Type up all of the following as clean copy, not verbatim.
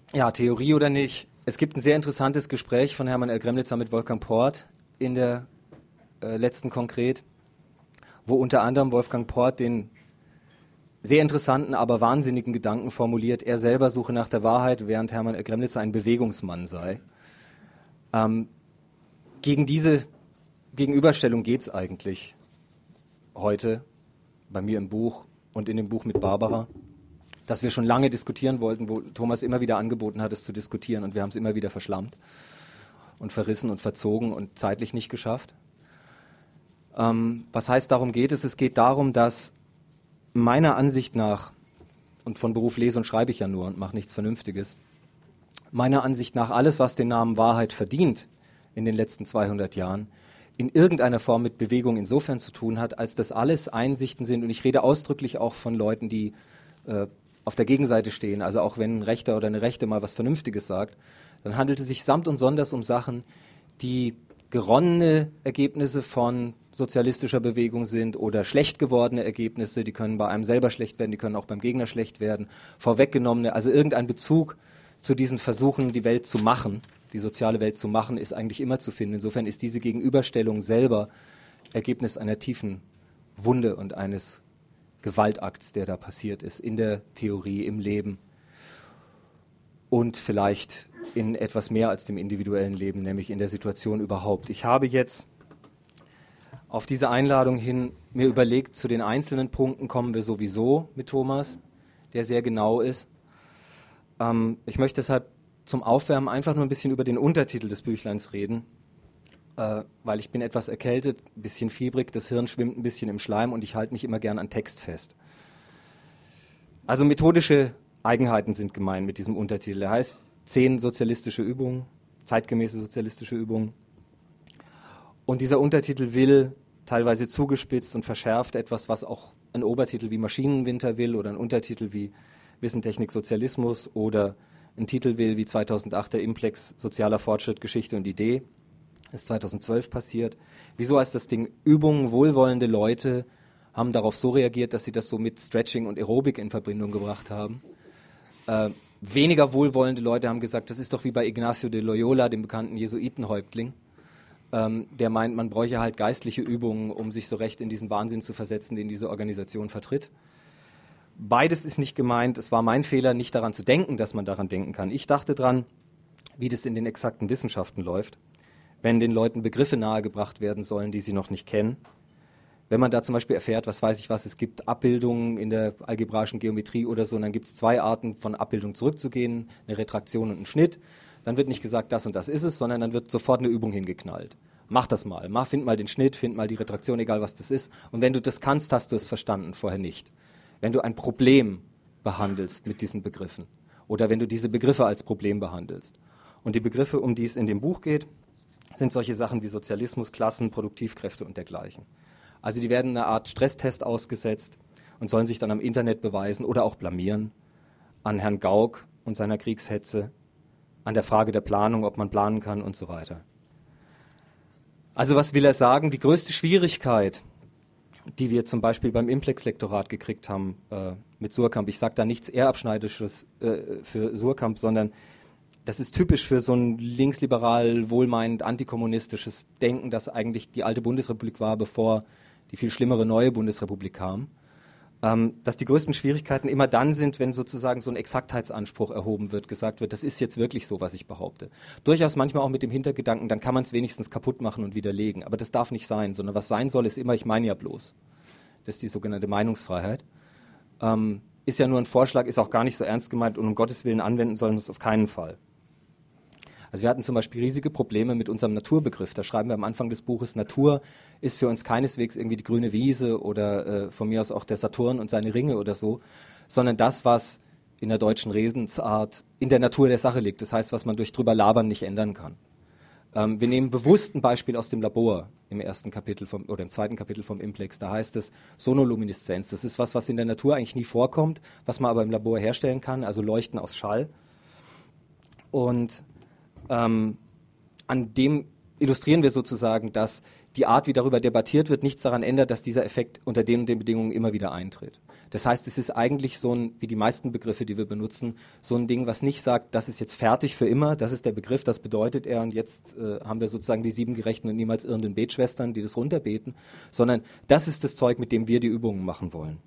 Ja, Theorie oder nicht. Es gibt ein sehr interessantes Gespräch von Hermann L. Gremnitzer mit Wolfgang Port in der letzten Konkret, wo unter anderem Wolfgang Port den sehr interessanten, aber wahnsinnigen Gedanken formuliert, er selber suche nach der Wahrheit, während Hermann L. Gremnitzer ein Bewegungsmann sei. Gegen diese Gegenüberstellung geht es eigentlich heute bei mir im Buch und in dem Buch mit Barbara, dass wir schon lange diskutieren wollten, wo Thomas immer wieder angeboten hat, es zu diskutieren, und wir haben es immer wieder verschlammt und verrissen und verzogen und zeitlich nicht geschafft. Was heißt, darum geht es? Es geht darum, dass meiner Ansicht nach, und von Beruf lese und schreibe ich ja nur und mache nichts Vernünftiges, meiner Ansicht nach alles, was den Namen Wahrheit verdient in den letzten 200 Jahren, in irgendeiner Form mit Bewegung insofern zu tun hat, als das alles Einsichten sind, und ich rede ausdrücklich auch von Leuten, die auf der Gegenseite stehen, also auch wenn ein Rechter oder eine Rechte mal was Vernünftiges sagt, dann handelt es sich samt und sonders um Sachen, die geronnene Ergebnisse von sozialistischer Bewegung sind oder schlecht gewordene Ergebnisse, die können bei einem selber schlecht werden, die können auch beim Gegner schlecht werden, vorweggenommene, also irgendein Bezug zu diesen Versuchen, die Welt zu machen, die soziale Welt zu machen, ist eigentlich immer zu finden. Insofern ist diese Gegenüberstellung selber Ergebnis einer tiefen Wunde und eines Gewaltakts, der da passiert ist, in der Theorie, im Leben und vielleicht in etwas mehr als dem individuellen Leben, nämlich in der Situation überhaupt. Ich habe jetzt auf diese Einladung hin mir überlegt, zu den einzelnen Punkten kommen wir sowieso mit Thomas, der sehr genau ist. Ich möchte deshalb zum Aufwärmen einfach nur ein bisschen über den Untertitel des Büchleins reden, weil ich bin etwas erkältet, ein bisschen fiebrig, das Hirn schwimmt ein bisschen im Schleim und ich halte mich immer gern an Text fest. Also methodische Eigenheiten sind gemeint mit diesem Untertitel. Er heißt 10 sozialistische Übungen, zeitgemäße sozialistische Übungen. Und dieser Untertitel will, teilweise zugespitzt und verschärft, etwas, was auch ein Obertitel wie Maschinenwinter will oder ein Untertitel wie Wissen, Technik, Sozialismus oder ein Titel will wie 2008 der Implex Sozialer Fortschritt, Geschichte und Idee. Das ist 2012 passiert. Wieso heißt das Ding Übungen? Wohlwollende Leute haben darauf so reagiert, dass sie das so mit Stretching und Aerobic in Verbindung gebracht haben. Weniger wohlwollende Leute haben gesagt, das ist doch wie bei Ignacio de Loyola, dem bekannten Jesuitenhäuptling, der meint, man bräuche halt geistliche Übungen, um sich so recht in diesen Wahnsinn zu versetzen, den diese Organisation vertritt. Beides ist nicht gemeint. Es war mein Fehler, nicht daran zu denken, dass man daran denken kann. Ich dachte dran, wie das in den exakten Wissenschaften läuft, wenn den Leuten Begriffe nahegebracht werden sollen, die sie noch nicht kennen. Wenn man da zum Beispiel erfährt, was weiß ich was, es gibt Abbildungen in der algebraischen Geometrie oder so, und dann gibt es 2 Arten von Abbildung zurückzugehen, eine Retraktion und einen Schnitt. Dann wird nicht gesagt, das und das ist es, sondern dann wird sofort eine Übung hingeknallt. Mach das mal, find mal den Schnitt, find mal die Retraktion, egal was das ist. Und wenn du das kannst, hast du es verstanden, vorher nicht. Wenn du ein Problem behandelst mit diesen Begriffen oder wenn du diese Begriffe als Problem behandelst. Und die Begriffe, um die es in dem Buch geht, sind solche Sachen wie Sozialismus, Klassen, Produktivkräfte und dergleichen. Also die werden einer Art Stresstest ausgesetzt und sollen sich dann am Internet beweisen oder auch blamieren an Herrn Gauck und seiner Kriegshetze, an der Frage der Planung, ob man planen kann und so weiter. Also was will er sagen? Die größte Schwierigkeit, die wir zum Beispiel beim Implex-Lektorat gekriegt haben mit Suhrkamp, ich sage da nichts Ehrabschneidisches für Suhrkamp, sondern das ist typisch für so ein linksliberal, wohlmeinend, antikommunistisches Denken, das eigentlich die alte Bundesrepublik war, bevor die viel schlimmere neue Bundesrepublik kam. Dass die größten Schwierigkeiten immer dann sind, wenn sozusagen so ein Exaktheitsanspruch erhoben wird, gesagt wird, das ist jetzt wirklich so, was ich behaupte. Durchaus manchmal auch mit dem Hintergedanken, dann kann man es wenigstens kaputt machen und widerlegen. Aber das darf nicht sein, sondern was sein soll, ist immer, ich meine ja bloß. Das ist die sogenannte Meinungsfreiheit. Ist ja nur ein Vorschlag, ist auch gar nicht so ernst gemeint und um Gottes Willen anwenden sollen wir es auf keinen Fall. Also wir hatten zum Beispiel riesige Probleme mit unserem Naturbegriff. Da schreiben wir am Anfang des Buches, Natur ist für uns keineswegs irgendwie die grüne Wiese oder von mir aus auch der Saturn und seine Ringe oder so, sondern das, was in der deutschen Redensart in der Natur der Sache liegt. Das heißt, was man durch drüber labern nicht ändern kann. Wir nehmen bewusst ein Beispiel aus dem Labor im ersten Kapitel oder im zweiten Kapitel vom Implex. Da heißt es Sonolumineszenz. Das ist was in der Natur eigentlich nie vorkommt, was man aber im Labor herstellen kann, also Leuchten aus Schall. Und an dem illustrieren wir sozusagen, dass die Art, wie darüber debattiert wird, nichts daran ändert, dass dieser Effekt unter den und den Bedingungen immer wieder eintritt. Das heißt, es ist eigentlich so ein, wie die meisten Begriffe, die wir benutzen, so ein Ding, was nicht sagt, das ist jetzt fertig für immer, das ist der Begriff, das bedeutet er und jetzt haben wir sozusagen die 7 gerechten und niemals irrenden Betschwestern, die das runterbeten, sondern das ist das Zeug, mit dem wir die Übungen machen wollen.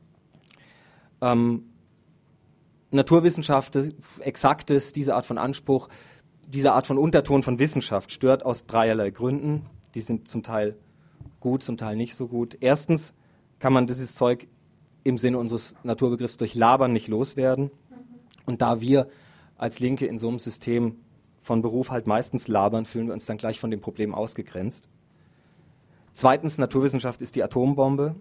Naturwissenschaft, Exaktes, diese Art von Anspruch, diese Art von Unterton von Wissenschaft stört aus dreierlei Gründen. Die sind zum Teil gut, zum Teil nicht so gut. Erstens kann man dieses Zeug im Sinne unseres Naturbegriffs durch Labern nicht loswerden. Und da wir als Linke in so einem System von Beruf halt meistens labern, fühlen wir uns dann gleich von dem Problem ausgegrenzt. Zweitens, Naturwissenschaft ist die Atombombe.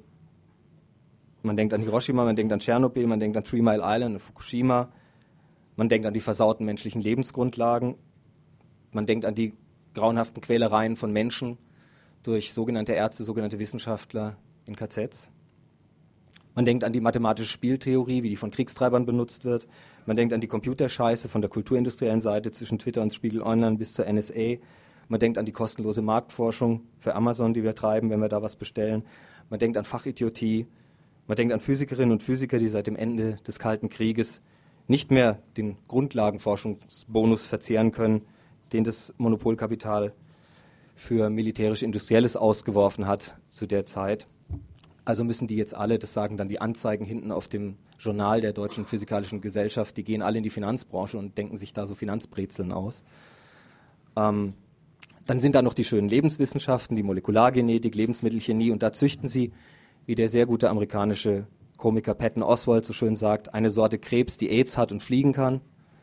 Man denkt an Hiroshima, man denkt an Tschernobyl, man denkt an 3 Mile Island, an Fukushima. Man denkt an die versauten menschlichen Lebensgrundlagen. Man denkt an die grauenhaften Quälereien von Menschen durch sogenannte Ärzte, sogenannte Wissenschaftler in KZs. Man denkt an die mathematische Spieltheorie, wie die von Kriegstreibern benutzt wird. Man denkt an die Computerscheiße von der kulturindustriellen Seite zwischen Twitter und Spiegel Online bis zur NSA. Man denkt an die kostenlose Marktforschung für Amazon, die wir treiben, wenn wir da was bestellen. Man denkt an Fachidiotie. Man denkt an Physikerinnen und Physiker, die seit dem Ende des Kalten Krieges nicht mehr den Grundlagenforschungsbonus verzehren können, den das Monopolkapital für militärisch-industrielles ausgeworfen hat zu der Zeit. Also müssen die jetzt alle, das sagen dann die Anzeigen hinten auf dem Journal der Deutschen Physikalischen Gesellschaft, die gehen alle in die Finanzbranche und denken sich da so Finanzbrezeln aus. Dann sind da noch die schönen Lebenswissenschaften, die Molekulargenetik, Lebensmittelchemie und da züchten sie, wie der sehr gute amerikanische Komiker Patton Oswalt so schön sagt, eine Sorte Krebs, die AIDS hat und fliegen kann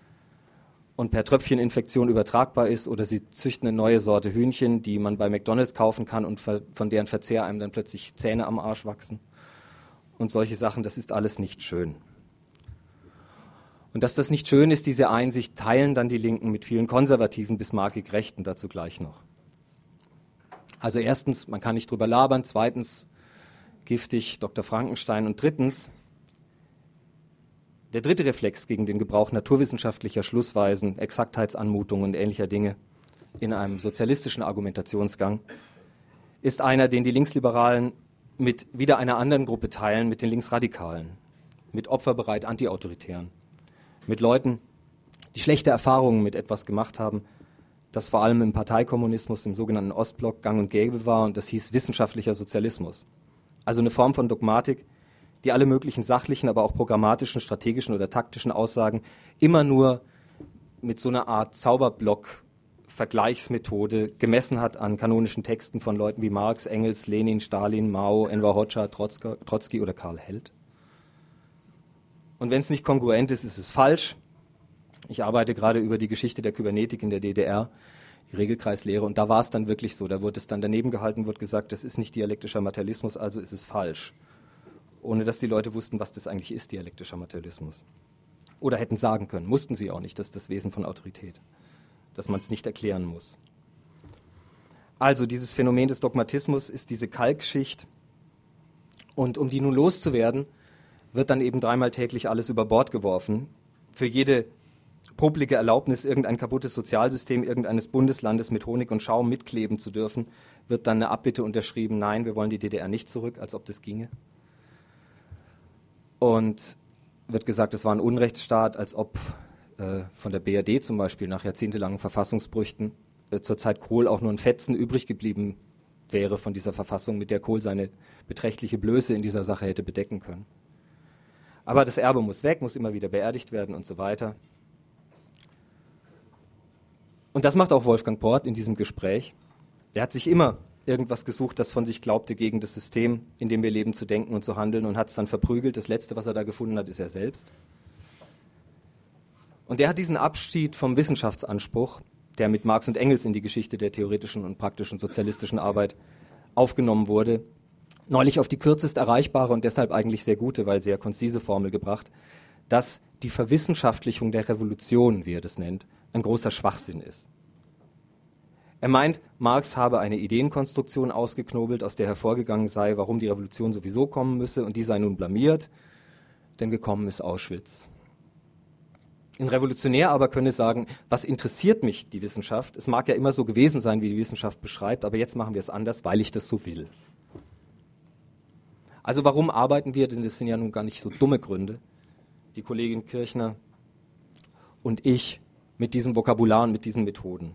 und per Tröpfcheninfektion übertragbar ist, oder sie züchten eine neue Sorte Hühnchen, die man bei McDonald's kaufen kann und von deren Verzehr einem dann plötzlich Zähne am Arsch wachsen. Und solche Sachen, das ist alles nicht schön. Und dass das nicht schön ist, diese Einsicht, teilen dann die Linken mit vielen konservativen bis markig Rechten, dazu gleich noch. Also erstens, man kann nicht drüber labern, zweitens, giftig, Dr. Frankenstein, und drittens, der dritte Reflex gegen den Gebrauch naturwissenschaftlicher Schlussweisen, Exaktheitsanmutungen und ähnlicher Dinge in einem sozialistischen Argumentationsgang ist einer, den die Linksliberalen mit wieder einer anderen Gruppe teilen, mit den Linksradikalen, mit opferbereit Antiautoritären, mit Leuten, die schlechte Erfahrungen mit etwas gemacht haben, das vor allem im Parteikommunismus, im sogenannten Ostblock gang und gäbe war, und das hieß wissenschaftlicher Sozialismus. Also eine Form von Dogmatik, die alle möglichen sachlichen, aber auch programmatischen, strategischen oder taktischen Aussagen immer nur mit so einer Art Zauberblock-Vergleichsmethode gemessen hat an kanonischen Texten von Leuten wie Marx, Engels, Lenin, Stalin, Mao, Enver Hoxha, Trotzki oder Karl Held. Und wenn es nicht kongruent ist, ist es falsch. Ich arbeite gerade über die Geschichte der Kybernetik in der DDR, die Regelkreislehre, und da war es dann wirklich so. Da wurde es dann daneben gehalten, wurde gesagt, das ist nicht dialektischer Materialismus, also ist es falsch. Ohne dass die Leute wussten, was das eigentlich ist, dialektischer Materialismus. Oder hätten sagen können, mussten sie auch nicht, das ist das Wesen von Autorität, dass man es nicht erklären muss. Also dieses Phänomen des Dogmatismus ist diese Kalkschicht, und um die nun loszuwerden, wird dann eben 3-mal täglich alles über Bord geworfen. Für jede publike Erlaubnis, irgendein kaputtes Sozialsystem irgendeines Bundeslandes mit Honig und Schaum mitkleben zu dürfen, wird dann eine Abbitte unterschrieben, nein, wir wollen die DDR nicht zurück, als ob das ginge. Und wird gesagt, es war ein Unrechtsstaat, als ob von der BRD zum Beispiel nach jahrzehntelangen Verfassungsbrüchen zur Zeit Kohl auch nur ein Fetzen übrig geblieben wäre von dieser Verfassung, mit der Kohl seine beträchtliche Blöße in dieser Sache hätte bedecken können. Aber das Erbe muss weg, muss immer wieder beerdigt werden und so weiter. Und das macht auch Wolfgang Port in diesem Gespräch. Er hat sich immer irgendwas gesucht, das von sich glaubte, gegen das System, in dem wir leben, zu denken und zu handeln, und hat es dann verprügelt. Das Letzte, was er da gefunden hat, ist er selbst. Und er hat diesen Abschied vom Wissenschaftsanspruch, der mit Marx und Engels in die Geschichte der theoretischen und praktischen sozialistischen Arbeit aufgenommen wurde, neulich auf die kürzest erreichbare und deshalb eigentlich sehr gute, weil sehr konzise Formel gebracht, dass die Verwissenschaftlichung der Revolution, wie er das nennt, ein großer Schwachsinn ist. Er meint, Marx habe eine Ideenkonstruktion ausgeknobelt, aus der hervorgegangen sei, warum die Revolution sowieso kommen müsse, und die sei nun blamiert, denn gekommen ist Auschwitz. Ein Revolutionär aber könne sagen, was interessiert mich die Wissenschaft? Es mag ja immer so gewesen sein, wie die Wissenschaft beschreibt, aber jetzt machen wir es anders, weil ich das so will. Also warum arbeiten wir? Denn das sind ja nun gar nicht so dumme Gründe. Die Kollegin Kirchner und ich mit diesem Vokabular und mit diesen Methoden.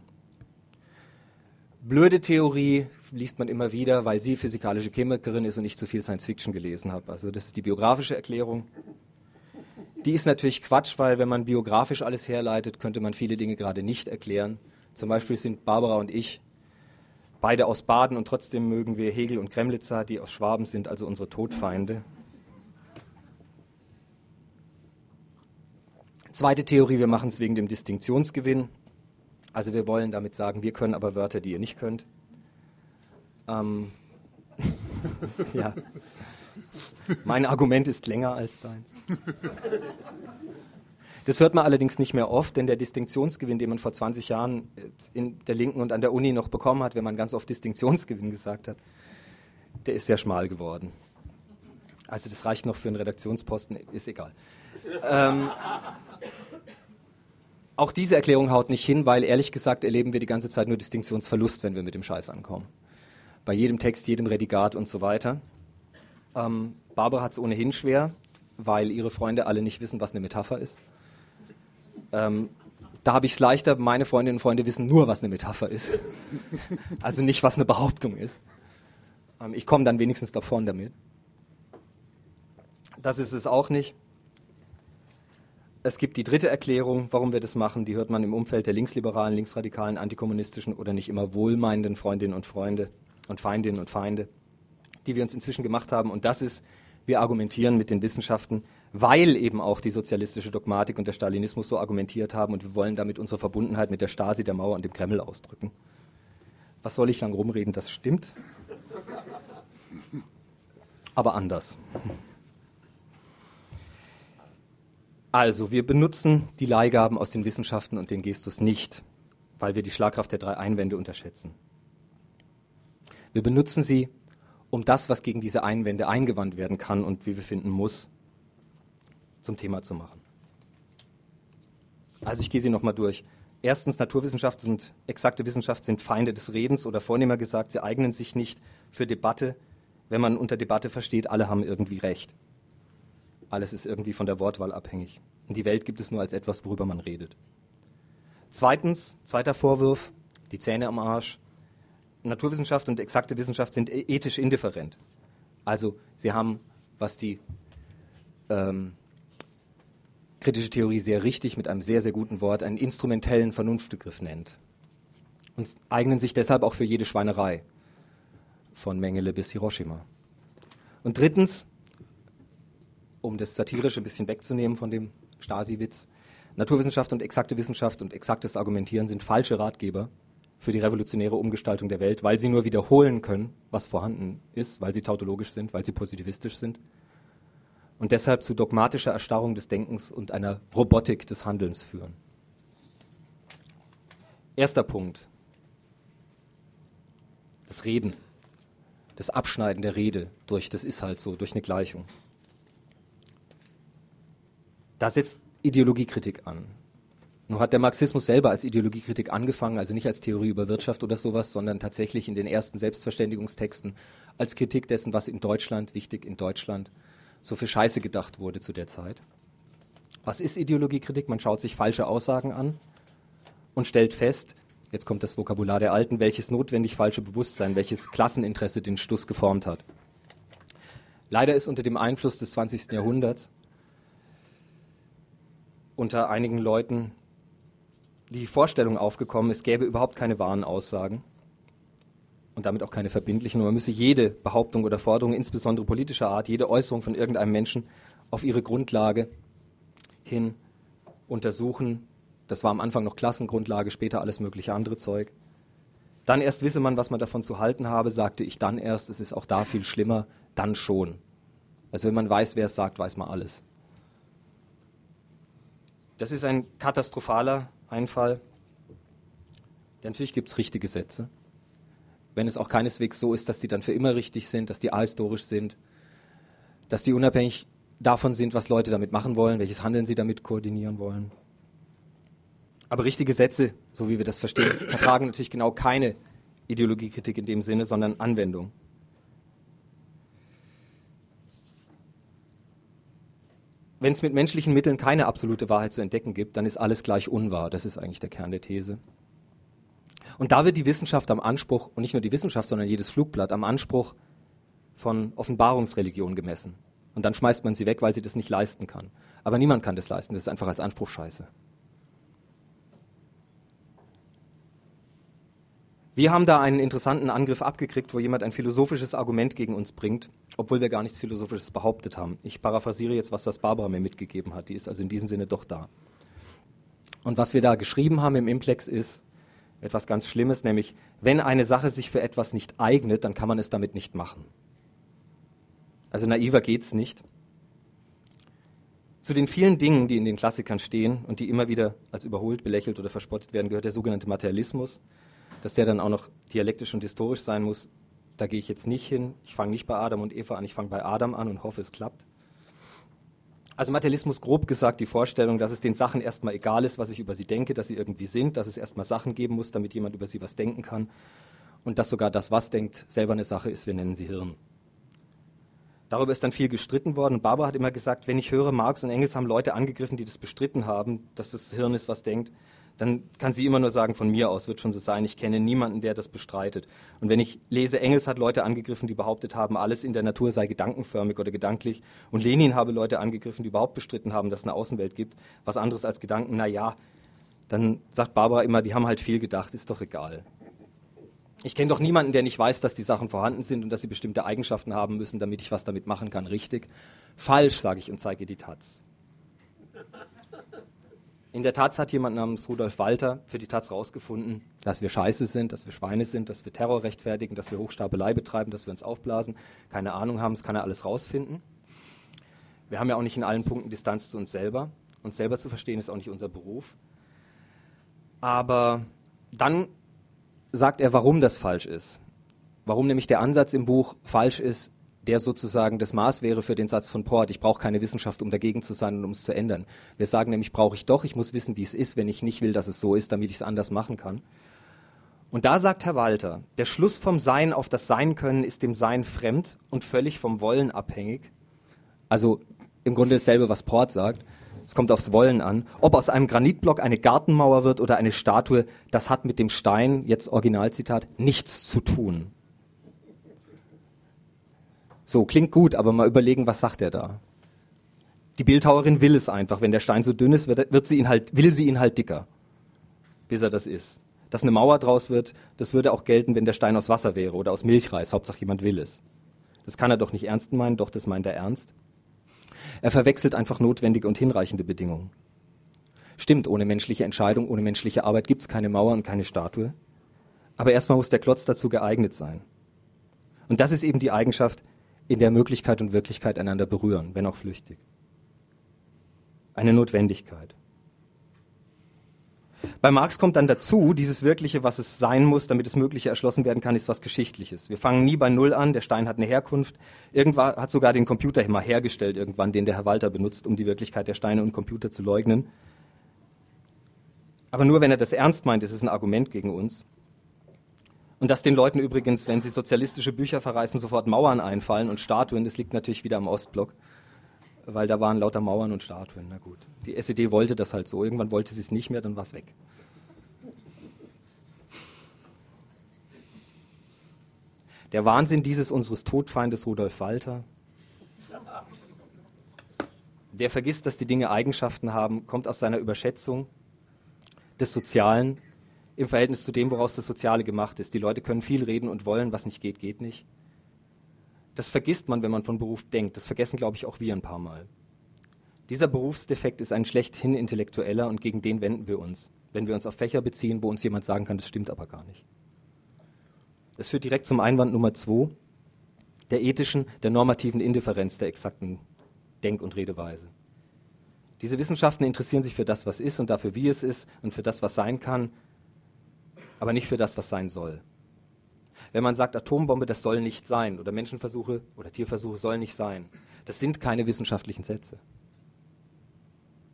Blöde Theorie liest man immer wieder, weil sie physikalische Chemikerin ist und ich zu viel Science-Fiction gelesen habe. Also das ist die biografische Erklärung. Die ist natürlich Quatsch, weil wenn man biografisch alles herleitet, könnte man viele Dinge gerade nicht erklären. Zum Beispiel sind Barbara und ich beide aus Baden und trotzdem mögen wir Hegel und Kremlitzer, die aus Schwaben sind, also unsere Todfeinde. Zweite Theorie, wir machen es wegen dem Distinktionsgewinn. Also wir wollen damit sagen, wir können aber Wörter, die ihr nicht könnt. Ja. Mein Argument ist länger als deins. Das hört man allerdings nicht mehr oft, denn der Distinktionsgewinn, den man vor 20 Jahren in der Linken und an der Uni noch bekommen hat, wenn man ganz oft Distinktionsgewinn gesagt hat, der ist sehr schmal geworden. Also das reicht noch für einen Redaktionsposten, ist egal. Auch diese Erklärung haut nicht hin, weil ehrlich gesagt erleben wir die ganze Zeit nur Distinktionsverlust, wenn wir mit dem Scheiß ankommen. Bei jedem Text, jedem Redigat und so weiter. Barbara hat es ohnehin schwer, weil ihre Freunde alle nicht wissen, was eine Metapher ist. Da habe ich es leichter, meine Freundinnen und Freunde wissen nur, was eine Metapher ist. Also nicht, was eine Behauptung ist. Ich komme dann wenigstens davon damit. Das ist es auch nicht. Es gibt die dritte Erklärung, warum wir das machen. Die hört man im Umfeld der linksliberalen, linksradikalen, antikommunistischen oder nicht immer wohlmeinenden Freundinnen und Freunde und Feindinnen und Feinde, die wir uns inzwischen gemacht haben. Und das ist, wir argumentieren mit den Wissenschaften, weil eben auch die sozialistische Dogmatik und der Stalinismus so argumentiert haben und wir wollen damit unsere Verbundenheit mit der Stasi, der Mauer und dem Kreml ausdrücken. Was soll ich lang rumreden? Das stimmt. Aber anders. Also, wir benutzen die Leihgaben aus den Wissenschaften und den Gestus nicht, weil wir die Schlagkraft der 3 Einwände unterschätzen. Wir benutzen sie, um das, was gegen diese Einwände eingewandt werden kann und wie wir finden muss, zum Thema zu machen. Also ich gehe sie nochmal durch. Erstens, Naturwissenschaft und exakte Wissenschaft sind Feinde des Redens oder vornehmer gesagt, sie eignen sich nicht für Debatte, wenn man unter Debatte versteht, alle haben irgendwie recht. Alles ist irgendwie von der Wortwahl abhängig. Und die Welt gibt es nur als etwas, worüber man redet. Zweitens, zweiter Vorwurf, die Zähne am Arsch. Naturwissenschaft und exakte Wissenschaft sind ethisch indifferent. Also sie haben, was die kritische Theorie sehr richtig mit einem sehr, sehr guten Wort, einen instrumentellen Vernunftbegriff nennt. Und eignen sich deshalb auch für jede Schweinerei, von Mengele bis Hiroshima. Und drittens, um das Satirische ein bisschen wegzunehmen von dem Stasi-Witz, Naturwissenschaft und exaktes Argumentieren sind falsche Ratgeber für die revolutionäre Umgestaltung der Welt, weil sie nur wiederholen können, was vorhanden ist, weil sie tautologisch sind, weil sie positivistisch sind und deshalb zu dogmatischer Erstarrung des Denkens und einer Robotik des Handelns führen. Erster Punkt. Das Reden. Das Abschneiden der Rede durch, das ist halt so, durch eine Gleichung. Da setzt Ideologiekritik an. Nun hat der Marxismus selber als Ideologiekritik angefangen, also nicht als Theorie über Wirtschaft oder sowas, sondern tatsächlich in den ersten Selbstverständigungstexten als Kritik dessen, was in Deutschland, wichtig in Deutschland, so für Scheiße gedacht wurde zu der Zeit. Was ist Ideologiekritik? Man schaut sich falsche Aussagen an und stellt fest, jetzt kommt das Vokabular der Alten, welches notwendig falsche Bewusstsein, welches Klasseninteresse den Stuss geformt hat. Leider ist unter dem Einfluss des 20. Jahrhunderts unter einigen Leuten die Vorstellung aufgekommen, es gäbe überhaupt keine wahren Aussagen und damit auch keine verbindlichen. Und man müsse jede Behauptung oder Forderung, insbesondere politischer Art, jede Äußerung von irgendeinem Menschen auf ihre Grundlage hin untersuchen. Das war am Anfang noch Klassengrundlage, später alles mögliche andere Zeug. Dann erst wisse man, was man davon zu halten habe, sagte ich dann erst, es ist auch da viel schlimmer, dann schon. Also wenn man weiß, wer es sagt, weiß man alles. Das ist ein katastrophaler Einfall. Natürlich gibt es richtige Sätze. Wenn es auch keineswegs so ist, dass die dann für immer richtig sind, dass die ahistorisch sind, dass die unabhängig davon sind, was Leute damit machen wollen, welches Handeln sie damit koordinieren wollen. Aber richtige Sätze, so wie wir das verstehen, vertragen natürlich genau keine Ideologiekritik in dem Sinne, sondern Anwendung. Wenn es mit menschlichen Mitteln keine absolute Wahrheit zu entdecken gibt, dann ist alles gleich unwahr. Das ist eigentlich der Kern der These. Und da wird die Wissenschaft am Anspruch, und nicht nur die Wissenschaft, sondern jedes Flugblatt, am Anspruch von Offenbarungsreligion gemessen. Und dann schmeißt man sie weg, weil sie das nicht leisten kann. Aber niemand kann das leisten, das ist einfach als Anspruch scheiße. Wir haben da einen interessanten Angriff abgekriegt, wo jemand ein philosophisches Argument gegen uns bringt, obwohl wir gar nichts Philosophisches behauptet haben. Ich paraphrasiere jetzt was Barbara mir mitgegeben hat. Die ist also in diesem Sinne doch da. Und was wir da geschrieben haben im Implex ist etwas ganz Schlimmes, nämlich, wenn eine Sache sich für etwas nicht eignet, dann kann man es damit nicht machen. Also naiver geht's nicht. Zu den vielen Dingen, die in den Klassikern stehen und die immer wieder als überholt, belächelt oder verspottet werden, gehört der sogenannte Materialismus. Dass der dann auch noch dialektisch und historisch sein muss, da gehe ich jetzt nicht hin. Ich fange nicht bei Adam und Eva an, ich fange bei Adam an und hoffe, es klappt. Also Materialismus, grob gesagt, die Vorstellung, dass es den Sachen erstmal egal ist, was ich über sie denke, dass sie irgendwie sind, dass es erstmal Sachen geben muss, damit jemand über sie was denken kann und dass sogar das, was denkt, selber eine Sache ist, wir nennen sie Hirn. Darüber ist dann viel gestritten worden und Barbara hat immer gesagt, wenn ich höre, Marx und Engels haben Leute angegriffen, die das bestritten haben, dass das Hirn ist, was denkt, dann kann sie immer nur sagen, von mir aus wird schon so sein, ich kenne niemanden, der das bestreitet. Und wenn ich lese, Engels hat Leute angegriffen, die behauptet haben, alles in der Natur sei gedankenförmig oder gedanklich. Und Lenin habe Leute angegriffen, die überhaupt bestritten haben, dass es eine Außenwelt gibt. Was anderes als Gedanken, naja, dann sagt Barbara immer, die haben halt viel gedacht, ist doch egal. Ich kenne doch niemanden, der nicht weiß, dass die Sachen vorhanden sind und dass sie bestimmte Eigenschaften haben müssen, damit ich was damit machen kann. Richtig? Falsch, sage ich und zeige die Taz. In der Taz hat jemand namens Rudolf Walter für die Taz rausgefunden, dass wir Scheiße sind, dass wir Schweine sind, dass wir Terror rechtfertigen, dass wir Hochstapelei betreiben, dass wir uns aufblasen, keine Ahnung haben, das kann er alles rausfinden. Wir haben ja auch nicht in allen Punkten Distanz zu uns selber. Uns selber zu verstehen ist auch nicht unser Beruf. Aber dann sagt er, warum das falsch ist. Warum nämlich der Ansatz im Buch falsch ist, der sozusagen das Maß wäre für den Satz von Port, ich brauche keine Wissenschaft, um dagegen zu sein und um es zu ändern. Wir sagen nämlich, brauche ich doch, ich muss wissen, wie es ist, wenn ich nicht will, dass es so ist, damit ich es anders machen kann. Und da sagt Herr Walter, der Schluss vom Sein auf das Sein können ist dem Sein fremd und völlig vom Wollen abhängig. Also im Grunde dasselbe, was Port sagt. Es kommt aufs Wollen an. Ob aus einem Granitblock eine Gartenmauer wird oder eine Statue, das hat mit dem Stein, jetzt Originalzitat, nichts zu tun. So, klingt gut, aber mal überlegen, was sagt er da? Die Bildhauerin will es einfach. Wenn der Stein so dünn ist, will sie ihn halt dicker, bis er das ist. Dass eine Mauer draus wird, das würde auch gelten, wenn der Stein aus Wasser wäre oder aus Milchreis. Hauptsache jemand will es. Das kann er doch nicht ernst meinen, doch das meint er ernst. Er verwechselt einfach notwendige und hinreichende Bedingungen. Stimmt, ohne menschliche Entscheidung, ohne menschliche Arbeit gibt es keine Mauer und keine Statue. Aber erstmal muss der Klotz dazu geeignet sein. Und das ist eben die Eigenschaft, in der Möglichkeit und Wirklichkeit einander berühren, wenn auch flüchtig. Eine Notwendigkeit. Bei Marx kommt dann dazu, dieses Wirkliche, was es sein muss, damit das Mögliche erschlossen werden kann, ist was Geschichtliches. Wir fangen nie bei Null an, der Stein hat eine Herkunft. Irgendwann hat sogar den Computer mal hergestellt, irgendwann, den der Herr Walter benutzt, um die Wirklichkeit der Steine und Computer zu leugnen. Aber nur wenn er das ernst meint, ist es ein Argument gegen uns. Und dass den Leuten übrigens, wenn sie sozialistische Bücher verreißen, sofort Mauern einfallen und Statuen, das liegt natürlich wieder am Ostblock, weil da waren lauter Mauern und Statuen. Na gut, die SED wollte das halt so, irgendwann wollte sie es nicht mehr, dann war es weg. Der Wahnsinn dieses unseres Todfeindes Rudolf Walter, der vergisst, dass die Dinge Eigenschaften haben, kommt aus seiner Überschätzung des Sozialen, im Verhältnis zu dem, woraus das Soziale gemacht ist. Die Leute können viel reden und wollen, was nicht geht, geht nicht. Das vergisst man, wenn man von Beruf denkt. Das vergessen, glaube ich, auch wir ein paar Mal. Dieser Berufsdefekt ist ein schlechthin intellektueller und gegen den wenden wir uns, wenn wir uns auf Fächer beziehen, wo uns jemand sagen kann, das stimmt aber gar nicht. Das führt direkt zum Einwand Nummer 2, der ethischen, der normativen Indifferenz der exakten Denk- und Redeweise. Diese Wissenschaften interessieren sich für das, was ist und dafür, wie es ist und für das, was sein kann, aber nicht für das, was sein soll. Wenn man sagt, Atombombe, das soll nicht sein, oder Menschenversuche oder Tierversuche sollen nicht sein, das sind keine wissenschaftlichen Sätze.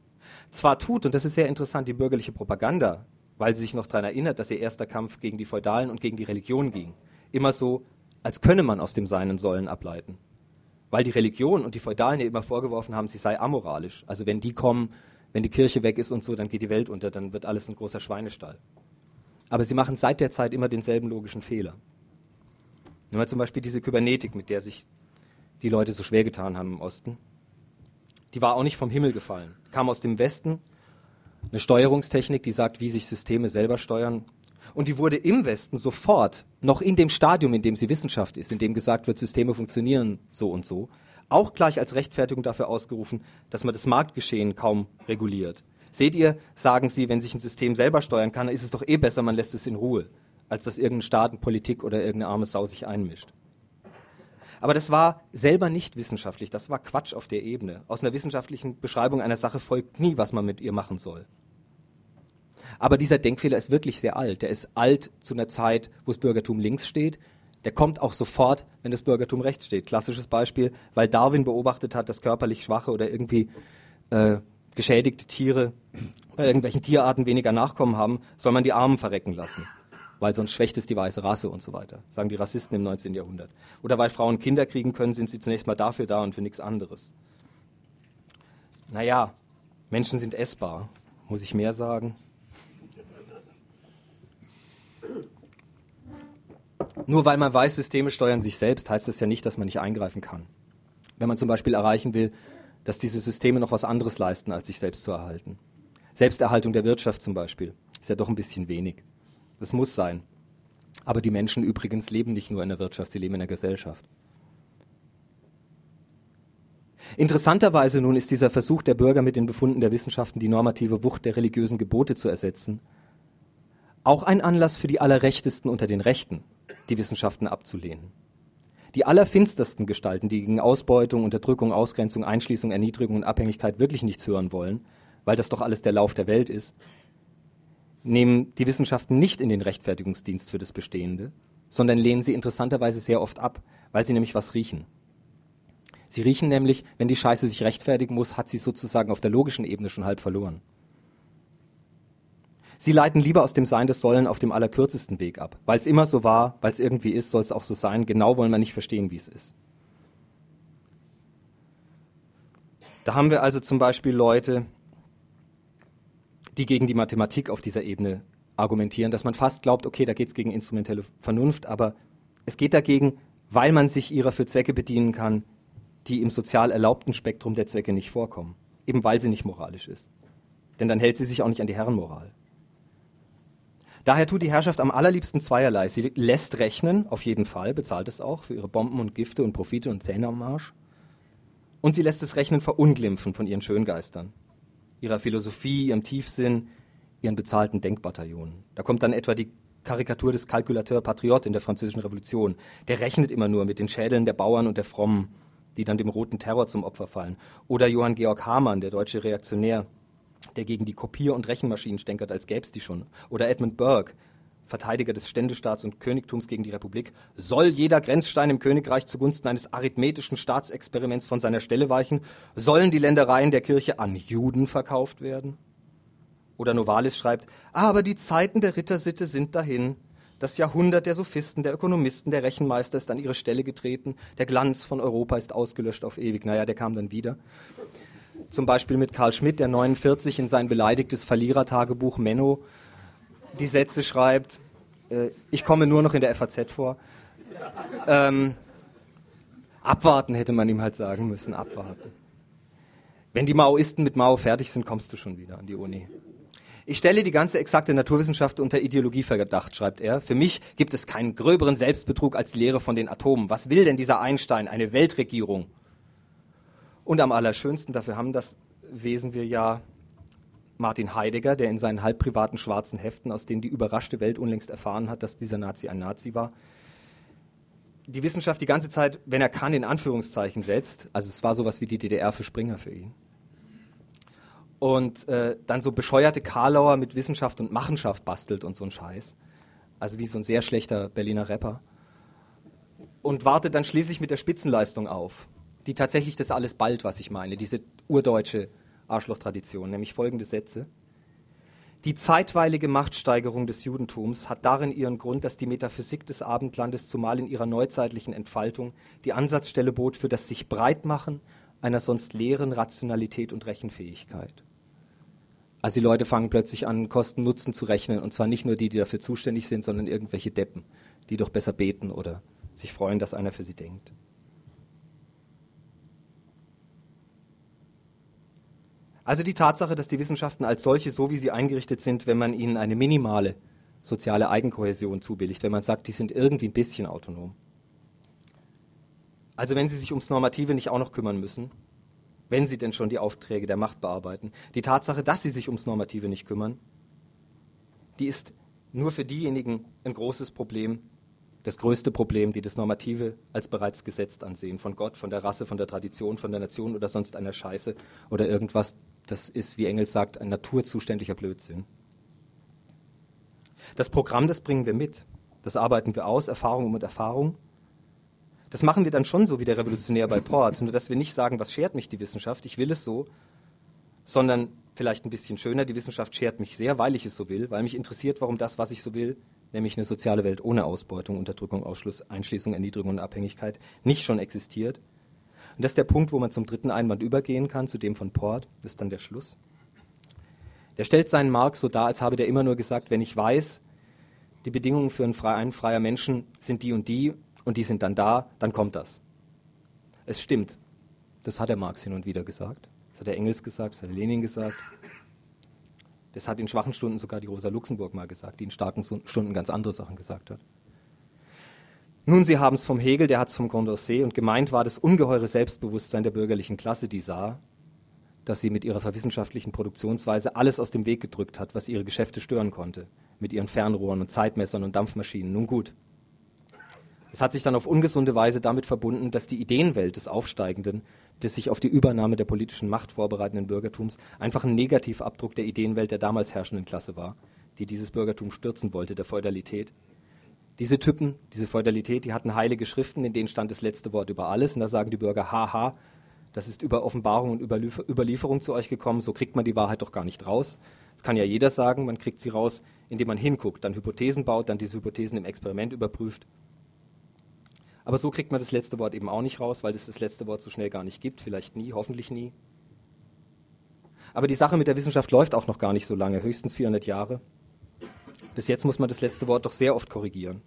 zwar tut, und das ist sehr interessant, die bürgerliche Propaganda, weil sie sich noch daran erinnert, dass ihr erster Kampf gegen die Feudalen und gegen die Religion ging, immer so, als könne man aus dem Sein und Sollen ableiten. Weil die Religion und die Feudalen ja immer vorgeworfen haben, sie sei amoralisch. Also wenn die kommen, wenn die Kirche weg ist und so, dann geht die Welt unter, dann wird alles ein großer Schweinestall. Aber sie machen seit der Zeit immer denselben logischen Fehler. Nehmen wir zum Beispiel diese Kybernetik, mit der sich die Leute so schwer getan haben im Osten. Die war auch nicht vom Himmel gefallen. Kam aus dem Westen, eine Steuerungstechnik, die sagt, wie sich Systeme selber steuern. Und die wurde im Westen sofort, noch in dem Stadium, in dem sie Wissenschaft ist, in dem gesagt wird, Systeme funktionieren so und so, auch gleich als Rechtfertigung dafür ausgerufen, dass man das Marktgeschehen kaum reguliert. Seht ihr, sagen sie, wenn sich ein System selber steuern kann, ist es doch eh besser, man lässt es in Ruhe, als dass irgendein Staat, Politik oder irgendeine arme Sau sich einmischt. Aber das war selber nicht wissenschaftlich, das war Quatsch auf der Ebene. Aus einer wissenschaftlichen Beschreibung einer Sache folgt nie, was man mit ihr machen soll. Aber dieser Denkfehler ist wirklich sehr alt. Der ist alt zu einer Zeit, wo das Bürgertum links steht. Der kommt auch sofort, wenn das Bürgertum rechts steht. Klassisches Beispiel, weil Darwin beobachtet hat, dass körperlich schwache oder irgendwie geschädigte Tiere bei irgendwelchen Tierarten weniger Nachkommen haben, soll man die Armen verrecken lassen. Weil sonst schwächt es die weiße Rasse und so weiter, sagen die Rassisten im 19. Jahrhundert. Oder weil Frauen Kinder kriegen können, sind sie zunächst mal dafür da und für nichts anderes. Naja, Menschen sind essbar. Muss ich mehr sagen? Nur weil man weiß, Systeme steuern sich selbst, heißt das ja nicht, dass man nicht eingreifen kann. Wenn man zum Beispiel erreichen will, dass diese Systeme noch was anderes leisten, als sich selbst zu erhalten. Selbsterhaltung der Wirtschaft zum Beispiel ist ja doch ein bisschen wenig. Das muss sein. Aber die Menschen übrigens leben nicht nur in der Wirtschaft, sie leben in der Gesellschaft. Interessanterweise nun ist dieser Versuch der Bürger mit den Befunden der Wissenschaften die normative Wucht der religiösen Gebote zu ersetzen, auch ein Anlass für die Allerrechtesten unter den Rechten, die Wissenschaften abzulehnen. Die allerfinstersten Gestalten, die gegen Ausbeutung, Unterdrückung, Ausgrenzung, Einschließung, Erniedrigung und Abhängigkeit wirklich nichts hören wollen, weil das doch alles der Lauf der Welt ist, nehmen die Wissenschaften nicht in den Rechtfertigungsdienst für das Bestehende, sondern lehnen sie interessanterweise sehr oft ab, weil sie nämlich was riechen. Sie riechen nämlich, wenn die Scheiße sich rechtfertigen muss, hat sie sozusagen auf der logischen Ebene schon halb verloren. Sie leiten lieber aus dem Sein des Sollen auf dem allerkürzesten Weg ab. Weil es immer so war, weil es irgendwie ist, soll es auch so sein. Genau wollen wir nicht verstehen, wie es ist. Da haben wir also zum Beispiel Leute, die gegen die Mathematik auf dieser Ebene argumentieren, dass man fast glaubt, okay, da geht es gegen instrumentelle Vernunft, aber es geht dagegen, weil man sich ihrer für Zwecke bedienen kann, die im sozial erlaubten Spektrum der Zwecke nicht vorkommen. Eben weil sie nicht moralisch ist. Denn dann hält sie sich auch nicht an die Herrenmoral. Daher tut die Herrschaft am allerliebsten zweierlei. Sie lässt rechnen, auf jeden Fall, bezahlt es auch für ihre Bomben und Gifte und Profite und Zähne am Marsch. Und sie lässt das Rechnen verunglimpfen von ihren Schöngeistern, ihrer Philosophie, ihrem Tiefsinn, ihren bezahlten Denkbataillonen. Da kommt dann etwa die Karikatur des Calculateur Patriote in der Französischen Revolution. Der rechnet immer nur mit den Schädeln der Bauern und der Frommen, die dann dem roten Terror zum Opfer fallen. Oder Johann Georg Hamann, der deutsche Reaktionär, der gegen die Kopier- und Rechenmaschinen stänkert, als gäbe es die schon. Oder Edmund Burke, Verteidiger des Ständestaats und Königtums gegen die Republik. Soll jeder Grenzstein im Königreich zugunsten eines arithmetischen Staatsexperiments von seiner Stelle weichen? Sollen die Ländereien der Kirche an Juden verkauft werden? Oder Novalis schreibt, aber die Zeiten der Rittersitte sind dahin. Das Jahrhundert der Sophisten, der Ökonomisten, der Rechenmeister ist an ihre Stelle getreten. Der Glanz von Europa ist ausgelöscht auf ewig. Naja, der kam dann wieder. Zum Beispiel mit Karl Schmidt, der 49 in sein beleidigtes Verlierertagebuch Menno die Sätze schreibt, ich komme nur noch in der FAZ vor. Abwarten hätte man ihm halt sagen müssen, abwarten. Wenn die Maoisten mit Mao fertig sind, kommst du schon wieder an die Uni. Ich stelle die ganze exakte Naturwissenschaft unter Ideologieverdacht, schreibt er. Für mich gibt es keinen gröberen Selbstbetrug als die Lehre von den Atomen. Was will denn dieser Einstein? Eine Weltregierung? Und am allerschönsten, dafür haben das Wesen wir ja Martin Heidegger, der in seinen halbprivaten schwarzen Heften, aus denen die überraschte Welt unlängst erfahren hat, dass dieser Nazi ein Nazi war, die Wissenschaft die ganze Zeit, wenn er kann, in Anführungszeichen setzt. Also es war sowas wie die DDR für Springer für ihn. Und dann so bescheuerte Karlauer mit Wissenschaft und Machenschaft bastelt und so ein Scheiß. Also wie so ein sehr schlechter Berliner Rapper. Und wartet dann schließlich mit der Spitzenleistung auf, die tatsächlich das alles bald, was ich meine, diese urdeutsche Arschlochtradition, nämlich folgende Sätze. Die zeitweilige Machtsteigerung des Judentums hat darin ihren Grund, dass die Metaphysik des Abendlandes zumal in ihrer neuzeitlichen Entfaltung die Ansatzstelle bot für das sich Breitmachen einer sonst leeren Rationalität und Rechenfähigkeit. Also die Leute fangen plötzlich an, Kosten-Nutzen zu rechnen, und zwar nicht nur die dafür zuständig sind, sondern irgendwelche Deppen, die doch besser beten oder sich freuen, dass einer für sie denkt. Also die Tatsache, dass die Wissenschaften als solche, so wie sie eingerichtet sind, wenn man ihnen eine minimale soziale Eigenkohäsion zubilligt, wenn man sagt, die sind irgendwie ein bisschen autonom. Also wenn sie sich ums Normative nicht auch noch kümmern müssen, wenn sie denn schon die Aufträge der Macht bearbeiten. Die Tatsache, dass sie sich ums Normative nicht kümmern, die ist nur für diejenigen ein großes Problem, das größte Problem, die das Normative als bereits gesetzt ansehen, von Gott, von der Rasse, von der Tradition, von der Nation oder sonst einer Scheiße oder irgendwas. Das ist, wie Engels sagt, ein naturzuständiger Blödsinn. Das Programm, das bringen wir mit. Das arbeiten wir aus, Erfahrung um Erfahrung. Das machen wir dann schon so wie der Revolutionär bei Port, nur dass wir nicht sagen, was schert mich die Wissenschaft, ich will es so, sondern vielleicht ein bisschen schöner, die Wissenschaft schert mich sehr, weil ich es so will, weil mich interessiert, warum das, was ich so will, nämlich eine soziale Welt ohne Ausbeutung, Unterdrückung, Ausschluss, Einschließung, Erniedrigung und Abhängigkeit, nicht schon existiert. Und das ist der Punkt, wo man zum dritten Einwand übergehen kann, zu dem von Port. Das ist dann der Schluss. Der stellt seinen Marx so dar, als habe der immer nur gesagt, wenn ich weiß, die Bedingungen für einen freier Menschen sind die und die sind dann da, dann kommt das. Es stimmt. Das hat der Marx hin und wieder gesagt. Das hat der Engels gesagt, das hat der Lenin gesagt. Das hat in schwachen Stunden sogar die Rosa Luxemburg mal gesagt, die in starken Stunden ganz andere Sachen gesagt hat. Nun, Sie haben es vom Hegel, der hat es vom Condorcet, und gemeint war das ungeheure Selbstbewusstsein der bürgerlichen Klasse, die sah, dass sie mit ihrer verwissenschaftlichen Produktionsweise alles aus dem Weg gedrückt hat, was ihre Geschäfte stören konnte, mit ihren Fernrohren und Zeitmessern und Dampfmaschinen. Nun gut. Es hat sich dann auf ungesunde Weise damit verbunden, dass die Ideenwelt des Aufsteigenden, des sich auf die Übernahme der politischen Macht vorbereitenden Bürgertums, einfach ein Negativabdruck der Ideenwelt der damals herrschenden Klasse war, die dieses Bürgertum stürzen wollte, der Feudalität. Diese Typen, diese Feudalität, die hatten heilige Schriften, in denen stand das letzte Wort über alles. Und da sagen die Bürger, haha, das ist über Offenbarung und Überlieferung zu euch gekommen, so kriegt man die Wahrheit doch gar nicht raus. Das kann ja jeder sagen, man kriegt sie raus, indem man hinguckt, dann Hypothesen baut, dann diese Hypothesen im Experiment überprüft. Aber so kriegt man das letzte Wort eben auch nicht raus, weil es das letzte Wort so schnell gar nicht gibt, vielleicht nie, hoffentlich nie. Aber die Sache mit der Wissenschaft läuft auch noch gar nicht so lange, höchstens 400 Jahre. Bis jetzt muss man das letzte Wort doch sehr oft korrigieren.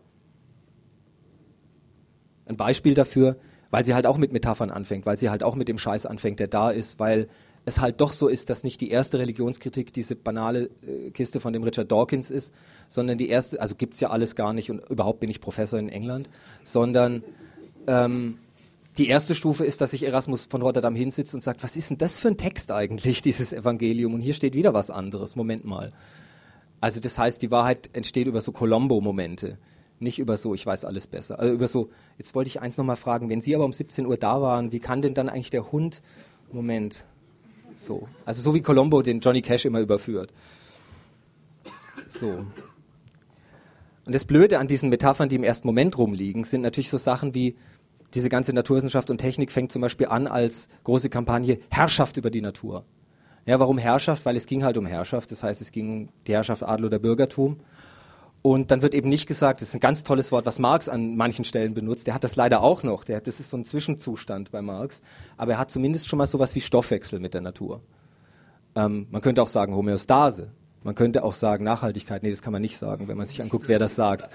Ein Beispiel dafür, weil sie halt auch mit Metaphern anfängt, weil sie halt auch mit dem Scheiß anfängt, der da ist, weil es halt doch so ist, dass nicht die erste Religionskritik diese banale Kiste von dem Richard Dawkins ist, sondern die erste, also gibt's ja alles gar nicht und überhaupt bin ich Professor in England, sondern die erste Stufe ist, dass sich Erasmus von Rotterdam hinsitzt und sagt, was ist denn das für ein Text eigentlich, dieses Evangelium? Und hier steht wieder was anderes, Moment mal. Also das heißt, die Wahrheit entsteht über so Colombo-Momente, nicht über so, ich weiß alles besser. Also über so, jetzt wollte ich eins nochmal fragen, wenn Sie aber um 17 Uhr da waren, wie kann denn dann eigentlich der Hund, Moment, so. Also so wie Colombo den Johnny Cash immer überführt. So. Und das Blöde an diesen Metaphern, die im ersten Moment rumliegen, sind natürlich so Sachen wie, diese ganze Naturwissenschaft und Technik fängt zum Beispiel an als große Kampagne Herrschaft über die Natur. Ja, warum Herrschaft? Weil es ging halt um Herrschaft, das heißt, es ging um die Herrschaft Adel oder Bürgertum. Und dann wird eben nicht gesagt, das ist ein ganz tolles Wort, was Marx an manchen Stellen benutzt, der hat das leider auch noch, das ist so ein Zwischenzustand bei Marx, aber er hat zumindest schon mal sowas wie Stoffwechsel mit der Natur. Man könnte auch sagen Homöostase, man könnte auch sagen Nachhaltigkeit, nee, das kann man nicht sagen, wenn man sich anguckt, wer das sagt.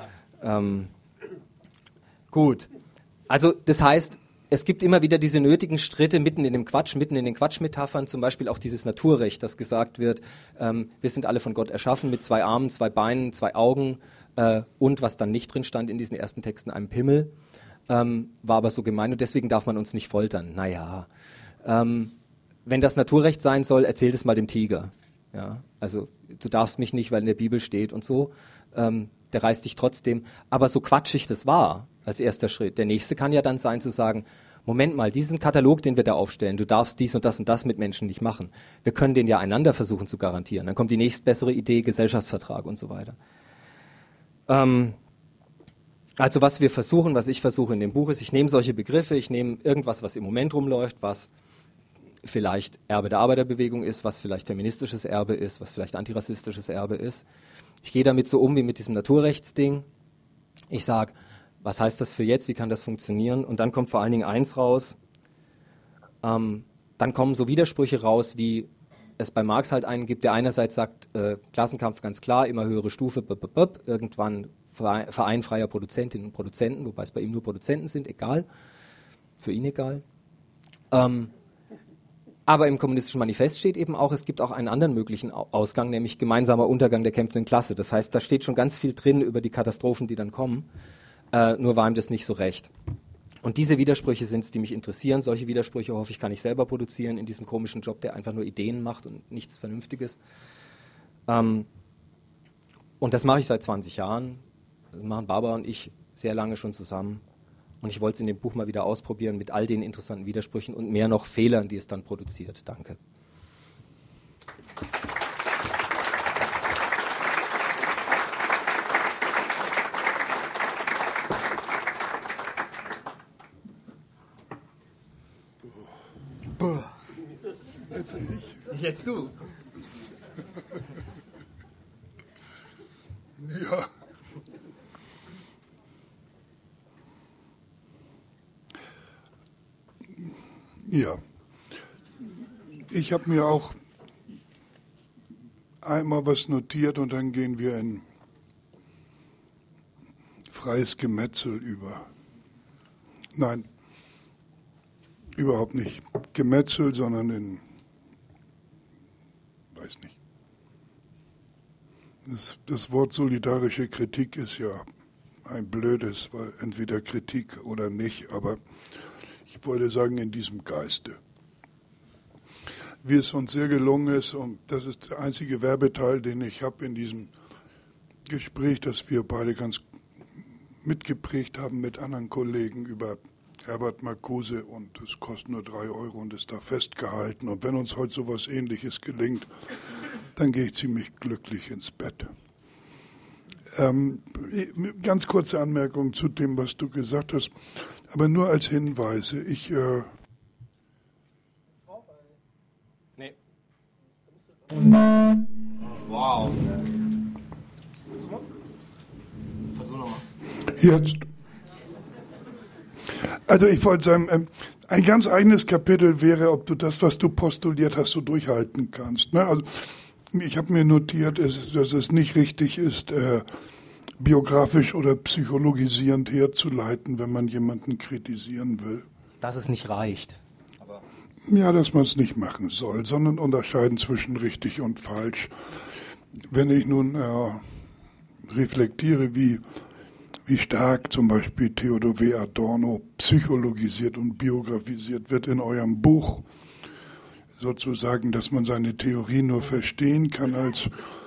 Gut, also das heißt, es gibt immer wieder diese nötigen Schritte mitten in den Quatschmetaphern, zum Beispiel auch dieses Naturrecht, das gesagt wird, wir sind alle von Gott erschaffen mit 2 Armen, 2 Beinen, 2 Augen und was dann nicht drin stand in diesen ersten Texten, einem Pimmel, war aber so gemein und deswegen darf man uns nicht foltern. Naja, wenn das Naturrecht sein soll, erzähl das mal dem Tiger. Ja, also du darfst mich nicht, weil in der Bibel steht und so, der reißt dich trotzdem, aber so quatschig das war, als erster Schritt. Der nächste kann ja dann sein zu sagen, Moment mal, diesen Katalog, den wir da aufstellen, du darfst dies und das mit Menschen nicht machen. Wir können den ja einander versuchen zu garantieren. Dann kommt die nächstbessere Idee, Gesellschaftsvertrag und so weiter. Also was ich versuche in dem Buch ist, ich nehme solche Begriffe, ich nehme irgendwas, was im Moment rumläuft, was vielleicht Erbe der Arbeiterbewegung ist, was vielleicht feministisches Erbe ist, was vielleicht antirassistisches Erbe ist. Ich gehe damit so um wie mit diesem Naturrechtsding. Ich sage, was heißt das für jetzt, wie kann das funktionieren? Und dann kommt vor allen Dingen eins raus, dann kommen so Widersprüche raus, wie es bei Marx halt einen gibt, der einerseits sagt, Klassenkampf ganz klar, immer höhere Stufe, irgendwann Verein freier Produzentinnen und Produzenten, wobei es bei ihm nur Produzenten sind, egal, für ihn egal. Aber im Kommunistischen Manifest steht eben auch, es gibt auch einen anderen möglichen Ausgang, nämlich gemeinsamer Untergang der kämpfenden Klasse. Das heißt, da steht schon ganz viel drin über die Katastrophen, die dann kommen, nur war ihm das nicht so recht. Und diese Widersprüche sind es, die mich interessieren. Solche Widersprüche, hoffe ich, kann ich selber produzieren in diesem komischen Job, der einfach nur Ideen macht und nichts Vernünftiges. Und das mache ich seit 20 Jahren. Das machen Barbara und ich sehr lange schon zusammen. Und ich wollte es in dem Buch mal wieder ausprobieren mit all den interessanten Widersprüchen und mehr noch Fehlern, die es dann produziert. Danke. Jetzt ich. Jetzt du. Ja. Ja. Ich habe mir auch einmal was notiert und dann gehen wir in freies Gemetzel über. Nein, überhaupt nicht Gemetzel, sondern in, weiß nicht. Das Wort solidarische Kritik ist ja ein blödes, weil entweder Kritik oder nicht, aber ich wollte sagen, in diesem Geiste. Wie es uns sehr gelungen ist, und das ist der einzige Werbeteil, den ich habe in diesem Gespräch, das wir beide ganz mitgeprägt haben mit anderen Kollegen über Herbert Marcuse, und es kostet nur 3 Euro und ist da festgehalten. Und wenn uns heute sowas Ähnliches gelingt, dann gehe ich ziemlich glücklich ins Bett. Ganz kurze Anmerkung zu dem, was du gesagt hast, aber nur als Hinweise. Nee. Wow. Versuch nochmal. Jetzt. Also ich wollte sagen, ein ganz eigenes Kapitel wäre, ob du das, was du postuliert hast, so durchhalten kannst. Ne? Also ich habe mir notiert, dass es nicht richtig ist, biografisch oder psychologisierend herzuleiten, wenn man jemanden kritisieren will. Dass es nicht reicht. Ja, dass man es nicht machen soll, sondern unterscheiden zwischen richtig und falsch. Wenn ich nun reflektiere, wie stark zum Beispiel Theodor W. Adorno psychologisiert und biografisiert wird in eurem Buch, sozusagen, dass man seine Theorie nur verstehen kann als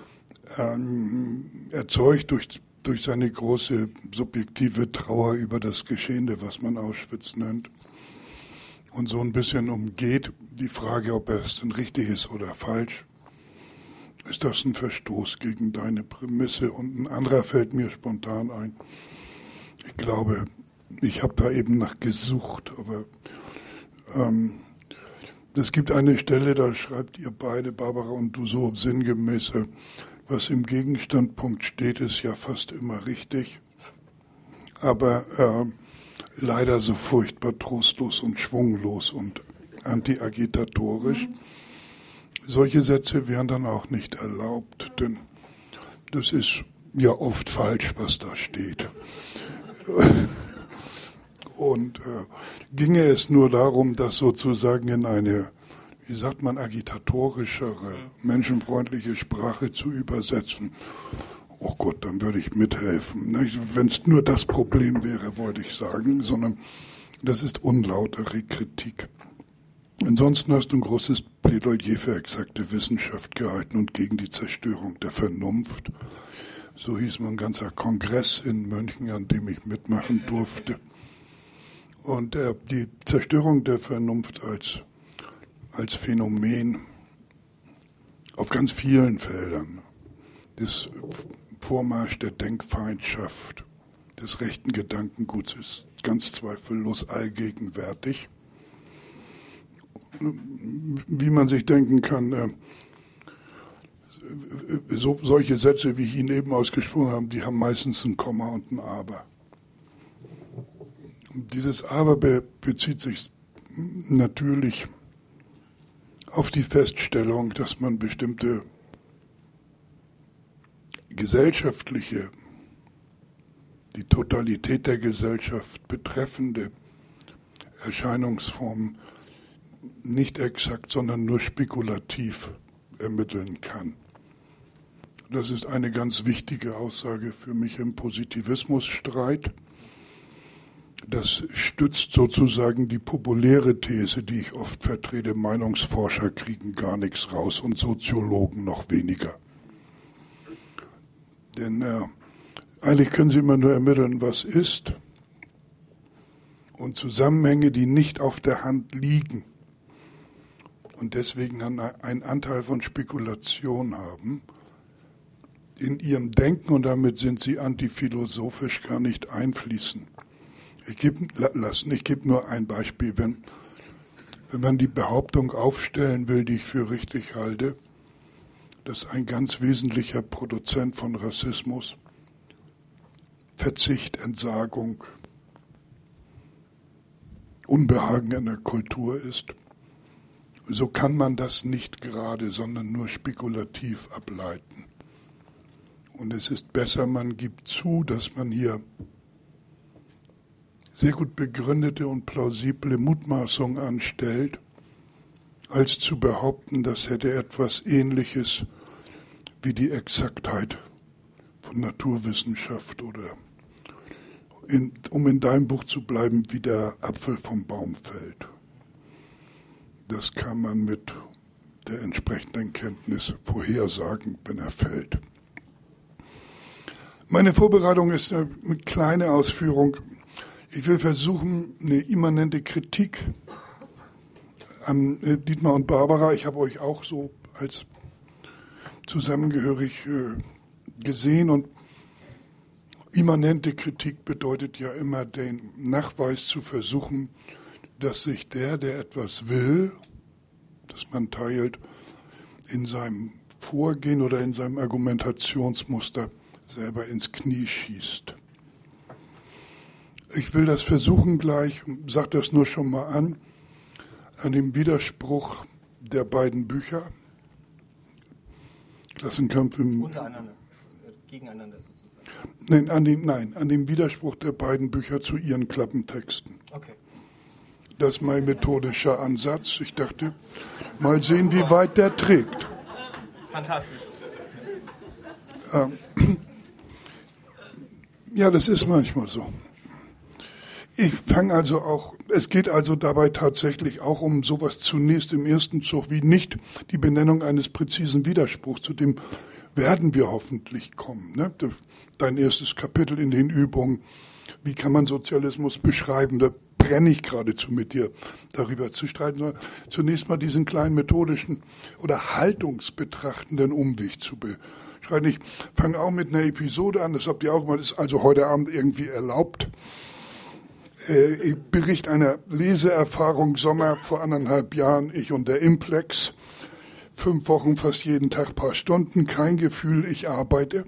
erzeugt durch seine große subjektive Trauer über das Geschehene, was man Auschwitz nennt. Und so ein bisschen umgeht die Frage, ob es denn richtig ist oder falsch. Ist das ein Verstoß gegen deine Prämisse? Und ein anderer fällt mir spontan ein. Ich glaube, ich habe da eben nach gesucht, aber es gibt eine Stelle, da schreibt ihr beide, Barbara und du, so sinngemäß, was im Gegenstandpunkt steht, ist ja fast immer richtig, aber leider so furchtbar trostlos und schwunglos und antiagitatorisch. Solche Sätze wären dann auch nicht erlaubt, denn das ist ja oft falsch, was da steht. Und ginge es nur darum, das sozusagen in eine, wie sagt man, agitatorischere, menschenfreundliche Sprache zu übersetzen, oh Gott, dann würde ich mithelfen. Wenn es nur das Problem wäre, wollte ich sagen, sondern das ist unlautere Kritik. Ansonsten hast du ein großes Plädoyer für exakte Wissenschaft gehalten und gegen die Zerstörung der Vernunft. So hieß mein ganzer Kongress in München, an dem ich mitmachen durfte. Und die Zerstörung der Vernunft als Phänomen auf ganz vielen Feldern, des Vormarsch der Denkfeindschaft, des rechten Gedankenguts ist ganz zweifellos allgegenwärtig. wie man sich denken kann, solche Sätze, wie ich ihn eben ausgesprochen habe, die haben meistens ein Komma und ein Aber. Und dieses Aber bezieht sich natürlich auf die Feststellung, dass man bestimmte gesellschaftliche, die Totalität der Gesellschaft betreffende Erscheinungsformen nicht exakt, sondern nur spekulativ ermitteln kann. Das ist eine ganz wichtige Aussage für mich im Positivismusstreit. Das stützt sozusagen die populäre These, die ich oft vertrete, Meinungsforscher kriegen gar nichts raus und Soziologen noch weniger. Denn eigentlich können sie immer nur ermitteln, was ist, und Zusammenhänge, die nicht auf der Hand liegen und deswegen einen Anteil von Spekulation haben, in ihrem Denken, und damit sind sie antiphilosophisch, gar nicht einfließen. Ich gebe nur ein Beispiel. Wenn man die Behauptung aufstellen will, die ich für richtig halte, dass ein ganz wesentlicher Produzent von Rassismus Verzicht, Entsagung, Unbehagen in der Kultur ist, so kann man das nicht gerade, sondern nur spekulativ ableiten. Und es ist besser, man gibt zu, dass man hier sehr gut begründete und plausible Mutmaßungen anstellt, als zu behaupten, das hätte etwas Ähnliches wie die Exaktheit von Naturwissenschaft oder, um in deinem Buch zu bleiben, wie der Apfel vom Baum fällt. Das kann man mit der entsprechenden Kenntnis vorhersagen, wenn er fällt. Meine Vorbereitung ist eine kleine Ausführung. Ich will versuchen, eine immanente Kritik an Dietmar und Barbara, ich habe euch auch so als zusammengehörig gesehen, und immanente Kritik bedeutet ja immer den Nachweis zu versuchen, dass sich der etwas will, das man teilt, in seinem Vorgehen oder in seinem Argumentationsmuster selber ins Knie schießt. Ich will das versuchen gleich, sage das nur schon mal an dem Widerspruch der beiden Bücher. Klassenkampf untereinander, gegeneinander sozusagen. An dem Widerspruch der beiden Bücher zu ihren Klappentexten. Okay. Das ist mein methodischer Ansatz. Ich dachte, mal sehen, wie weit der trägt. Fantastisch. Ja, das ist manchmal so. Es geht also dabei tatsächlich auch um sowas zunächst im ersten Zug wie nicht die Benennung eines präzisen Widerspruchs, zu dem werden wir hoffentlich kommen. Ne? Dein erstes Kapitel in den Übungen, wie kann man Sozialismus beschreiben, da brenne ich geradezu mit dir, darüber zu streiten, sondern zunächst mal diesen kleinen methodischen oder haltungsbetrachtenden Umweg zu beschreiten. Ich fange auch mit einer Episode an, das habt ihr auch gemacht, ist also heute Abend irgendwie erlaubt. Bericht einer Leseerfahrung, Sommer vor 1,5 Jahren, ich und der Implex. 5 Wochen, fast jeden Tag ein paar Stunden, kein Gefühl, ich arbeite.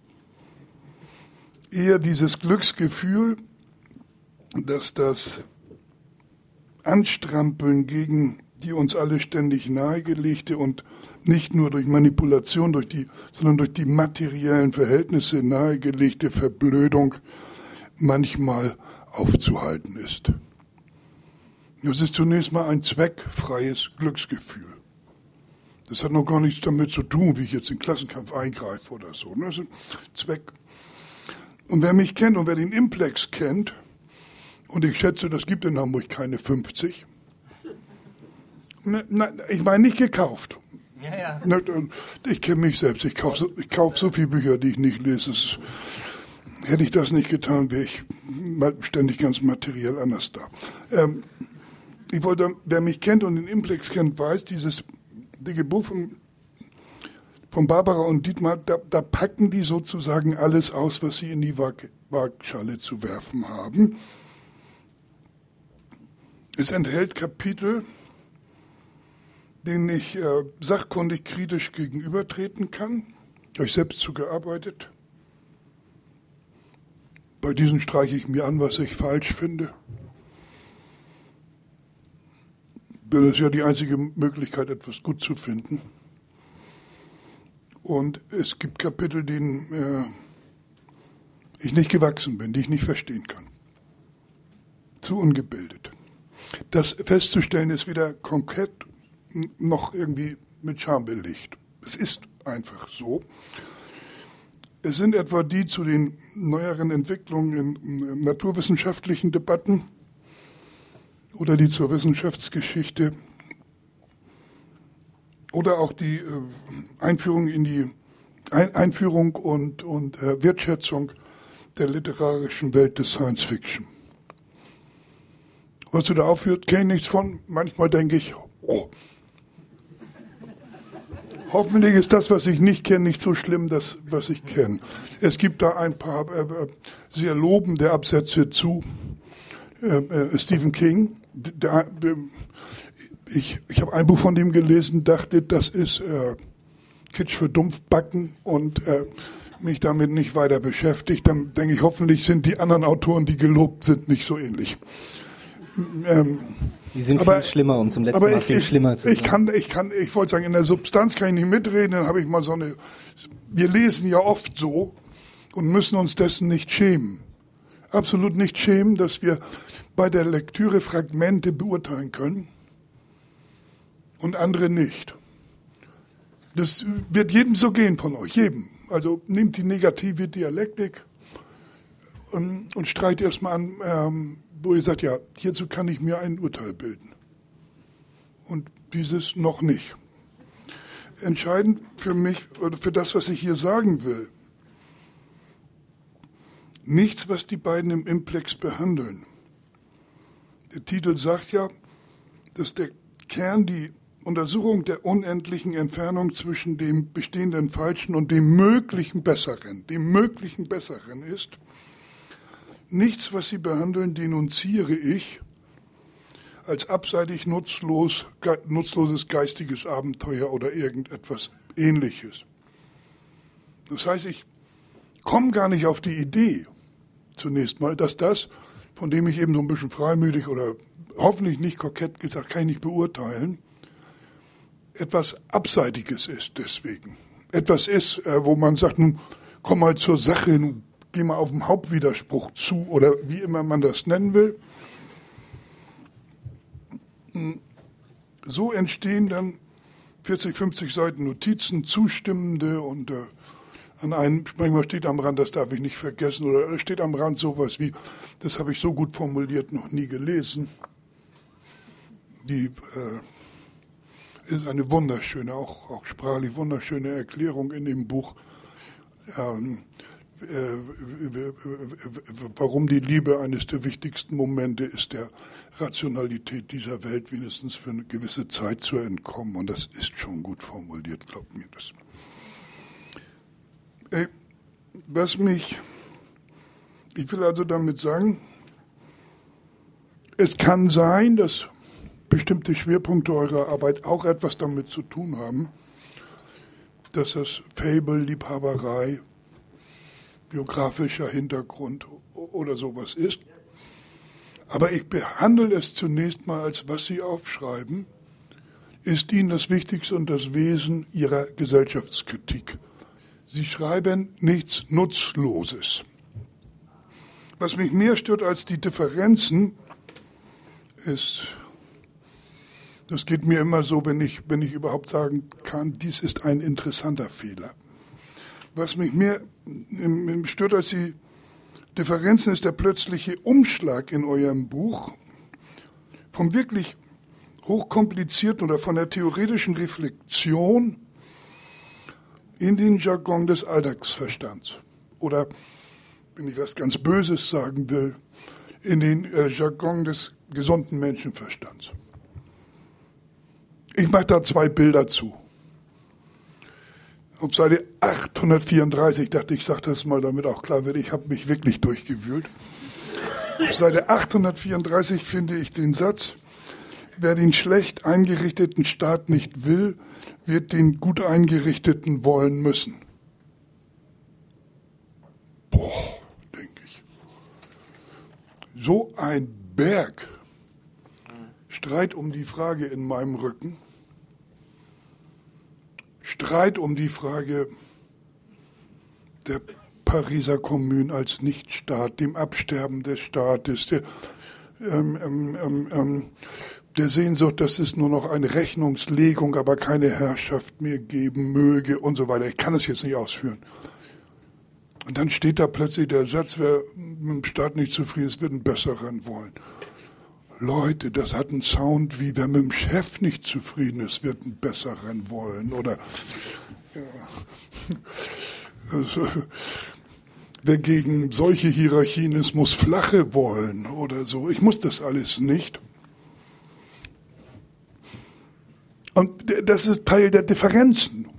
Eher dieses Glücksgefühl, dass das Anstrampeln gegen die uns alle ständig nahegelegte und nicht nur durch Manipulation, sondern durch die materiellen Verhältnisse nahegelegte Verblödung manchmal aufzuhalten ist. Das ist zunächst mal ein zweckfreies Glücksgefühl. Das hat noch gar nichts damit zu tun, wie ich jetzt in den Klassenkampf eingreife oder so. Das ist ein Zweck. Und wer mich kennt und wer den Implex kennt, und ich schätze, das gibt in Hamburg keine 50. Ich meine nicht gekauft. Ja. Ich kenne mich selbst. Ich kauf so viele Bücher, die ich nicht lese. Hätte ich das nicht getan, wäre ich ständig ganz materiell anders da. Wer mich kennt und den Implex kennt, weiß, dieses dicke Buch von Barbara und Dietmar, da packen die sozusagen alles aus, was sie in die Waagschale zu werfen haben. Es enthält Kapitel, denen ich sachkundig kritisch gegenübertreten kann. Habe ich selbst zugearbeitet. Bei diesen streiche ich mir an, was ich falsch finde. Das ist ja die einzige Möglichkeit, etwas gut zu finden. Und es gibt Kapitel, denen ich nicht gewachsen bin, die ich nicht verstehen kann. Zu ungebildet. Das festzustellen ist weder konkret noch irgendwie mit Scham belegt. Es ist einfach so. Es sind etwa die zu den neueren Entwicklungen in naturwissenschaftlichen Debatten oder die zur Wissenschaftsgeschichte oder auch die Einführung und Wertschätzung der literarischen Welt des Science Fiction. Was du da aufführt, kenne ich nichts von. Manchmal denke ich, oh, hoffentlich ist das, was ich nicht kenne, nicht so schlimm, das, was ich kenne. Es gibt da ein paar sehr lobende Absätze zu Stephen King. Ich habe ein Buch von dem gelesen, dachte, das ist Kitsch für Dumpfbacken und mich damit nicht weiter beschäftigt. Dann denke ich, hoffentlich sind die anderen Autoren, die gelobt sind, nicht so ähnlich. Die sind viel schlimmer, um zum letzten Mal viel schlimmer zu sein. Ich wollte sagen, in der Substanz kann ich nicht mitreden, dann habe ich mal wir lesen ja oft so und müssen uns dessen nicht schämen. Absolut nicht schämen, dass wir bei der Lektüre Fragmente beurteilen können und andere nicht. Das wird jedem so gehen von euch, jedem. Also nehmt die negative Dialektik und streicht erstmal an, wo ihr sagt, ja, hierzu kann ich mir ein Urteil bilden. Und dieses noch nicht. Entscheidend für mich, oder für das, was ich hier sagen will, nichts, was die beiden im Implex behandeln. Der Titel sagt ja, dass der Kern die Untersuchung der unendlichen Entfernung zwischen dem bestehenden Falschen und dem möglichen Besseren ist. Nichts, was sie behandeln, denunziere ich als abseitig nutzloses geistiges Abenteuer oder irgendetwas Ähnliches. Das heißt, ich komme gar nicht auf die Idee, zunächst mal, dass das, von dem ich eben so ein bisschen freimütig oder hoffentlich nicht kokett gesagt, kann ich nicht beurteilen, etwas Abseitiges ist deswegen. Etwas ist, wo man sagt, nun komm mal zur Sache, nun geh mal auf den Hauptwiderspruch zu oder wie immer man das nennen will. So entstehen dann 40, 50 Seiten Notizen, zustimmende und manchmal steht am Rand, das darf ich nicht vergessen, oder steht am Rand sowas wie, das habe ich so gut formuliert noch nie gelesen. Die ist eine wunderschöne, auch sprachlich wunderschöne Erklärung in dem Buch, warum die Liebe eines der wichtigsten Momente ist, der Rationalität dieser Welt wenigstens für eine gewisse Zeit zu entkommen. Und das ist schon gut formuliert, glaubt mir das. Ich will also damit sagen, es kann sein, dass bestimmte Schwerpunkte eurer Arbeit auch etwas damit zu tun haben, dass das Fable, Liebhaberei, biografischer Hintergrund oder sowas ist. Aber ich behandle es zunächst mal als, was Sie aufschreiben, ist Ihnen das Wichtigste und das Wesen Ihrer Gesellschaftskritik. Sie schreiben nichts Nutzloses. Was mich mehr stört als die Differenzen, ist, das geht mir immer so, wenn ich überhaupt sagen kann, dies ist ein interessanter Fehler. Was mich mehr stört als die Differenzen ist der plötzliche Umschlag in eurem Buch vom wirklich hochkomplizierten oder von der theoretischen Reflexion in den Jargon des Alltagsverstands. Oder, wenn ich was ganz Böses sagen will, in den Jargon des gesunden Menschenverstands. Ich mache da 2 Bilder zu. Auf Seite 834, dachte ich, sage das mal, damit auch klar wird, ich habe mich wirklich durchgewühlt. Auf Seite 834 finde ich den Satz, Wer den schlecht eingerichteten Staat nicht will, wird den gut eingerichteten wollen müssen. Boah, denke ich. So ein Berg. Streit um die Frage in meinem Rücken. Streit um die Frage der Pariser Kommune als Nichtstaat, dem Absterben des Staates, der Sehnsucht, dass es nur noch eine Rechnungslegung, aber keine Herrschaft mehr geben möge und so weiter. Ich kann es jetzt nicht ausführen. Und dann steht da plötzlich der Satz, wer mit dem Staat nicht zufrieden ist, wird einen besseren wollen. Leute, das hat einen Sound wie, wer mit dem Chef nicht zufrieden ist, wird einen besseren wollen. Oder ja. Also, wer gegen solche Hierarchien ist, muss flache wollen oder so. Ich muss das alles nicht. Und das ist Teil der Differenzen.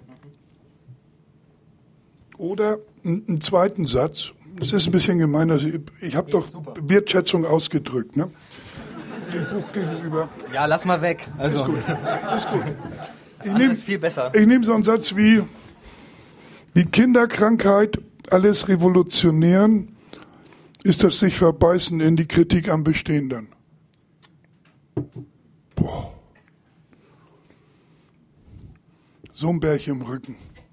Oder einen zweiten Satz, das ist ein bisschen gemein, also ich habe doch Wertschätzung ausgedrückt, ne? Dem Buch gegenüber. Ja, lass mal weg. Also. Ist gut. Ist gut. Das ist viel besser. Ich nehme so einen Satz wie, die Kinderkrankheit, alles revolutionieren, ist das sich verbeißen in die Kritik am Bestehenden. Boah. So ein Berg im Rücken.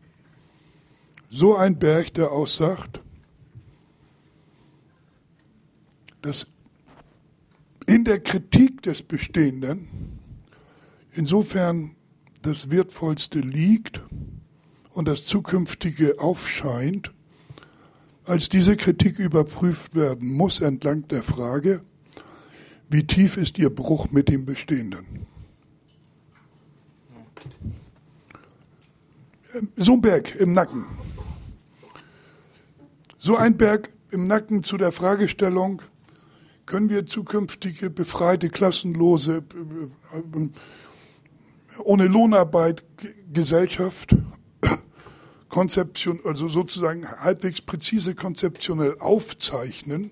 So ein Berg, der aussagt, dass in der Kritik des Bestehenden insofern das Wertvollste liegt und das Zukünftige aufscheint, als diese Kritik überprüft werden muss entlang der Frage, wie tief ist Ihr Bruch mit dem Bestehenden? So ein Berg im Nacken. So ein Berg im Nacken zu der Fragestellung, können wir zukünftige befreite, klassenlose, ohne Lohnarbeit Gesellschaft also sozusagen halbwegs präzise konzeptionell aufzeichnen?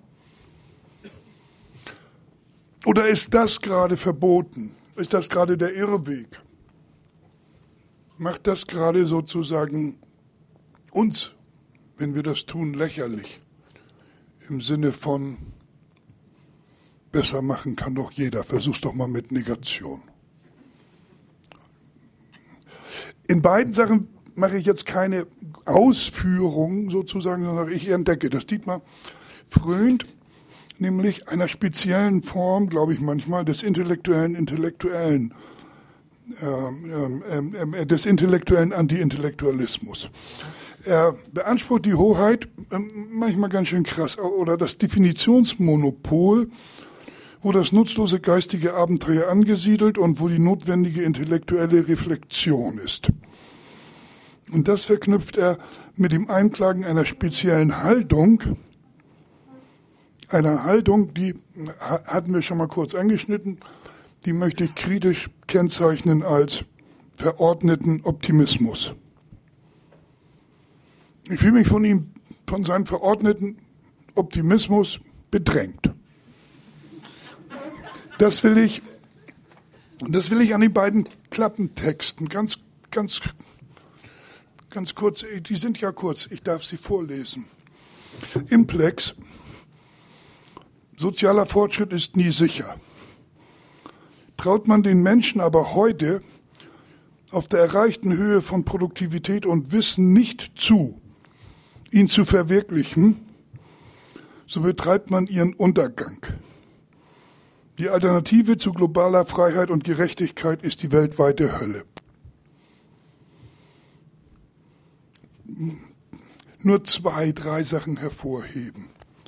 Oder ist das gerade verboten? Ist das gerade der Irrweg? Macht das gerade sozusagen uns, wenn wir das tun, lächerlich? Im Sinne von, besser machen kann doch jeder, versuch's doch mal mit Negation. In beiden Sachen mache ich jetzt keine Ausführungen sozusagen, sondern ich entdecke, dass Dietmar frönt, nämlich einer speziellen Form, glaube ich manchmal, des intellektuellen Anti-Intellektualismus. Er beansprucht die Hoheit, manchmal ganz schön krass, oder das Definitionsmonopol, wo das nutzlose geistige Abenteuer angesiedelt und wo die notwendige intellektuelle Reflexion ist. Und das verknüpft er mit dem Einklagen einer speziellen Haltung, einer Haltung, die hatten wir schon mal kurz angeschnitten, die möchte ich kritisch kennzeichnen als verordneten Optimismus. Ich fühle mich von ihm, von seinem verordneten Optimismus bedrängt. Das will ich an den beiden Klappentexten ganz kurz, die sind ja kurz, ich darf sie vorlesen. Implex, sozialer Fortschritt ist nie sicher. Traut man den Menschen aber heute auf der erreichten Höhe von Produktivität und Wissen nicht zu, ihn zu verwirklichen, so betreibt man ihren Untergang. Die Alternative zu globaler Freiheit und Gerechtigkeit ist die weltweite Hölle. Nur 2, 3 Sachen hervorheben.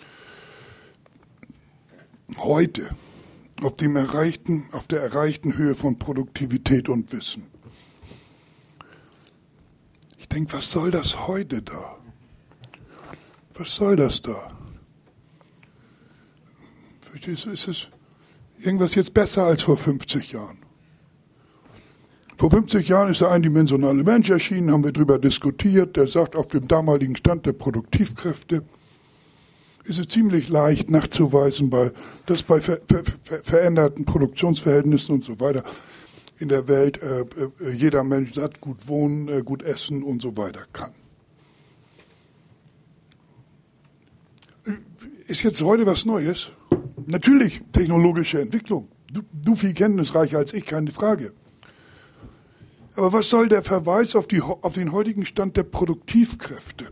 Heute, auf der erreichten Höhe von Produktivität und Wissen. Ich denke, was soll das heute da? Was soll das da? Verstehst du, ist es irgendwas jetzt besser als vor 50 Jahren? Vor 50 Jahren ist der eindimensionale Mensch erschienen, haben wir darüber diskutiert, der sagt, auf dem damaligen Stand der Produktivkräfte ist es ziemlich leicht nachzuweisen, weil das bei veränderten Produktionsverhältnissen und so weiter in der Welt jeder Mensch satt, gut wohnen, gut essen und so weiter kann. Ist jetzt heute was Neues? Natürlich technologische Entwicklung. Du viel kenntnisreicher als ich, keine Frage. Aber was soll der Verweis auf den heutigen Stand der Produktivkräfte?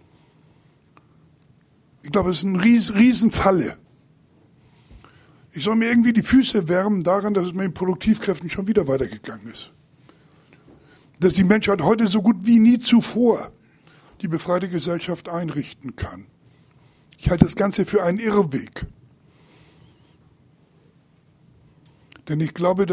Ich glaube, es ist eine Riesenfalle. Ich soll mir irgendwie die Füße wärmen daran, dass es mit den Produktivkräften schon wieder weitergegangen ist. Dass die Menschheit heute so gut wie nie zuvor die befreite Gesellschaft einrichten kann. Ich halte das Ganze für einen Irrweg. Denn ich glaube,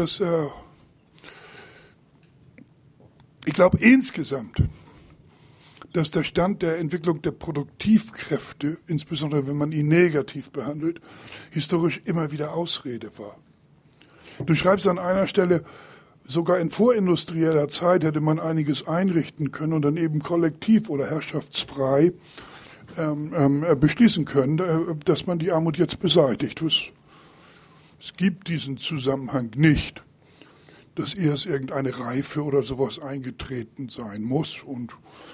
insgesamt, dass der Stand der Entwicklung der Produktivkräfte, insbesondere wenn man ihn negativ behandelt, historisch immer wieder Ausrede war. Du schreibst an einer Stelle, sogar in vorindustrieller Zeit hätte man einiges einrichten können und dann eben kollektiv oder herrschaftsfrei beschließen können, dass man die Armut jetzt beseitigt. Es gibt diesen Zusammenhang nicht, dass erst irgendeine Reife oder sowas eingetreten sein muss. Und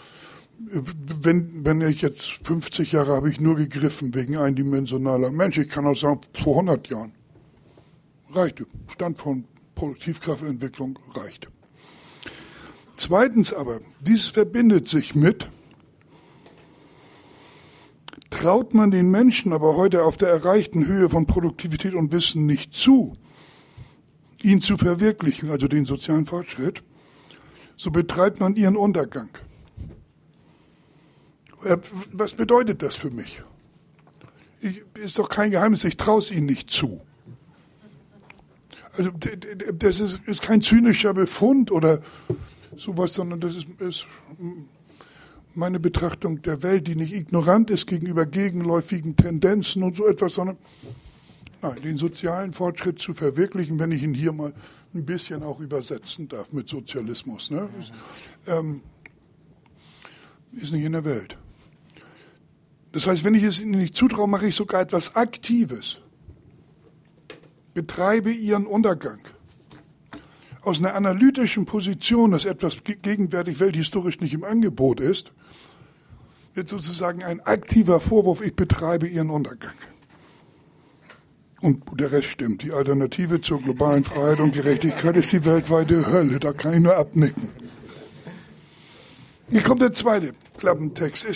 wenn ich jetzt 50 Jahre habe ich nur gegriffen wegen eindimensionaler Mensch, ich kann auch sagen, vor 100 Jahren reichte. Stand von Produktivkraftentwicklung reichte. Zweitens aber, dies verbindet sich mit, traut man den Menschen aber heute auf der erreichten Höhe von Produktivität und Wissen nicht zu, ihn zu verwirklichen, also den sozialen Fortschritt, so betreibt man ihren Untergang. Was bedeutet das für mich? Ist doch kein Geheimnis, ich traue es ihnen nicht zu. Also das ist kein zynischer Befund oder sowas, sondern das ist meine Betrachtung der Welt, die nicht ignorant ist gegenüber gegenläufigen Tendenzen und so etwas, sondern den sozialen Fortschritt zu verwirklichen, wenn ich ihn hier mal ein bisschen auch übersetzen darf mit Sozialismus, ne? Ist nicht in der Welt. Das heißt, wenn ich es ihnen nicht zutraue, mache ich sogar etwas Aktives. Betreibe ihren Untergang. Aus einer analytischen Position, dass etwas gegenwärtig welthistorisch nicht im Angebot ist, wird sozusagen ein aktiver Vorwurf, ich betreibe ihren Untergang. Und der Rest stimmt. Die Alternative zur globalen Freiheit und Gerechtigkeit ist die weltweite Hölle. Da kann ich nur abnicken. Hier kommt der zweite Klappentext.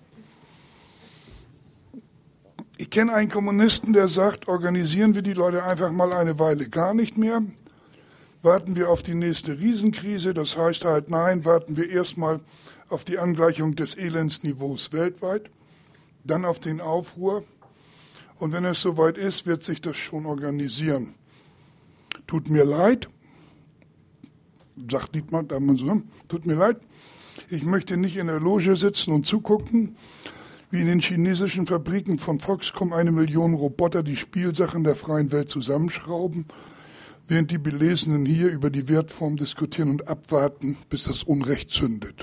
Ich kenne einen Kommunisten, der sagt, organisieren wir die Leute einfach mal eine Weile gar nicht mehr. Warten wir auf die nächste Riesenkrise. Das heißt halt, nein, warten wir erstmal auf die Angleichung des Elendsniveaus weltweit, dann auf den Aufruhr. Und wenn es soweit ist, wird sich das schon organisieren. Tut mir leid, sagt Dietmar, tut mir leid, ich möchte nicht in der Loge sitzen und zugucken, wie in den chinesischen Fabriken von Foxconn 1 Million Roboter die Spielsachen der freien Welt zusammenschrauben, während die Belesenen hier über die Wertform diskutieren und abwarten, bis das Unrecht zündet.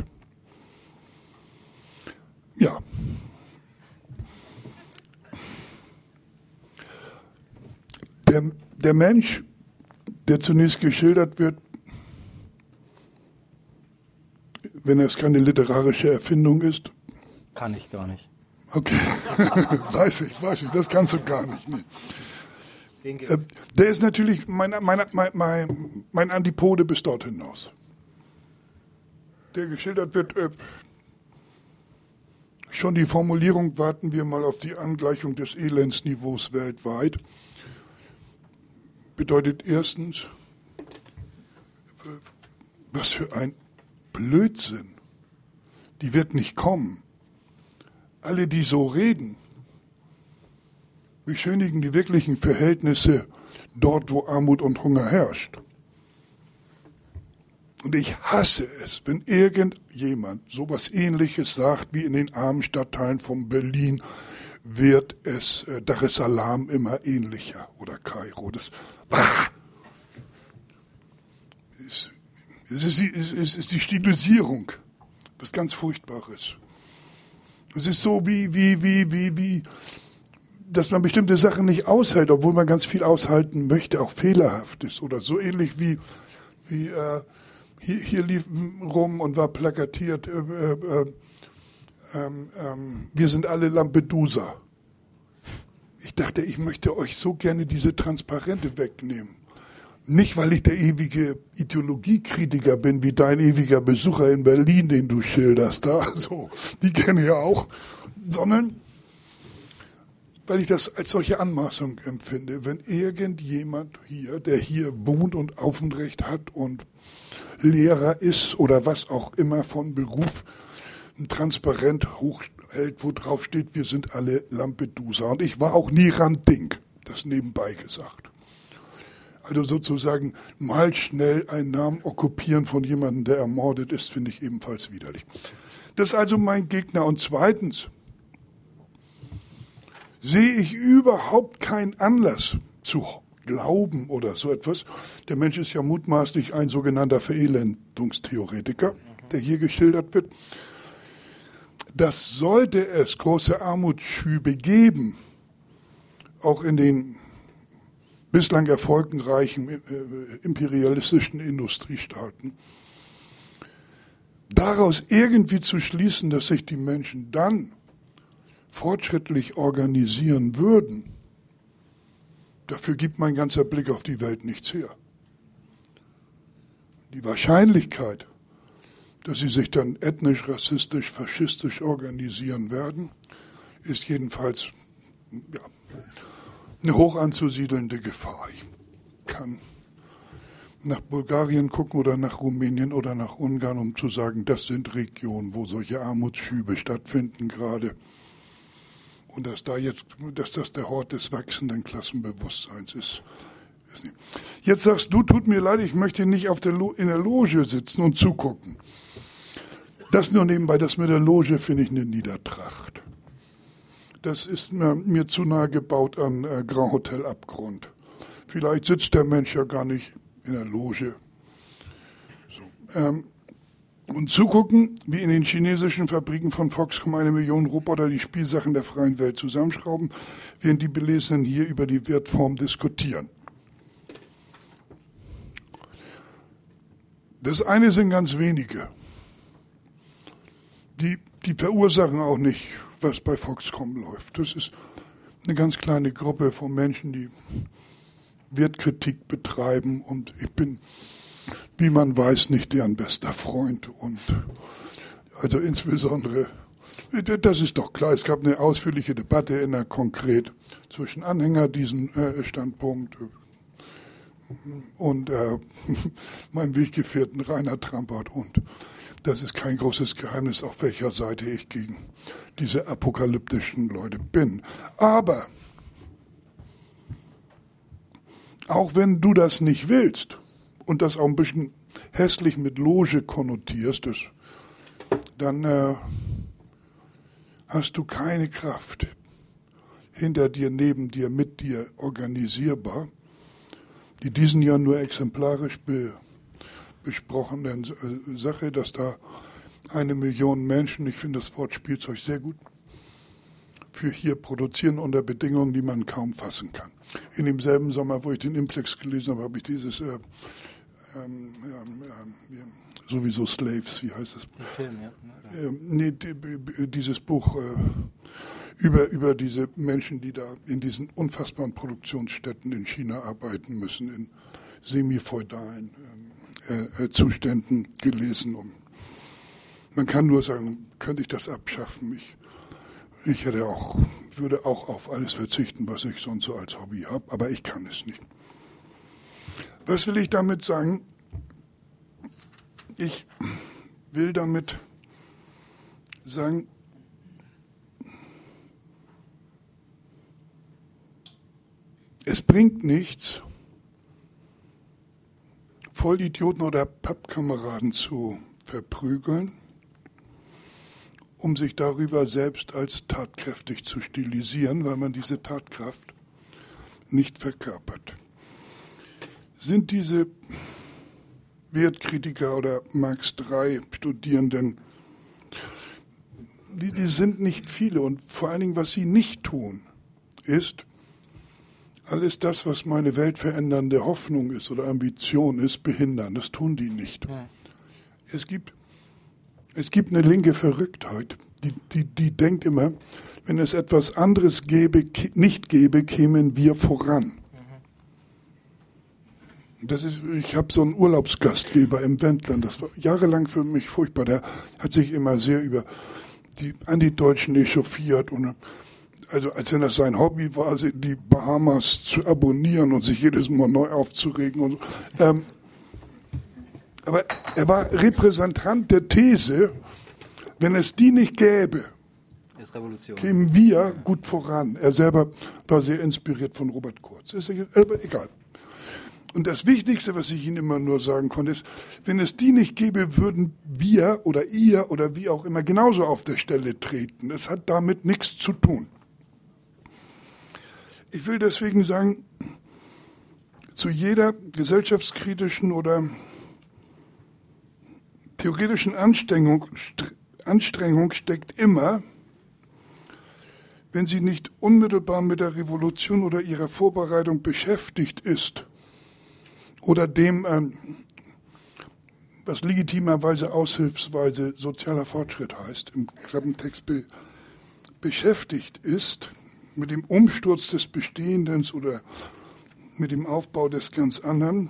Ja. Der Mensch, der zunächst geschildert wird, wenn es keine literarische Erfindung ist. Kann ich gar nicht. Okay, weiß ich, das kannst du gar nicht. Nee. Der ist natürlich mein Antipode bis dort hinaus. Der geschildert wird, schon die Formulierung, warten wir mal auf die Angleichung des Elendsniveaus weltweit, bedeutet erstens, was für ein Blödsinn. Die wird nicht kommen. Alle, die so reden, beschönigen die wirklichen Verhältnisse dort, wo Armut und Hunger herrscht. Und ich hasse es, wenn irgendjemand sowas Ähnliches sagt, wie in den armen Stadtteilen von Berlin wird es Dar es Salaam immer ähnlicher oder Kairo. Das ist die Stilisierung, was ganz Furchtbares. Es ist so wie dass man bestimmte Sachen nicht aushält, obwohl man ganz viel aushalten möchte, auch fehlerhaft ist oder so ähnlich wie hier lief rum und war plakatiert, wir sind alle Lampedusa. Ich dachte, ich möchte euch so gerne diese Transparente wegnehmen. Nicht, weil ich der ewige Ideologiekritiker bin, wie dein ewiger Besucher in Berlin, den du schilderst, da, so, die kenne ich ja auch, sondern weil ich das als solche Anmaßung empfinde. Wenn irgendjemand hier, der hier wohnt und Aufentrecht hat und Lehrer ist oder was auch immer von Beruf, ein Transparent hochhält, wo drauf steht, wir sind alle Lampedusa. Und ich war auch nie Randding, das nebenbei gesagt. Also sozusagen mal schnell einen Namen okkupieren von jemandem, der ermordet ist, finde ich ebenfalls widerlich. Das ist also mein Gegner. Und zweitens sehe ich überhaupt keinen Anlass zu glauben oder so etwas. Der Mensch ist ja mutmaßlich ein sogenannter Verelendungstheoretiker, der hier geschildert wird. Das sollte es große Armutsschübe geben, auch in den bislang erfolgreichen imperialistischen Industriestaaten, daraus irgendwie zu schließen, dass sich die Menschen dann fortschrittlich organisieren würden, dafür gibt mein ganzer Blick auf die Welt nichts her. Die Wahrscheinlichkeit, dass sie sich dann ethnisch, rassistisch, faschistisch organisieren werden, ist jedenfalls eine hoch anzusiedelnde Gefahr. Ich kann nach Bulgarien gucken oder nach Rumänien oder nach Ungarn, um zu sagen, das sind Regionen, wo solche Armutsschübe stattfinden gerade. Und dass das der Hort des wachsenden Klassenbewusstseins ist. Jetzt sagst du, tut mir leid, ich möchte nicht in der Loge sitzen und zugucken. Das nur nebenbei, das mit der Loge finde ich eine Niedertracht. Das ist mir zu nahe gebaut an Grand Hotel Abgrund. Vielleicht sitzt der Mensch ja gar nicht in der Loge. So. Und zugucken, wie in den chinesischen Fabriken von Foxconn 1 Million Roboter die Spielsachen der freien Welt zusammenschrauben, während die Belesenen hier über die Wertform diskutieren. Das eine sind ganz wenige. Die verursachen auch nicht, was bei Foxconn läuft. Das ist eine ganz kleine Gruppe von Menschen, die Wertkritik betreiben und ich bin, wie man weiß, nicht deren bester Freund und also insbesondere, das ist doch klar, es gab eine ausführliche Debatte in der Konkret zwischen Anhänger diesen Standpunkt und meinem Weggefährten Rainer Trampert und das ist kein großes Geheimnis, auf welcher Seite ich gegen diese apokalyptischen Leute bin. Aber auch wenn du das nicht willst und das auch ein bisschen hässlich mit Loge konnotierst, dann hast du keine Kraft hinter dir, neben dir, mit dir organisierbar, die diesen ja nur exemplarisch besprochenen Sache, dass da 1 Million Menschen, ich finde das Wort Spielzeug sehr gut, für hier produzieren unter Bedingungen, die man kaum fassen kann. In demselben Sommer, wo ich den Implex gelesen habe, habe ich dieses sowieso Slaves, wie heißt es? Film, ja. Dieses Buch über diese Menschen, die da in diesen unfassbaren Produktionsstätten in China arbeiten müssen, in semi-feudalen Zuständen gelesen. Und man kann nur sagen, könnte ich das abschaffen? Ich würde auch auf alles verzichten, was ich sonst so als Hobby habe, aber ich kann es nicht. Was will ich damit sagen? Ich will damit sagen, es bringt nichts, Vollidioten oder Pappkameraden zu verprügeln, um sich darüber selbst als tatkräftig zu stilisieren, weil man diese Tatkraft nicht verkörpert. Sind diese Wertkritiker oder Marx III Studierenden, die sind nicht viele und vor allen Dingen, was sie nicht tun, ist, alles das, was meine weltverändernde Hoffnung ist oder Ambition ist, behindern. Das tun die nicht. Ja. Es gibt eine linke Verrücktheit, die denkt immer, wenn es etwas anderes nicht gäbe, kämen wir voran. Ich habe so einen Urlaubsgastgeber im Wendland, das war jahrelang für mich furchtbar. Der hat sich immer sehr über die Antideutschen echauffiert und also als wenn das sein Hobby war, die Bahamas zu abonnieren und sich jedes Mal neu aufzuregen und so. Aber er war Repräsentant der These, wenn es die nicht gäbe, kämen wir gut voran. Er selber war sehr inspiriert von Robert Kurz. Ist aber egal. Und das Wichtigste, was ich Ihnen immer nur sagen konnte, ist, wenn es die nicht gäbe, würden wir oder ihr oder wie auch immer genauso auf der Stelle treten. Es hat damit nichts zu tun. Ich will deswegen sagen, zu jeder gesellschaftskritischen oder theoretischen Anstrengung steckt immer, wenn sie nicht unmittelbar mit der Revolution oder ihrer Vorbereitung beschäftigt ist oder dem, was legitimerweise aushilfsweise sozialer Fortschritt heißt, im Klappentext beschäftigt ist, mit dem Umsturz des Bestehenden oder mit dem Aufbau des ganz anderen,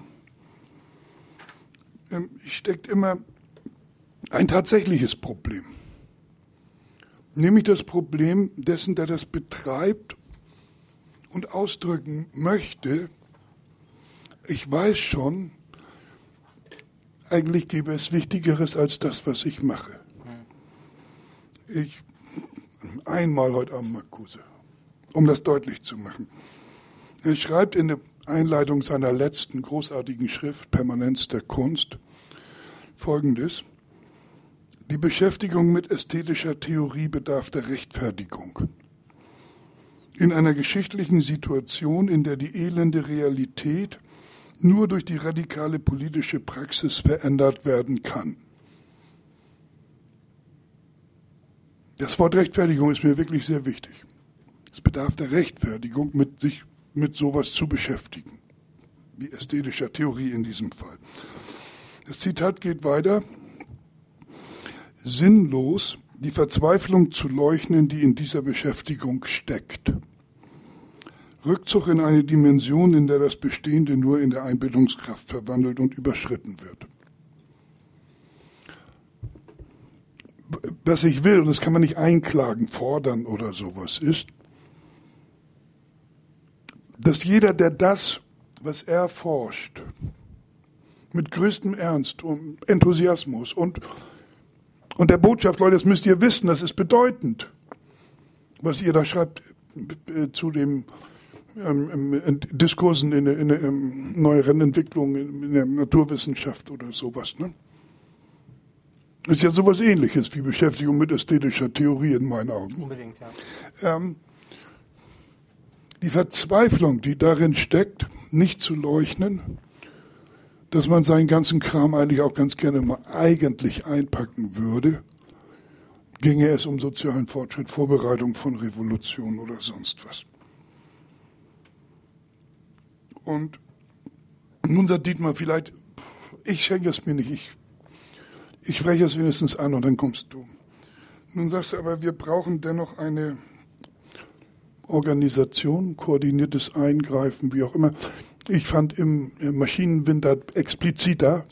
steckt immer ein tatsächliches Problem. Nämlich das Problem dessen, der das betreibt und ausdrücken möchte, ich weiß schon, eigentlich gäbe es Wichtigeres als das, was ich mache. Einmal heute Abend Marcuse, um das deutlich zu machen. Er schreibt in der Einleitung seiner letzten großartigen Schrift Permanenz der Kunst Folgendes: Die Beschäftigung mit ästhetischer Theorie bedarf der Rechtfertigung. In einer geschichtlichen Situation, in der die elende Realität nur durch die radikale politische Praxis verändert werden kann. Das Wort Rechtfertigung ist mir wirklich sehr wichtig. Es bedarf der Rechtfertigung, sich mit sowas zu beschäftigen, wie ästhetischer Theorie in diesem Fall. Das Zitat geht weiter. Sinnlos die Verzweiflung zu leugnen, die in dieser Beschäftigung steckt. Rückzug in eine Dimension, in der das Bestehende nur in der Einbildungskraft verwandelt und überschritten wird. Was ich will, und das kann man nicht einklagen, fordern oder sowas, ist, dass jeder, der das, was er forscht, mit größtem Ernst und Enthusiasmus und der Botschaft, Leute, das müsst ihr wissen, das ist bedeutend, was ihr da schreibt zu den Diskursen in der neueren Entwicklung in der Naturwissenschaft oder sowas. Ne? Ist ja sowas Ähnliches wie Beschäftigung mit ästhetischer Theorie in meinen Augen. Unbedingt, ja. Die Verzweiflung, die darin steckt, nicht zu leugnen, dass man seinen ganzen Kram eigentlich auch ganz gerne mal eigentlich einpacken würde, ginge es um sozialen Fortschritt, Vorbereitung von Revolution oder sonst was. Und nun sagt Dietmar vielleicht, ich schenke es mir nicht, ich spreche es wenigstens an und dann kommst du. Nun sagst du aber, wir brauchen dennoch eine Organisation, koordiniertes Eingreifen, wie auch immer. Ich fand im Maschinenwinter expliziter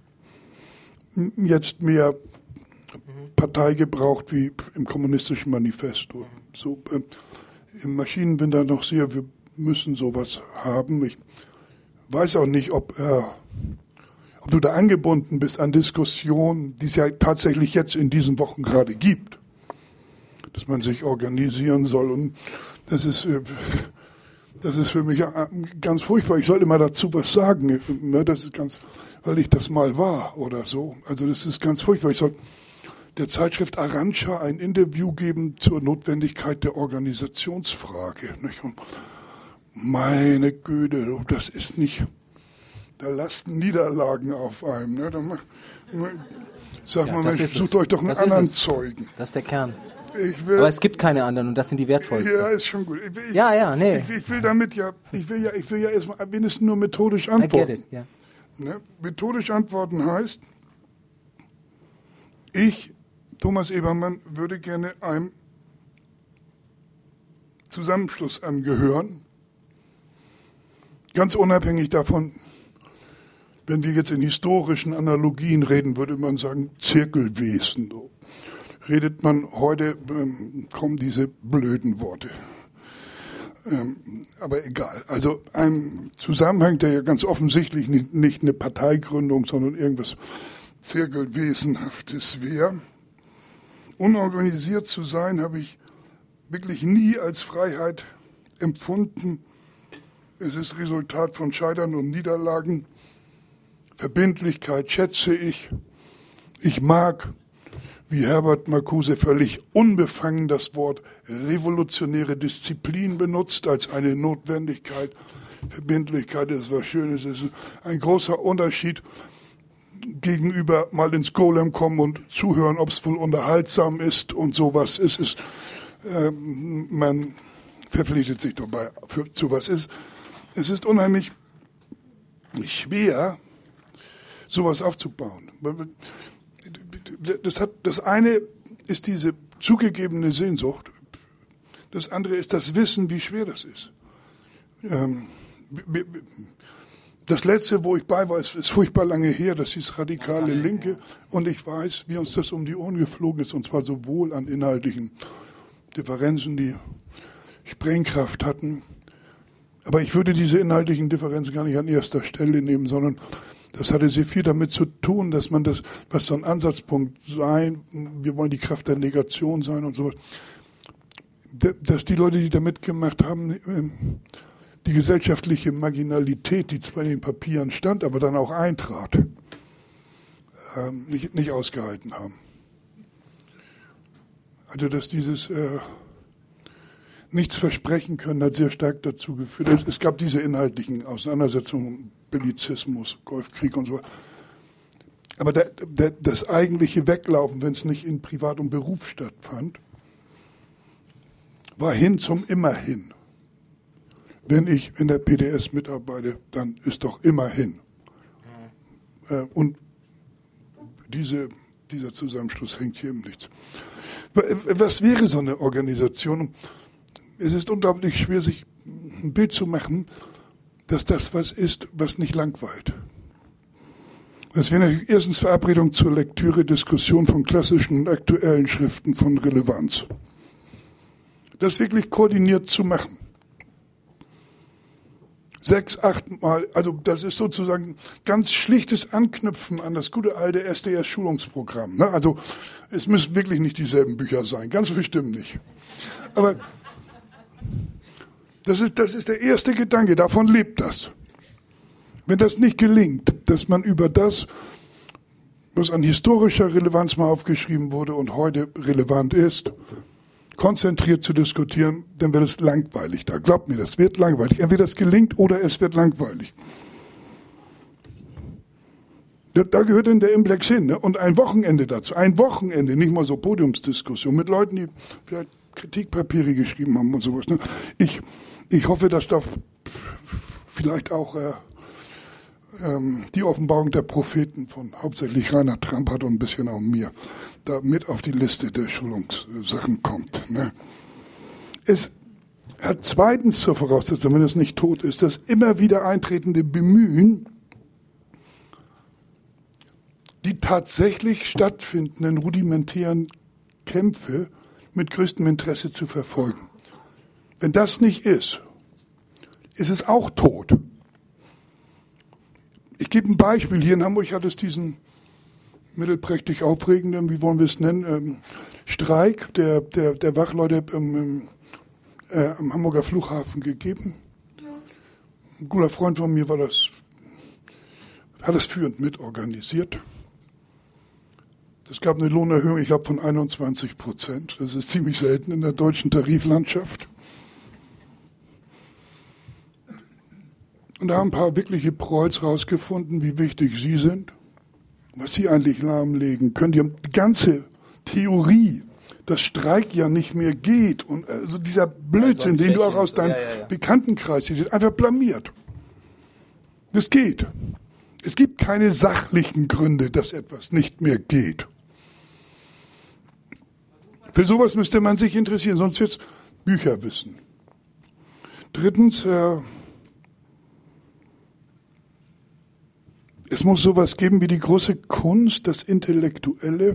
jetzt mehr Partei gebraucht wie im kommunistischen Manifesto. So, im Maschinenwinter noch sehr, wir müssen sowas haben. Ich weiß auch nicht, ob du da angebunden bist an Diskussionen, die es ja tatsächlich jetzt in diesen Wochen gerade gibt, dass man sich organisieren soll. Und das ist für mich ganz furchtbar. Ich sollte mal dazu was sagen. Das ist ganz, weil ich das mal war oder so. Also das ist ganz furchtbar. Ich soll der Zeitschrift Arantxa ein Interview geben zur Notwendigkeit der Organisationsfrage. Und meine Güte, das ist nicht, da lasten Niederlagen auf einem. Ne? Sag mal, Mensch, sucht euch doch einen anderen Zeugen. Das ist der Kern. Aber es gibt keine anderen und das sind die wertvollsten. Ja, ist schon gut. Nee. Ich will ja erstmal wenigstens nur methodisch antworten. I get it, ja. Ne? Methodisch antworten heißt, ich, Thomas Ebermann, würde gerne einem Zusammenschluss angehören, ganz unabhängig davon, wenn wir jetzt in historischen Analogien reden, würde man sagen Zirkelwesen. So. Redet man heute, kommen diese blöden Worte. Aber egal. Also ein Zusammenhang, der ja ganz offensichtlich nicht eine Parteigründung, sondern irgendwas Zirkelwesenhaftes wäre. Unorganisiert zu sein, habe ich wirklich nie als Freiheit empfunden. Es ist Resultat von Scheitern und Niederlagen. Verbindlichkeit schätze ich. Ich mag, wie Herbert Marcuse völlig unbefangen das Wort revolutionäre Disziplin benutzt als eine Notwendigkeit. Verbindlichkeit ist was Schönes, es ist ein großer Unterschied gegenüber mal ins Golem kommen und zuhören, ob es wohl unterhaltsam ist und sowas. Man verpflichtet sich dabei zu was ist. Es ist unheimlich schwer, sowas aufzubauen. Das eine ist diese zugegebene Sehnsucht, das andere ist das Wissen, wie schwer das ist. Das letzte, wo ich bei war, ist furchtbar lange her, das hieß Radikale Linke, und ich weiß, wie uns das um die Ohren geflogen ist, und zwar sowohl an inhaltlichen Differenzen, die Sprengkraft hatten, aber ich würde diese inhaltlichen Differenzen gar nicht an erster Stelle nehmen, sondern das hatte sehr viel damit zu tun, dass man das, was so ein Ansatzpunkt sein, wir wollen die Kraft der Negation sein und sowas, dass die Leute, die da mitgemacht haben, die gesellschaftliche Marginalität, die zwar in den Papieren stand, aber dann auch eintrat, nicht ausgehalten haben. Also dass dieses nichts versprechen können, hat sehr stark dazu geführt. Es gab diese inhaltlichen Auseinandersetzungen, Bellizismus, Golfkrieg und so. Aber das eigentliche Weglaufen, wenn es nicht in Privat und Beruf stattfand, war hin zum Immerhin. Wenn ich in der PDS mitarbeite, dann ist doch immerhin. Und dieser Zusammenschluss hängt hier im Nichts. Was wäre so eine Organisation? Es ist unglaublich schwer, sich ein Bild zu machen, dass das was ist, was nicht langweilt. Das wäre natürlich erstens Verabredung zur Lektüre, Diskussion von klassischen und aktuellen Schriften von Relevanz. Das wirklich koordiniert zu machen. 6, 8 Mal, also das ist sozusagen ganz schlichtes Anknüpfen an das gute alte SDS-Schulungsprogramm. Ne? Also es müssen wirklich nicht dieselben Bücher sein, ganz bestimmt nicht. Aber das ist der erste Gedanke, davon lebt das. Wenn das nicht gelingt, dass man über das, was an historischer Relevanz mal aufgeschrieben wurde und heute relevant ist, konzentriert zu diskutieren, dann wird es langweilig da. Glaubt mir, das wird langweilig. Entweder es gelingt oder es wird langweilig. Da gehört dann der Implex hin. Ne? Und ein Wochenende dazu. Ein Wochenende, nicht mal so Podiumsdiskussion mit Leuten, die vielleicht Kritikpapiere geschrieben haben und sowas. Ne? Ich hoffe, dass da vielleicht auch die Offenbarung der Propheten von hauptsächlich Rainer Trampert und ein bisschen auch mir da mit auf die Liste der Schulungssachen kommt. Ne? Es hat zweitens zur Voraussetzung, wenn es nicht tot ist, das immer wieder eintretende Bemühen, die tatsächlich stattfindenden rudimentären Kämpfe mit größtem Interesse zu verfolgen. Wenn das nicht ist, ist es auch tot. Ich gebe ein Beispiel. Hier in Hamburg hat es diesen mittelprächtig aufregenden, wie wollen wir es nennen, Streik der Wachleute am Hamburger Flughafen gegeben. Ein guter Freund von mir hat das führend mitorganisiert. Es gab eine Lohnerhöhung, ich glaube, von 21%. Das ist ziemlich selten in der deutschen Tariflandschaft. Und da haben ein paar wirkliche Prolls rausgefunden, wie wichtig sie sind, was sie eigentlich lahmlegen können. Die haben die ganze Theorie dass Streik ja nicht mehr geht. Und also dieser Blödsinn, den du auch aus deinem Bekanntenkreis siehst, einfach blamiert. Das geht. Es gibt keine sachlichen Gründe, dass etwas nicht mehr geht. Für sowas müsste man sich interessieren, sonst wird es Bücherwissen. Drittens, es muss sowas geben wie die große Kunst, dass Intellektuelle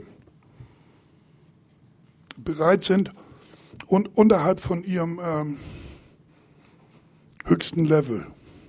bereit sind und unterhalb von ihrem höchsten Level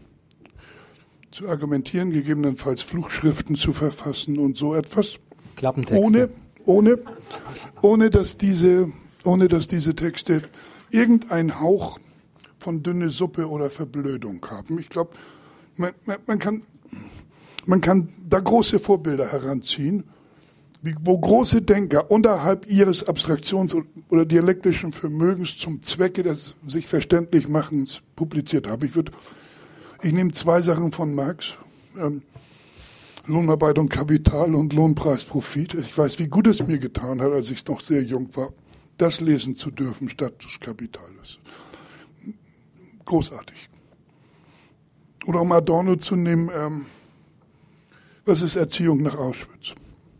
zu argumentieren, gegebenenfalls Fluchschriften zu verfassen und so etwas. Klappentexte. Ohne dass diese Texte irgendeinen Hauch von dünne Suppe oder Verblödung haben. Ich glaube, man kann da große Vorbilder heranziehen, wo große Denker unterhalb ihres Abstraktions- oder dialektischen Vermögens zum Zwecke des sich verständlich Machens publiziert haben. Ich nehme 2 Sachen von Marx, Lohnarbeit und Kapital und Lohnpreis Profit. Ich weiß, wie gut es mir getan hat, als ich noch sehr jung war, das lesen zu dürfen statt des Kapitales. Großartig. Oder um Adorno zu nehmen, was ist Erziehung nach Auschwitz?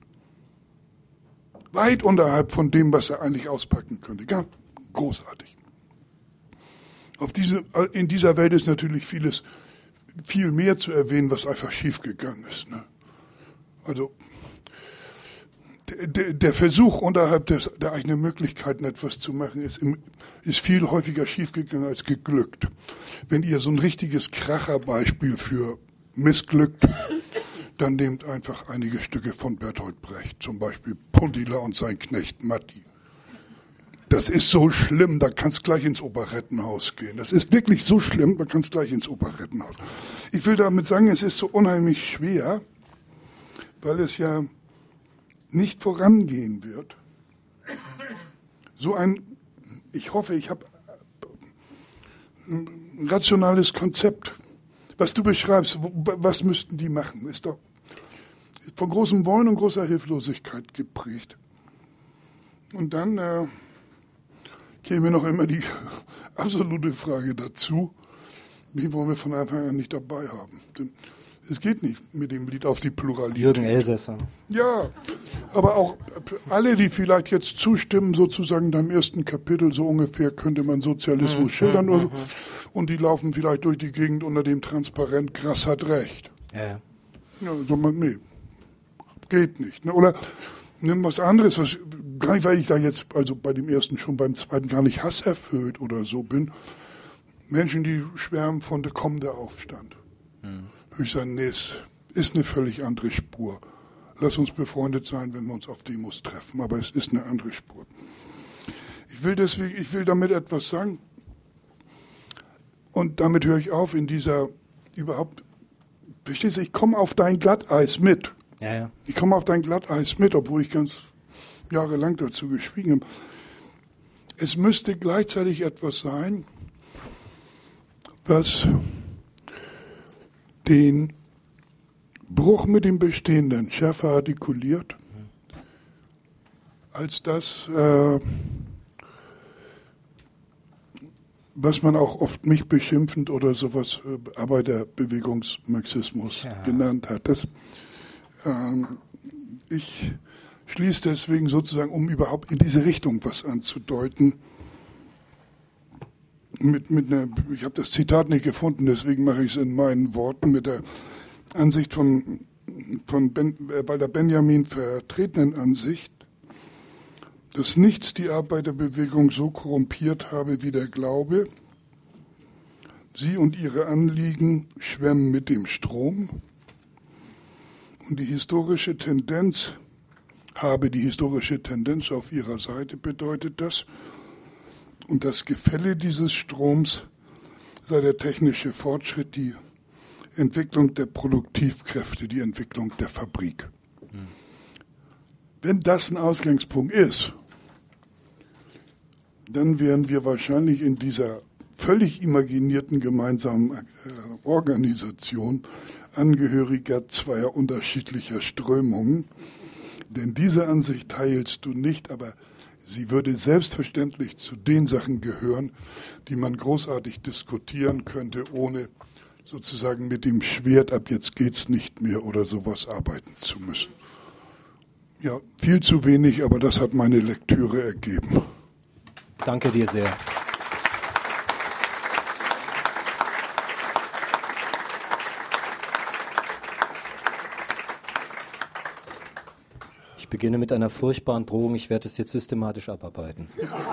Weit unterhalb von dem, was er eigentlich auspacken könnte. Ganz großartig. In dieser Welt ist natürlich viel mehr zu erwähnen, was einfach schiefgegangen ist. Ne? Also der Versuch, unterhalb der eigenen Möglichkeiten etwas zu machen, ist viel häufiger schiefgegangen als geglückt. Wenn ihr so ein richtiges Kracherbeispiel für missglückt, dann nehmt einfach einige Stücke von Bertolt Brecht, zum Beispiel Pundila und sein Knecht Matti. Das ist so schlimm, da kannst gleich ins Operettenhaus gehen. Das ist wirklich so schlimm, da kannst gleich ins Operettenhaus. Ich will damit sagen, es ist so unheimlich schwer, weil es ja nicht vorangehen wird. Ich hoffe, ich habe ein rationales Konzept. Was du beschreibst, was müssten die machen, ist doch von großem Wollen und großer Hilflosigkeit geprägt. Und dann käme noch immer die absolute Frage dazu, wie wollen wir von Anfang an nicht dabei haben? Denn es geht nicht mit dem Lied auf die Pluralität. Jürgen Elsässer. Ja, aber auch alle, die vielleicht jetzt zustimmen, sozusagen deinem ersten Kapitel, so ungefähr könnte man Sozialismus schildern oder so, und die laufen vielleicht durch die Gegend unter dem Transparent, Grass hat recht. Ja. Ja, nee, geht nicht. Ne? Oder nimm was anderes, gar nicht, weil ich da jetzt, also bei dem ersten schon, beim zweiten gar nicht hasserfüllt oder so bin. Menschen, die schwärmen von der kommende Aufstand. Würde ich sagen, nee, es ist eine völlig andere Spur. Lass uns befreundet sein, wenn wir uns auf Demos treffen, aber es ist eine andere Spur. Ich will damit etwas sagen. Und damit höre ich auf in dieser verstehst du, ich komme auf dein Glatteis mit. Ja. Ich komme auf dein Glatteis mit, obwohl ich ganz jahrelang dazu geschwiegen habe. Es müsste gleichzeitig etwas sein, was den Bruch mit dem Bestehenden schärfer artikuliert, als das, was man auch oft mich beschimpfend oder sowas Arbeiterbewegungsmarxismus genannt hat. Ich schließe deswegen sozusagen, um überhaupt in diese Richtung was anzudeuten, ich habe das Zitat nicht gefunden, deswegen mache ich es in meinen Worten, mit der Ansicht von Walter Benjamin vertretenen Ansicht, dass nichts die Arbeiterbewegung so korrumpiert habe wie der Glaube, sie und ihre Anliegen schwemmen mit dem Strom und die historische Tendenz auf ihrer Seite, bedeutet das. Und das Gefälle dieses Stroms sei der technische Fortschritt, die Entwicklung der Produktivkräfte, die Entwicklung der Fabrik. Wenn das ein Ausgangspunkt ist, dann wären wir wahrscheinlich in dieser völlig imaginierten gemeinsamen Organisation Angehöriger zweier unterschiedlicher Strömungen. Denn diese Ansicht teilst du nicht, aber sie würde selbstverständlich zu den Sachen gehören, die man großartig diskutieren könnte, ohne sozusagen mit dem Schwert, ab jetzt geht's nicht mehr oder sowas arbeiten zu müssen. Ja, viel zu wenig, aber das hat meine Lektüre ergeben. Danke dir sehr. Ich beginne mit einer furchtbaren Drohung, ich werde es jetzt systematisch abarbeiten.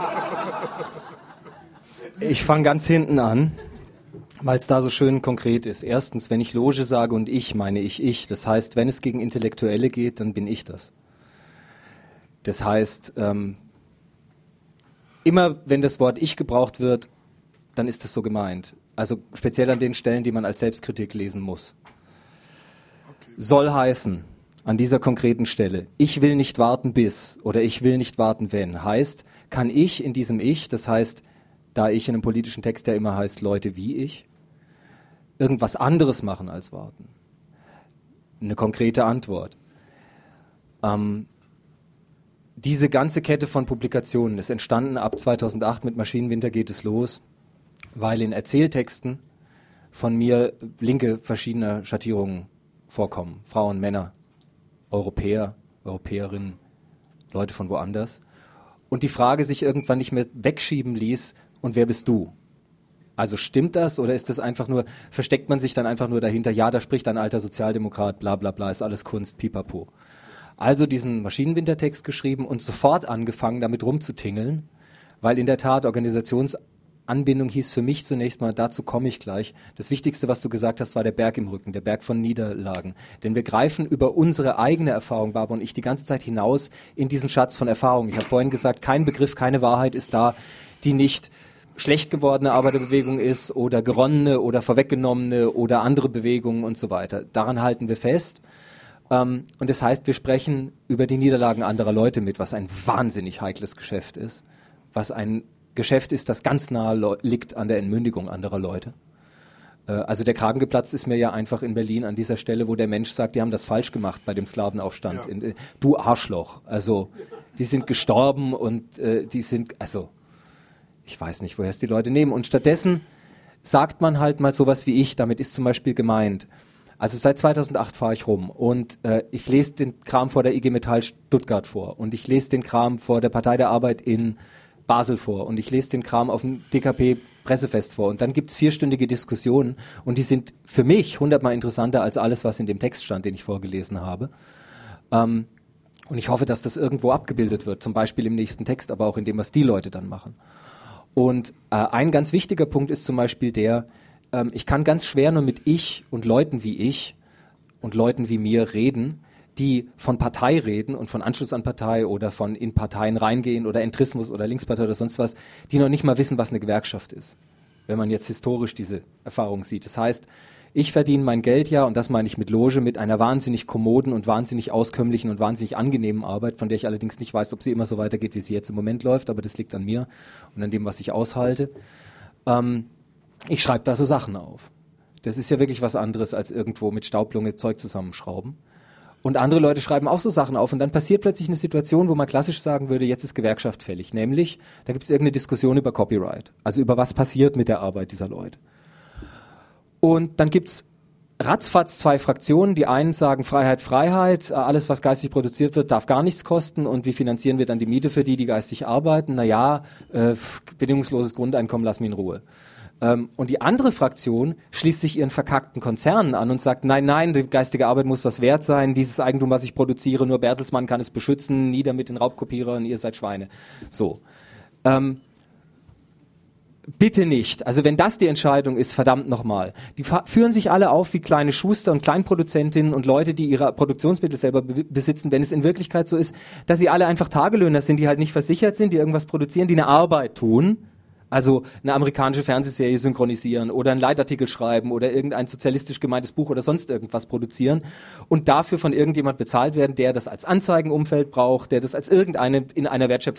Ich fange ganz hinten an, weil es da so schön konkret ist. Erstens, wenn ich Loge sage und ich, meine ich. Das heißt, wenn es gegen Intellektuelle geht, dann bin ich das. Das heißt, immer wenn das Wort ich gebraucht wird, dann ist das so gemeint. Also speziell an den Stellen, die man als Selbstkritik lesen muss. Soll heißen, an dieser konkreten Stelle, ich will nicht warten bis oder ich will nicht warten wenn, heißt, kann ich in diesem Ich, das heißt, da ich in einem politischen Text ja immer heißt, Leute wie ich, irgendwas anderes machen als warten? Eine konkrete Antwort. Diese ganze Kette von Publikationen ist entstanden ab 2008, mit Maschinenwinter geht es los, weil in Erzähltexten von mir Linke verschiedener Schattierungen vorkommen. Frauen, Männer, Europäer, Europäerinnen, Leute von woanders. Und die Frage sich irgendwann nicht mehr wegschieben ließ, und wer bist du? Also stimmt das oder ist das einfach nur, versteckt man sich dann einfach nur dahinter, ja, da spricht ein alter Sozialdemokrat, bla bla bla, ist alles Kunst, pipapo. Also diesen Maschinenwintertext geschrieben und sofort angefangen, damit rumzutingeln, weil in der Tat Organisationsanbindung hieß für mich zunächst mal, dazu komme ich gleich. Das Wichtigste, was du gesagt hast, war der Berg im Rücken, der Berg von Niederlagen. Denn wir greifen über unsere eigene Erfahrung, Barbara und ich, die ganze Zeit hinaus in diesen Schatz von Erfahrung. Ich habe vorhin gesagt, kein Begriff, keine Wahrheit ist da, die nicht schlecht gewordene Arbeiterbewegung ist oder geronnene oder vorweggenommene oder andere Bewegungen und so weiter. Daran halten wir fest. Und das heißt, wir sprechen über die Niederlagen anderer Leute mit, was ein wahnsinnig heikles Geschäft ist, was ein Geschäft ist, das ganz nahe liegt an der Entmündigung anderer Leute. Also der Kragen geplatzt ist mir ja einfach in Berlin an dieser Stelle, wo der Mensch sagt, die haben das falsch gemacht bei dem Sklavenaufstand. Ja. Du Arschloch. Also die sind gestorben und die sind, also ich weiß nicht, woher es die Leute nehmen. Und stattdessen sagt man halt mal sowas wie ich, damit ist zum Beispiel gemeint. Also seit 2008 fahre ich rum und ich lese den Kram vor der IG Metall Stuttgart vor und ich lese den Kram vor der Partei der Arbeit in Basel vor und ich lese den Kram auf dem DKP Pressefest vor und dann gibt's 4-stündige Diskussionen und die sind für mich 100-mal interessanter als alles, was in dem Text stand, den ich vorgelesen habe. Und ich hoffe, dass das irgendwo abgebildet wird, zum Beispiel im nächsten Text, aber auch in dem, was die Leute dann machen. Und ein ganz wichtiger Punkt ist zum Beispiel der, ich kann ganz schwer nur mit ich und Leuten wie ich und Leuten wie mir reden, die von Partei reden und von Anschluss an Partei oder von in Parteien reingehen oder Entrismus oder Linkspartei oder sonst was, die noch nicht mal wissen, was eine Gewerkschaft ist, wenn man jetzt historisch diese Erfahrung sieht. Das heißt, ich verdiene mein Geld ja, und das meine ich mit Loge, mit einer wahnsinnig kommoden und wahnsinnig auskömmlichen und wahnsinnig angenehmen Arbeit, von der ich allerdings nicht weiß, ob sie immer so weitergeht, wie sie jetzt im Moment läuft, aber das liegt an mir und an dem, was ich aushalte. Ich schreibe da so Sachen auf. Das ist ja wirklich was anderes, als irgendwo mit Staublunge Zeug zusammenschrauben. Und andere Leute schreiben auch so Sachen auf und dann passiert plötzlich eine Situation, wo man klassisch sagen würde, jetzt ist Gewerkschaft fällig. Nämlich, da gibt es irgendeine Diskussion über Copyright. Also über was passiert mit der Arbeit dieser Leute. Und dann gibt's ratzfatz 2 Fraktionen. Die einen sagen Freiheit, Freiheit, alles, was geistig produziert wird, darf gar nichts kosten. Und wie finanzieren wir dann die Miete für die, die geistig arbeiten? Naja, bedingungsloses Grundeinkommen, lass mich in Ruhe. Und die andere Fraktion schließt sich ihren verkackten Konzernen an und sagt, nein, die geistige Arbeit muss das wert sein, dieses Eigentum, was ich produziere, nur Bertelsmann kann es beschützen, nieder mit den Raubkopierern, ihr seid Schweine. So. Bitte nicht. Also wenn das die Entscheidung ist, verdammt nochmal. Die führen sich alle auf wie kleine Schuster und Kleinproduzentinnen und Leute, die ihre Produktionsmittel selber besitzen, wenn es in Wirklichkeit so ist, dass sie alle einfach Tagelöhner sind, die halt nicht versichert sind, die irgendwas produzieren, die eine Arbeit tun. Also eine amerikanische Fernsehserie synchronisieren oder einen Leitartikel schreiben oder irgendein sozialistisch gemeintes Buch oder sonst irgendwas produzieren und dafür von irgendjemand bezahlt werden, der das als Anzeigenumfeld braucht, der das als in einer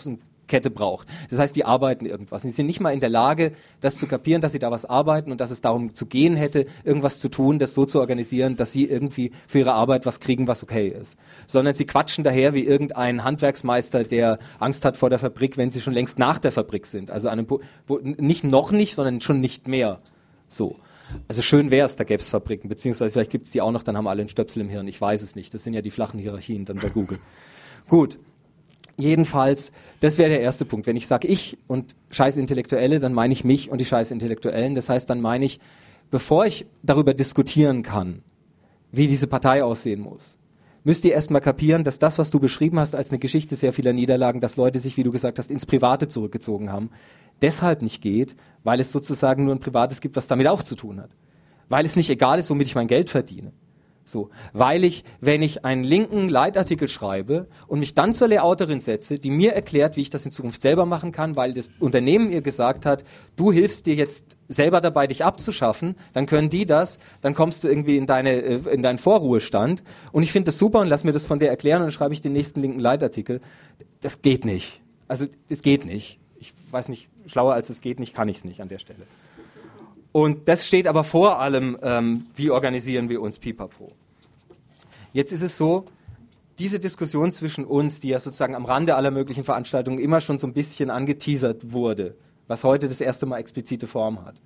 Kette braucht. Das heißt, die arbeiten irgendwas. Und sie sind nicht mal in der Lage, das zu kapieren, dass sie da was arbeiten und dass es darum zu gehen hätte, irgendwas zu tun, das so zu organisieren, dass sie irgendwie für ihre Arbeit was kriegen, was okay ist. Sondern sie quatschen daher wie irgendein Handwerksmeister, der Angst hat vor der Fabrik, wenn sie schon längst nach der Fabrik sind. Also nicht noch nicht, sondern schon nicht mehr. So. Also schön wäre es, da gäbe es Fabriken, beziehungsweise vielleicht gibt es die auch noch, dann haben alle einen Stöpsel im Hirn. Ich weiß es nicht. Das sind ja die flachen Hierarchien dann bei Google. Gut. Jedenfalls, das wäre der erste Punkt. Wenn ich sage ich und scheiß Intellektuelle, dann meine ich mich und die scheiß Intellektuellen. Das heißt, dann meine ich, bevor ich darüber diskutieren kann, wie diese Partei aussehen muss, müsst ihr erstmal kapieren, dass das, was du beschrieben hast als eine Geschichte sehr vieler Niederlagen, dass Leute sich, wie du gesagt hast, ins Private zurückgezogen haben, deshalb nicht geht, weil es sozusagen nur ein Privates gibt, was damit auch zu tun hat. Weil es nicht egal ist, womit ich mein Geld verdiene. So, weil ich, wenn ich einen linken Leitartikel schreibe und mich dann zur Layouterin setze, die mir erklärt, wie ich das in Zukunft selber machen kann, weil das Unternehmen ihr gesagt hat, du hilfst dir jetzt selber dabei, dich abzuschaffen, dann können die das, dann kommst du irgendwie in deinen Vorruhestand und ich finde das super und lass mir das von der erklären und dann schreibe ich den nächsten linken Leitartikel. Das geht nicht. Also, das geht nicht. Ich weiß nicht, schlauer als es geht nicht, kann ich es nicht an der Stelle. Und das steht aber vor allem, wie organisieren wir uns pipapo. Jetzt ist es so, diese Diskussion zwischen uns, die ja sozusagen am Rande aller möglichen Veranstaltungen immer schon so ein bisschen angeteasert wurde, was heute das erste Mal explizite Form hat.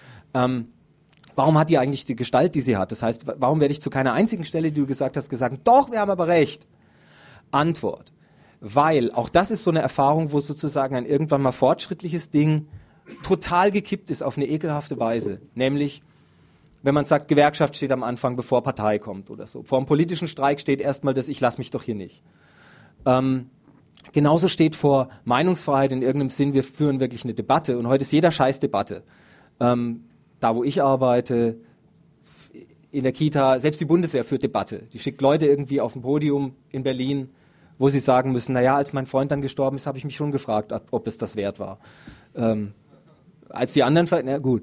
Warum hat die eigentlich die Gestalt, die sie hat? Das heißt, warum werde ich zu keiner einzigen Stelle, die du gesagt hast, gesagt, doch, wir haben aber recht? Antwort. Weil, auch das ist so eine Erfahrung, wo sozusagen ein irgendwann mal fortschrittliches Ding total gekippt ist auf eine ekelhafte Weise. Nämlich, wenn man sagt, Gewerkschaft steht am Anfang, bevor Partei kommt oder so. Vor einem politischen Streik steht erstmal das, ich lass mich doch hier nicht. Genauso steht vor Meinungsfreiheit in irgendeinem Sinn, wir führen wirklich eine Debatte. Und heute ist jeder Scheiß Debatte. Da, wo ich arbeite, in der Kita, selbst die Bundeswehr führt Debatte. Die schickt Leute irgendwie auf ein Podium in Berlin, wo sie sagen müssen, naja, als mein Freund dann gestorben ist, habe ich mich schon gefragt, ob es das wert war. Als die anderen, na gut.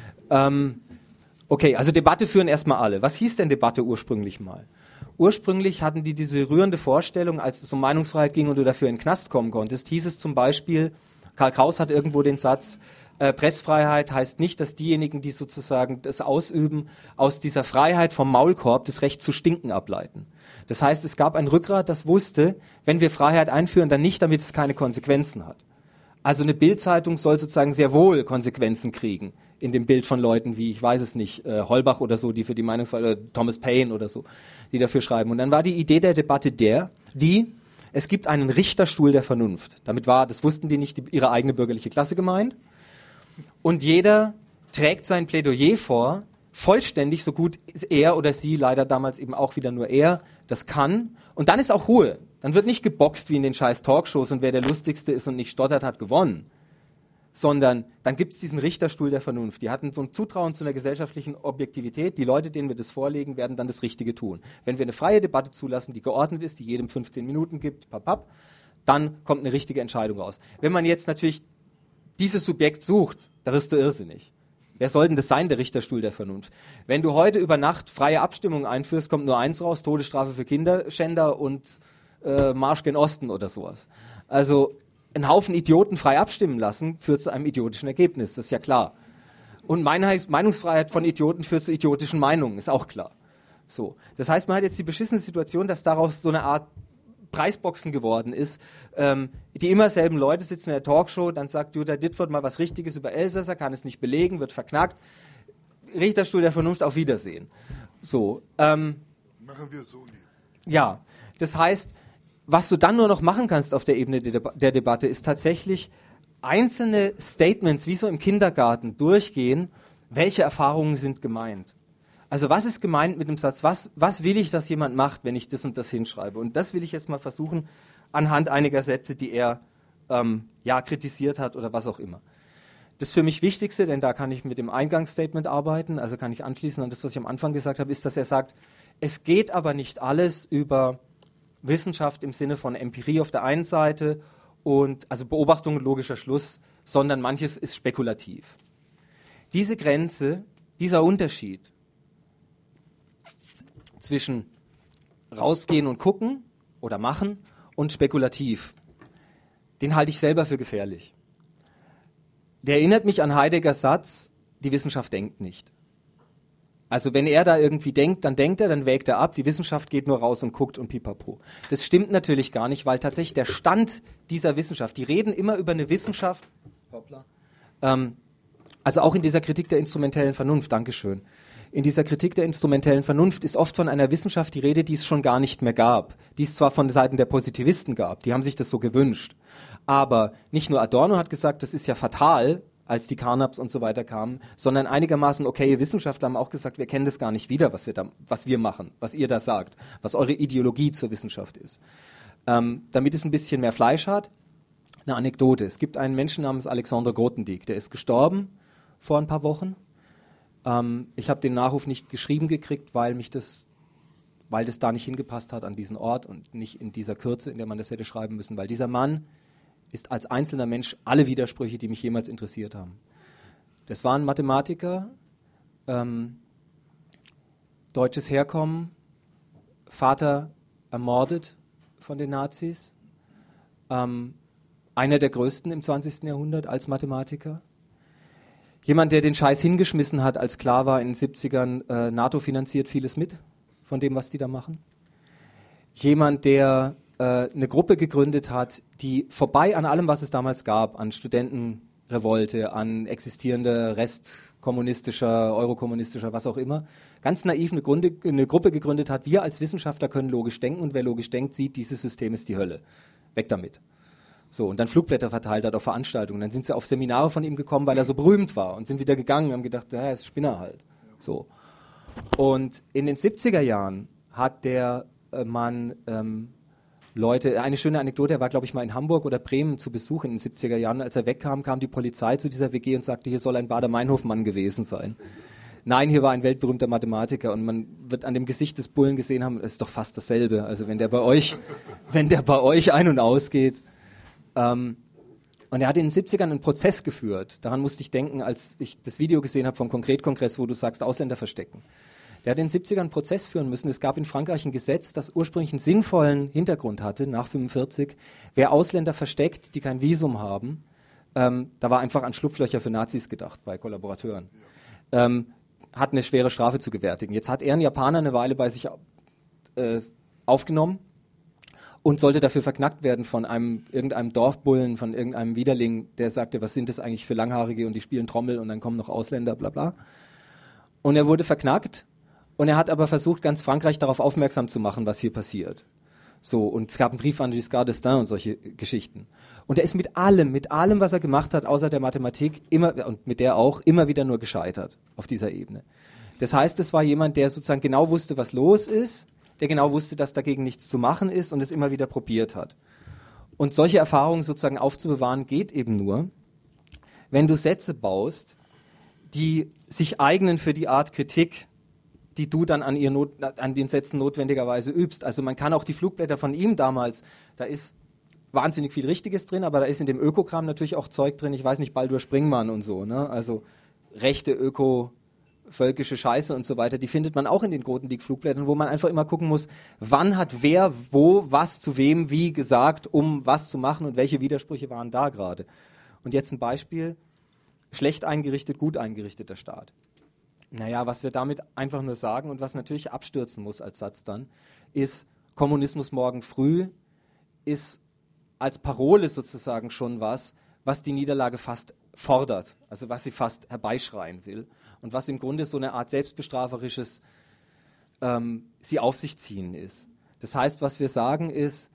Okay, also Debatte führen erstmal alle. Was hieß denn Debatte ursprünglich mal? Ursprünglich hatten die diese rührende Vorstellung, als es um Meinungsfreiheit ging und du dafür in den Knast kommen konntest, hieß es zum Beispiel, Karl Kraus hat irgendwo den Satz, Pressfreiheit heißt nicht, dass diejenigen, die sozusagen das ausüben, aus dieser Freiheit vom Maulkorb das Recht zu stinken ableiten. Das heißt, es gab ein Rückgrat, das wusste, wenn wir Freiheit einführen, dann nicht, damit es keine Konsequenzen hat. Also eine Bild-Zeitung soll sozusagen sehr wohl Konsequenzen kriegen in dem Bild von Leuten wie, ich weiß es nicht, Holbach oder so, die für die Meinungsfreiheit, oder Thomas Paine oder so, die dafür schreiben. Und dann war die Idee der Debatte es gibt einen Richterstuhl der Vernunft. Damit war, das wussten die nicht, ihre eigene bürgerliche Klasse gemeint. Und jeder trägt sein Plädoyer vor, vollständig, so gut er oder sie, leider damals eben auch wieder nur er, das kann. Und dann ist auch Ruhe. Dann wird nicht geboxt wie in den scheiß Talkshows und wer der Lustigste ist und nicht stottert, hat gewonnen. Sondern dann gibt es diesen Richterstuhl der Vernunft. Die hatten so ein Zutrauen zu einer gesellschaftlichen Objektivität. Die Leute, denen wir das vorlegen, werden dann das Richtige tun. Wenn wir eine freie Debatte zulassen, die geordnet ist, die jedem 15 Minuten gibt, dann kommt eine richtige Entscheidung raus. Wenn man jetzt natürlich dieses Subjekt sucht, da wirst du irrsinnig. Wer soll denn das sein, der Richterstuhl der Vernunft? Wenn du heute über Nacht freie Abstimmungen einführst, kommt nur eins raus, Todesstrafe für Kinderschänder und Marsch gen Osten oder sowas. Also einen Haufen Idioten frei abstimmen lassen, führt zu einem idiotischen Ergebnis, das ist ja klar. Und Meinungsfreiheit von Idioten führt zu idiotischen Meinungen, ist auch klar. So. Das heißt, man hat jetzt die beschissene Situation, dass daraus so eine Art Preisboxen geworden ist. Die immer selben Leute sitzen in der Talkshow, dann sagt Jutta Dittfurt mal was Richtiges über Elsässer, kann es nicht belegen, wird verknackt. Richterstuhl der Vernunft, auf Wiedersehen. So. Machen wir so nicht. Ja, das heißt, was du dann nur noch machen kannst auf der Ebene der Debatte, ist tatsächlich einzelne Statements, wie so im Kindergarten, durchgehen, welche Erfahrungen sind gemeint. Also was ist gemeint mit dem Satz, was will ich, dass jemand macht, wenn ich das und das hinschreibe? Und das will ich jetzt mal versuchen, anhand einiger Sätze, die er kritisiert hat oder was auch immer. Das für mich Wichtigste, denn da kann ich mit dem Eingangsstatement arbeiten, also kann ich anschließen an das, was ich am Anfang gesagt habe, ist, dass er sagt, es geht aber nicht alles über Wissenschaft im Sinne von Empirie auf der einen Seite und also Beobachtung und logischer Schluss, sondern manches ist spekulativ. Diese Grenze, dieser Unterschied zwischen rausgehen und gucken oder machen und spekulativ, den halte ich selber für gefährlich. Der erinnert mich an Heideggers Satz, die Wissenschaft denkt nicht. Also wenn er da irgendwie denkt, dann wägt er ab, die Wissenschaft geht nur raus und guckt und pipapo. Das stimmt natürlich gar nicht, weil tatsächlich der Stand dieser Wissenschaft, die reden immer über eine Wissenschaft, also auch in dieser Kritik der instrumentellen Vernunft, Dankeschön. In dieser Kritik der instrumentellen Vernunft ist oft von einer Wissenschaft die Rede, die es schon gar nicht mehr gab. Die es zwar von Seiten der Positivisten gab, die haben sich das so gewünscht. Aber nicht nur Adorno hat gesagt, das ist ja fatal, als die Carnaps und so weiter kamen, sondern einigermaßen okaye Wissenschaftler haben auch gesagt, wir kennen das gar nicht wieder, was wir machen, was ihr da sagt, was eure Ideologie zur Wissenschaft ist. Damit es ein bisschen mehr Fleisch hat, eine Anekdote. Es gibt einen Menschen namens Alexander Grothendieck, der ist gestorben vor ein paar Wochen. Ich habe den Nachruf nicht geschrieben gekriegt, weil das da nicht hingepasst hat an diesen Ort und nicht in dieser Kürze, in der man das hätte schreiben müssen, weil dieser Mann ist als einzelner Mensch alle Widersprüche, die mich jemals interessiert haben. Das war ein Mathematiker, deutsches Herkommen, Vater ermordet von den Nazis, einer der größten im 20. Jahrhundert als Mathematiker. Jemand, der den Scheiß hingeschmissen hat, als klar war in den 70ern, NATO finanziert vieles mit von dem, was die da machen. Jemand, der eine Gruppe gegründet hat, die vorbei an allem, was es damals gab, an Studentenrevolte, an existierender restkommunistischer, eurokommunistischer, was auch immer, ganz naiv eine Gruppe gegründet hat, wir als Wissenschaftler können logisch denken und wer logisch denkt, sieht, dieses System ist die Hölle. Weg damit. So, und dann Flugblätter verteilt hat auf Veranstaltungen. Dann sind sie auf Seminare von ihm gekommen, weil er so berühmt war und sind wieder gegangen und haben gedacht, er ist Spinner halt. So. Und in den 70er Jahren hat der Mann Leute, eine schöne Anekdote, er war, glaube ich, mal in Hamburg oder Bremen zu Besuch in den 70er Jahren. Als er wegkam, kam die Polizei zu dieser WG und sagte, hier soll ein Baader-Meinhof-Mann gewesen sein. Nein, hier war ein weltberühmter Mathematiker und man wird an dem Gesicht des Bullen gesehen haben, es ist doch fast dasselbe. Also wenn der bei euch ein- und ausgeht. Und er hat in den 70ern einen Prozess geführt. Daran musste ich denken, als ich das Video gesehen habe vom Konkretkongress, wo du sagst, Ausländer verstecken. Der hat in den 70ern einen Prozess führen müssen. Es gab in Frankreich ein Gesetz, das ursprünglich einen sinnvollen Hintergrund hatte, nach 45. Wer Ausländer versteckt, die kein Visum haben, da war einfach an Schlupflöcher für Nazis gedacht bei Kollaborateuren, hat eine schwere Strafe zu gewärtigen. Jetzt hat er einen Japaner eine Weile bei sich aufgenommen und sollte dafür verknackt werden von irgendeinem Dorfbullen, von irgendeinem Widerling, der sagte, was sind das eigentlich für Langhaarige und die spielen Trommel und dann kommen noch Ausländer, bla bla. Und er wurde verknackt. Und er hat aber versucht, ganz Frankreich darauf aufmerksam zu machen, was hier passiert. So, und es gab einen Brief an Giscard d'Estaing und solche Geschichten. Und er ist mit allem, was er gemacht hat, außer der Mathematik, und mit der auch, immer wieder nur gescheitert auf dieser Ebene. Das heißt, es war jemand, der sozusagen genau wusste, was los ist, der genau wusste, dass dagegen nichts zu machen ist und es immer wieder probiert hat. Und solche Erfahrungen sozusagen aufzubewahren, geht eben nur, wenn du Sätze baust, die sich eignen für die Art Kritik, die du dann an den Sätzen notwendigerweise übst. Also man kann auch die Flugblätter von ihm damals, da ist wahnsinnig viel Richtiges drin, aber da ist in dem Ökokram natürlich auch Zeug drin, ich weiß nicht, Baldur Springmann und so, ne? Also rechte völkische Scheiße und so weiter, die findet man auch in den Grothendieck-Flugblättern, wo man einfach immer gucken muss, wann hat wer wo was zu wem wie gesagt, um was zu machen und welche Widersprüche waren da gerade. Und jetzt ein Beispiel, schlecht eingerichtet, gut eingerichteter Staat. Naja, was wir damit einfach nur sagen und was natürlich abstürzen muss als Satz dann, ist, Kommunismus morgen früh ist als Parole sozusagen schon was die Niederlage fast fordert, also was sie fast herbeischreien will und was im Grunde so eine Art selbstbestraferisches sie auf sich ziehen ist. Das heißt, was wir sagen ist,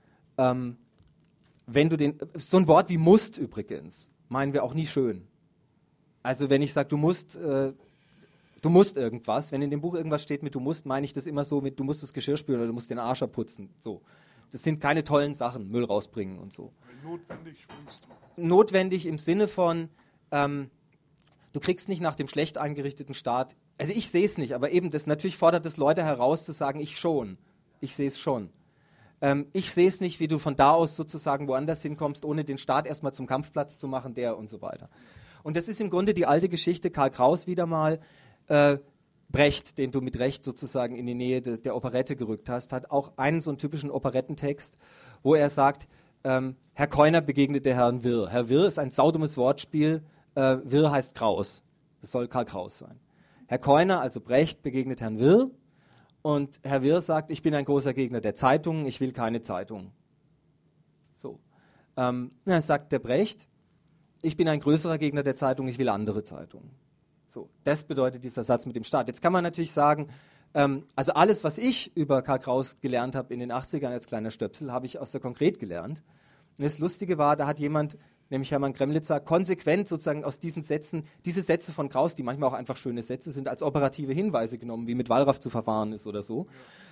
wenn du so ein Wort wie musst übrigens, meinen wir auch nie schön. Also wenn ich sage, du musst irgendwas, wenn in dem Buch irgendwas steht mit du musst, meine ich das immer so mit du musst das Geschirr spülen oder du musst den Arsch abputzen. So. Das sind keine tollen Sachen, Müll rausbringen und so. Notwendig springst du. Notwendig im Sinne von, du kriegst nicht nach dem schlecht eingerichteten Staat, also ich sehe es nicht, aber eben das natürlich fordert es Leute heraus zu sagen, ich sehe es schon. Ich sehe es nicht, wie du von da aus sozusagen woanders hinkommst, ohne den Staat erstmal zum Kampfplatz zu machen, der und so weiter. Und das ist im Grunde die alte Geschichte, Karl Kraus wieder mal, Brecht, den du mit Recht sozusagen in die Nähe der Operette gerückt hast, hat auch einen so einen typischen Operettentext, wo er sagt, Herr Keuner begegnete Herrn Wirr. Herr Wirr ist ein saudummes Wortspiel. Wirr heißt Kraus. Das soll Karl Kraus sein. Herr Keuner, also Brecht, begegnet Herrn Wirr. Und Herr Wirr sagt, ich bin ein großer Gegner der Zeitungen, ich will keine Zeitungen. So. Dann sagt der Brecht, ich bin ein größerer Gegner der Zeitung, ich will andere Zeitungen. So, das bedeutet dieser Satz mit dem Staat. Jetzt kann man natürlich sagen, also alles, was ich über Karl Kraus gelernt habe in den 80ern als kleiner Stöpsel, habe ich aus der Konkret gelernt. Und das Lustige war, da hat jemand, nämlich Hermann Kremlitzer, konsequent sozusagen aus diesen Sätzen, diese Sätze von Kraus, die manchmal auch einfach schöne Sätze sind, als operative Hinweise genommen, wie mit Wallraff zu verfahren ist oder so.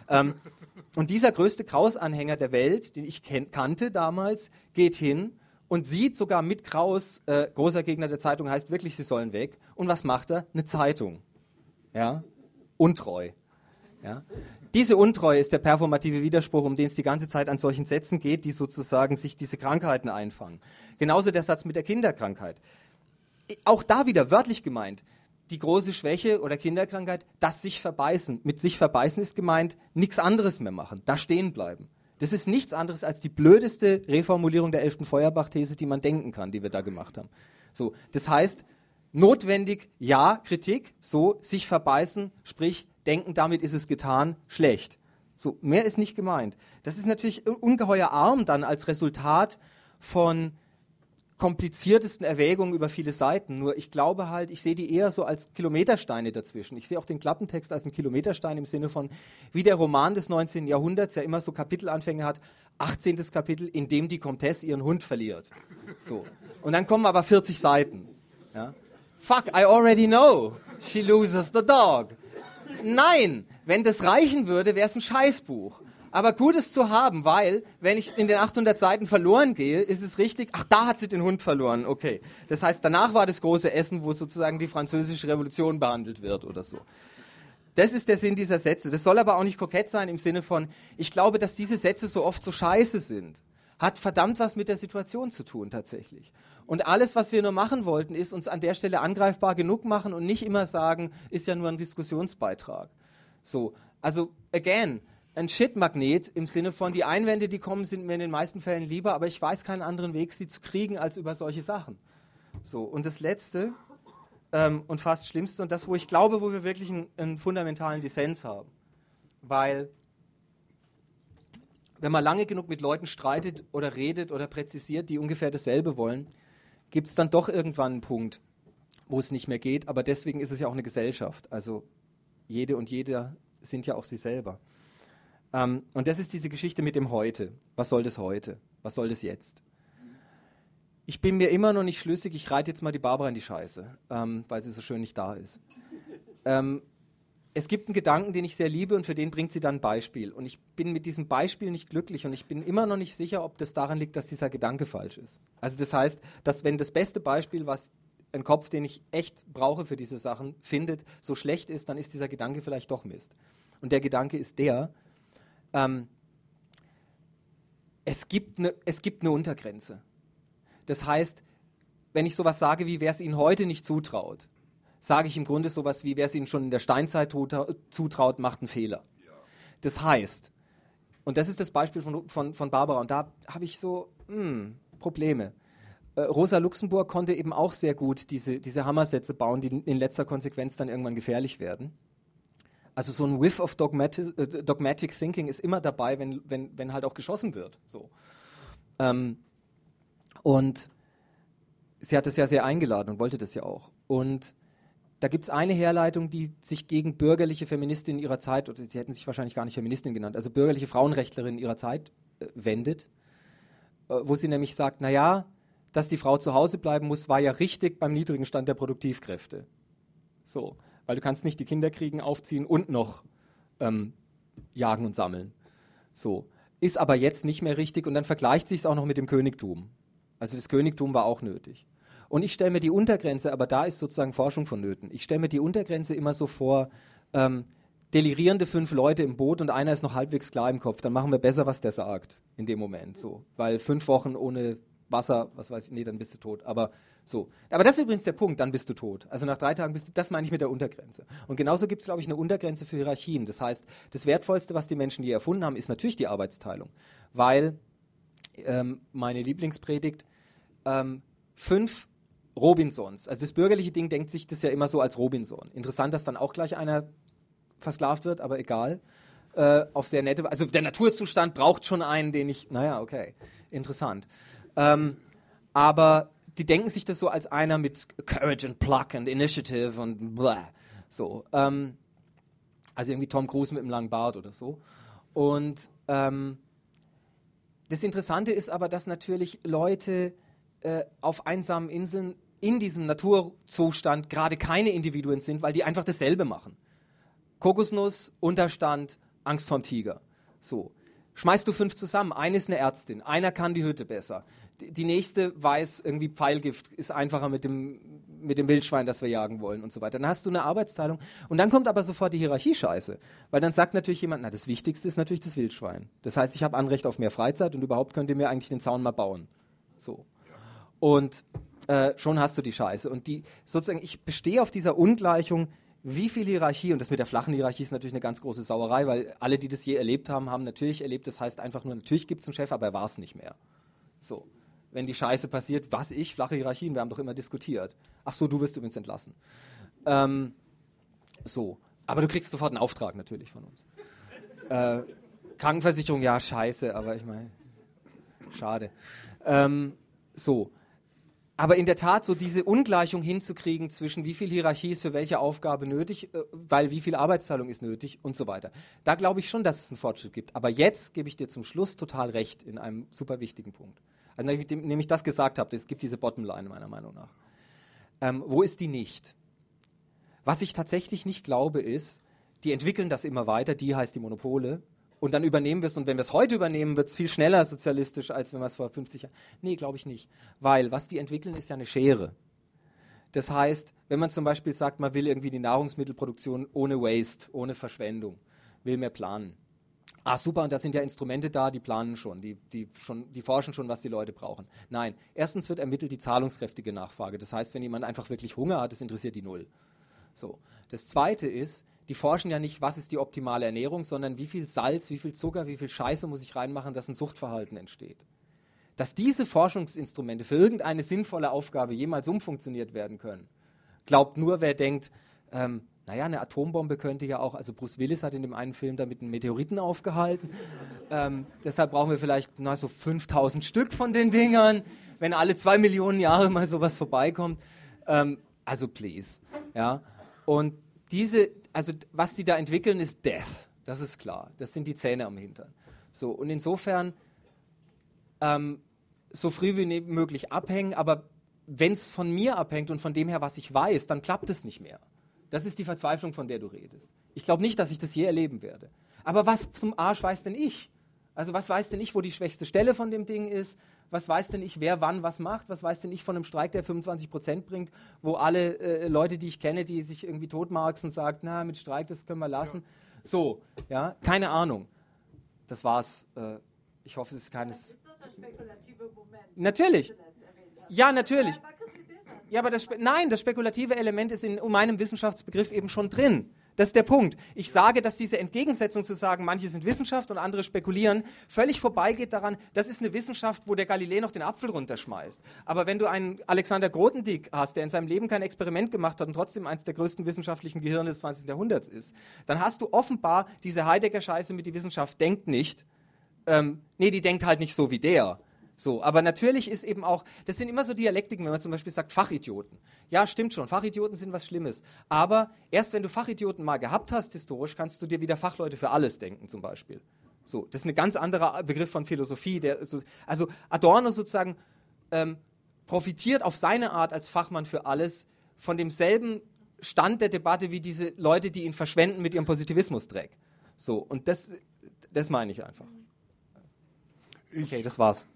Und dieser größte Kraus-Anhänger der Welt, den ich kannte damals, geht hin und sieht sogar mit Kraus, großer Gegner der Zeitung, heißt wirklich, sie sollen weg. Und was macht er? Eine Zeitung. Ja? Untreu. Ja? Diese Untreue ist der performative Widerspruch, um den es die ganze Zeit an solchen Sätzen geht, die sozusagen sich diese Krankheiten einfangen. Genauso der Satz mit der Kinderkrankheit. Auch da wieder wörtlich gemeint. Die große Schwäche oder Kinderkrankheit, das sich verbeißen. Mit sich verbeißen ist gemeint, nichts anderes mehr machen, da stehen bleiben. Das ist nichts anderes als die blödeste Reformulierung der 11. Feuerbach-These, die man denken kann, die wir da gemacht haben. So, das heißt, notwendig, ja, Kritik, so, sich verbeißen, sprich, denken, damit ist es getan, schlecht. So, mehr ist nicht gemeint. Das ist natürlich ungeheuer arm dann als Resultat von kompliziertesten Erwägungen über viele Seiten. Nur ich glaube halt, ich sehe die eher so als Kilometersteine dazwischen. Ich sehe auch den Klappentext als einen Kilometerstein im Sinne von, wie der Roman des 19. Jahrhunderts ja immer so Kapitelanfänge hat, 18. Kapitel, in dem die Comtesse ihren Hund verliert. So. Und dann kommen aber 40 Seiten. Ja? Fuck, I already know. She loses the dog. Nein, wenn das reichen würde, wäre es ein Scheißbuch. Aber gut ist zu haben, weil, wenn ich in den 800 Seiten verloren gehe, ist es richtig, ach, da hat sie den Hund verloren, okay. Das heißt, danach war das große Essen, wo sozusagen die französische Revolution behandelt wird oder so. Das ist der Sinn dieser Sätze. Das soll aber auch nicht kokett sein im Sinne von, ich glaube, dass diese Sätze so oft so scheiße sind. Hat verdammt was mit der Situation zu tun tatsächlich. Und alles, was wir nur machen wollten, ist uns an der Stelle angreifbar genug machen und nicht immer sagen, ist ja nur ein Diskussionsbeitrag. So, also, again, ein Shit-Magnet im Sinne von, die Einwände, die kommen, sind mir in den meisten Fällen lieber, aber ich weiß keinen anderen Weg, sie zu kriegen, als über solche Sachen. So, und das Letzte und fast Schlimmste und das, wo ich glaube, wo wir wirklich einen fundamentalen Dissens haben. Weil, wenn man lange genug mit Leuten streitet oder redet oder präzisiert, die ungefähr dasselbe wollen, gibt es dann doch irgendwann einen Punkt, wo es nicht mehr geht, aber deswegen ist es ja auch eine Gesellschaft. Also jede und jeder sind ja auch sie selber. Und das ist diese Geschichte mit dem Heute. Was soll das heute? Was soll das jetzt? Ich bin mir immer noch nicht schlüssig, ich reite jetzt mal die Barbara in die Scheiße, weil sie so schön nicht da ist. Es gibt einen Gedanken, den ich sehr liebe und für den bringt sie dann ein Beispiel. Und ich bin mit diesem Beispiel nicht glücklich und ich bin immer noch nicht sicher, ob das daran liegt, dass dieser Gedanke falsch ist. Also das heißt, dass wenn das beste Beispiel, was ein Kopf, den ich echt brauche für diese Sachen, findet, so schlecht ist, dann ist dieser Gedanke vielleicht doch Mist. Und der Gedanke ist der, es gibt eine Untergrenze. Das heißt, wenn ich sowas sage, wie wer es Ihnen heute nicht zutraut, sage ich im Grunde sowas wie, wer es Ihnen schon in der Steinzeit zutraut, macht einen Fehler. Ja. Das heißt, und das ist das Beispiel von Barbara, und da habe ich so Probleme. Rosa Luxemburg konnte eben auch sehr gut diese Hammersätze bauen, die in letzter Konsequenz dann irgendwann gefährlich werden. Also so ein Whiff of dogmatic Thinking ist immer dabei, wenn halt auch geschossen wird. So. Und sie hat das ja sehr eingeladen und wollte das ja auch. Und da gibt es eine Herleitung, die sich gegen bürgerliche Feministinnen ihrer Zeit, oder sie hätten sich wahrscheinlich gar nicht Feministin genannt, also bürgerliche Frauenrechtlerinnen ihrer Zeit wendet, wo sie nämlich sagt, naja, dass die Frau zu Hause bleiben muss, war ja richtig beim niedrigen Stand der Produktivkräfte. So. Weil du kannst nicht die Kinder kriegen, aufziehen und noch jagen und sammeln. So. Ist aber jetzt nicht mehr richtig und dann vergleicht sich es auch noch mit dem Königtum. Also das Königtum war auch nötig. Und ich stelle mir die Untergrenze, aber da ist sozusagen Forschung vonnöten, ich stelle mir die Untergrenze immer so vor, delirierende 5 Leute im Boot und einer ist noch halbwegs klar im Kopf, dann machen wir besser, was der sagt in dem Moment. So. Weil 5 Wochen ohne Wasser, was weiß ich, nee, dann bist du tot. Aber so. Aber das ist übrigens der Punkt, dann bist du tot. Also nach 3 Tagen bist du, das meine ich mit der Untergrenze. Und genauso gibt es, glaube ich, eine Untergrenze für Hierarchien. Das heißt, das Wertvollste, was die Menschen je erfunden haben, ist natürlich die Arbeitsteilung. Weil meine Lieblingspredigt, 5 Robinsons. Also das bürgerliche Ding denkt sich das ja immer so als Robinson. Interessant, dass dann auch gleich einer versklavt wird, aber egal. Auf sehr nette, also der Naturzustand braucht schon einen, den ich, naja, okay, interessant. Aber die denken sich das so als einer mit Courage and Pluck and Initiative und blah. So. Also irgendwie Tom Cruise mit einem langen Bart oder so. Und das Interessante ist aber, dass natürlich Leute auf einsamen Inseln in diesem Naturzustand gerade keine Individuen sind, weil die einfach dasselbe machen. Kokosnuss, Unterstand, Angst vorm Tiger. So. Schmeißt du 5 zusammen, eine ist eine Ärztin, einer kann die Hütte besser. Die nächste weiß, irgendwie Pfeilgift ist einfacher mit dem Wildschwein, das wir jagen wollen und so weiter. Dann hast du eine Arbeitsteilung und dann kommt aber sofort die Hierarchie-Scheiße. Weil dann sagt natürlich jemand, na, das Wichtigste ist natürlich das Wildschwein. Das heißt, ich habe Anrecht auf mehr Freizeit und überhaupt könnt ihr mir eigentlich den Zaun mal bauen. So. Und schon hast du die Scheiße. Und die sozusagen, ich bestehe auf dieser Ungleichung, wie viel Hierarchie, und das mit der flachen Hierarchie ist natürlich eine ganz große Sauerei, weil alle, die das je erlebt haben, haben natürlich erlebt, das heißt einfach nur, natürlich gibt es einen Chef, aber er war es nicht mehr. So. Wenn die Scheiße passiert, flache Hierarchien, wir haben doch immer diskutiert. Ach so, du wirst übrigens entlassen. So. Aber du kriegst sofort einen Auftrag natürlich von uns. Krankenversicherung, ja, scheiße, aber ich meine, schade. So. Aber in der Tat, so diese Ungleichung hinzukriegen zwischen wie viel Hierarchie ist für welche Aufgabe nötig, weil wie viel Arbeitsteilung ist nötig und so weiter. Da glaube ich schon, dass es einen Fortschritt gibt. Aber jetzt gebe ich dir zum Schluss total recht in einem super wichtigen Punkt. Also indem ich das gesagt habe, es gibt diese Bottomline meiner Meinung nach. Wo ist die nicht? Was ich tatsächlich nicht glaube ist, die entwickeln das immer weiter, die heißt die Monopole. Und dann übernehmen wir es, und wenn wir es heute übernehmen, wird es viel schneller sozialistisch, als wenn wir es vor 50 Jahren... Nee, glaube ich nicht. Weil, was die entwickeln, ist ja eine Schere. Das heißt, wenn man zum Beispiel sagt, man will irgendwie die Nahrungsmittelproduktion ohne Waste, ohne Verschwendung, will mehr planen. Ah, super, und da sind ja Instrumente da, die planen schon, die forschen schon, was die Leute brauchen. Nein, erstens wird ermittelt die zahlungskräftige Nachfrage. Das heißt, wenn jemand einfach wirklich Hunger hat, das interessiert die null. So. Das Zweite ist, die forschen ja nicht, was ist die optimale Ernährung, sondern wie viel Salz, wie viel Zucker, wie viel Scheiße muss ich reinmachen, dass ein Suchtverhalten entsteht. Dass diese Forschungsinstrumente für irgendeine sinnvolle Aufgabe jemals umfunktioniert werden können, glaubt nur, wer denkt, naja, eine Atombombe könnte ja auch, also Bruce Willis hat in dem einen Film damit einen Meteoriten aufgehalten, deshalb brauchen wir vielleicht so 5000 Stück von den Dingern, wenn alle 2 Millionen Jahre mal sowas vorbeikommt. Also please. Ja. Und also was die da entwickeln, ist Death. Das ist klar. Das sind die Zähne am Hintern. So, und insofern so früh wie möglich abhängen, aber wenn es von mir abhängt und von dem her, was ich weiß, dann klappt es nicht mehr. Das ist die Verzweiflung, von der du redest. Ich glaube nicht, dass ich das je erleben werde. Aber was zum Arsch weiß denn ich? Also was weiß denn ich, wo die schwächste Stelle von dem Ding ist? Was weiß denn ich, wer wann was macht? Was weiß denn ich von einem Streik, der 25% bringt, wo alle Leute, die ich kenne, die sich irgendwie totmarksen, sagen, na, mit Streik, das können wir lassen. Ja. So, ja, keine Ahnung. Das war's. Ich hoffe, es ist keines... Das ist doch das spekulative Moment. Natürlich. Ja, natürlich. Ja, aber das spekulative Element ist in meinem Wissenschaftsbegriff eben schon drin. Das ist der Punkt. Ich sage, dass diese Entgegensetzung zu sagen, manche sind Wissenschaft und andere spekulieren, völlig vorbeigeht daran, das ist eine Wissenschaft, wo der Galilei noch den Apfel runterschmeißt. Aber wenn du einen Alexander Grothendieck hast, der in seinem Leben kein Experiment gemacht hat und trotzdem eines der größten wissenschaftlichen Gehirne des 20. Jahrhunderts ist, dann hast du offenbar diese Heidegger-Scheiße mit die Wissenschaft denkt nicht. Die denkt halt nicht so wie der. So, aber natürlich ist eben auch, das sind immer so Dialektiken, wenn man zum Beispiel sagt Fachidioten. Ja, stimmt schon, Fachidioten sind was Schlimmes. Aber erst wenn du Fachidioten mal gehabt hast, historisch, kannst du dir wieder Fachleute für alles denken zum Beispiel. So, das ist ein ganz anderer Begriff von Philosophie. Also Adorno sozusagen profitiert auf seine Art als Fachmann für alles von demselben Stand der Debatte wie diese Leute, die ihn verschwenden mit ihrem Positivismus-Dreck. So, und das meine ich einfach. Okay, das war's.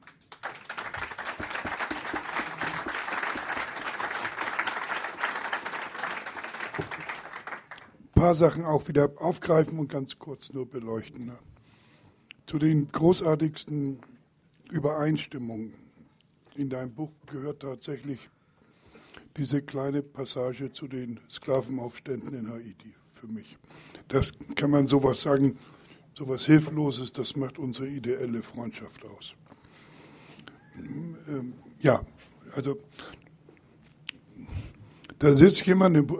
Ein paar Sachen auch wieder aufgreifen und ganz kurz nur beleuchten. Zu den großartigsten Übereinstimmungen in deinem Buch gehört tatsächlich diese kleine Passage zu den Sklavenaufständen in Haiti für mich. Das kann man sowas sagen, sowas Hilfloses, das macht unsere ideelle Freundschaft aus. Ja, also da sitzt jemand,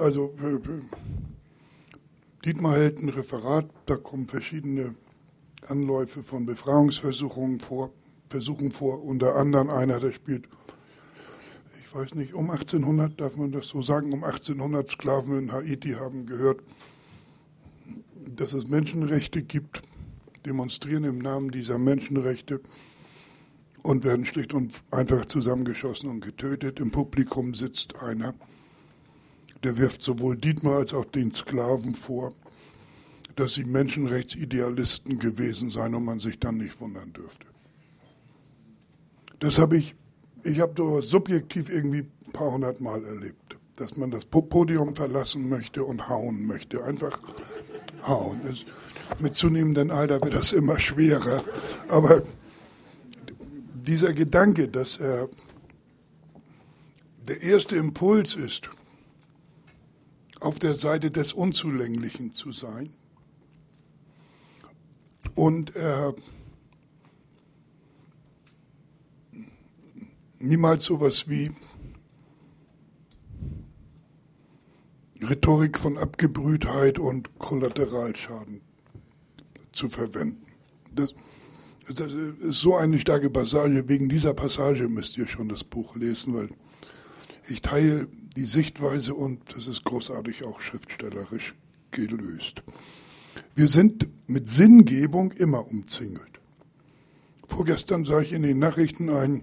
Dietmar hält ein Referat, da kommen verschiedene Anläufe von Befreiungsversuchen vor, unter anderem einer, der spielt, ich weiß nicht, um 1800, darf man das so sagen, um 1800 Sklaven in Haiti haben gehört, dass es Menschenrechte gibt, demonstrieren im Namen dieser Menschenrechte und werden schlicht und einfach zusammengeschossen und getötet. Im Publikum sitzt einer, der wirft sowohl Dietmar als auch den Sklaven vor, dass sie Menschenrechtsidealisten gewesen seien und man sich dann nicht wundern dürfte. Das habe ich habe sowas subjektiv irgendwie ein paar hundert Mal erlebt, dass man das Podium verlassen möchte und hauen möchte. Einfach hauen. Mit zunehmendem Alter wird das immer schwerer. Aber dieser Gedanke, dass er der erste Impuls ist, auf der Seite des Unzulänglichen zu sein und niemals sowas wie Rhetorik von Abgebrühtheit und Kollateralschaden zu verwenden. Das ist so eine starke Passage. Wegen dieser Passage müsst ihr schon das Buch lesen, weil ich teile die Sichtweise und das ist großartig auch schriftstellerisch gelöst. Wir sind mit Sinngebung immer umzingelt. Vorgestern sah ich in den Nachrichten einen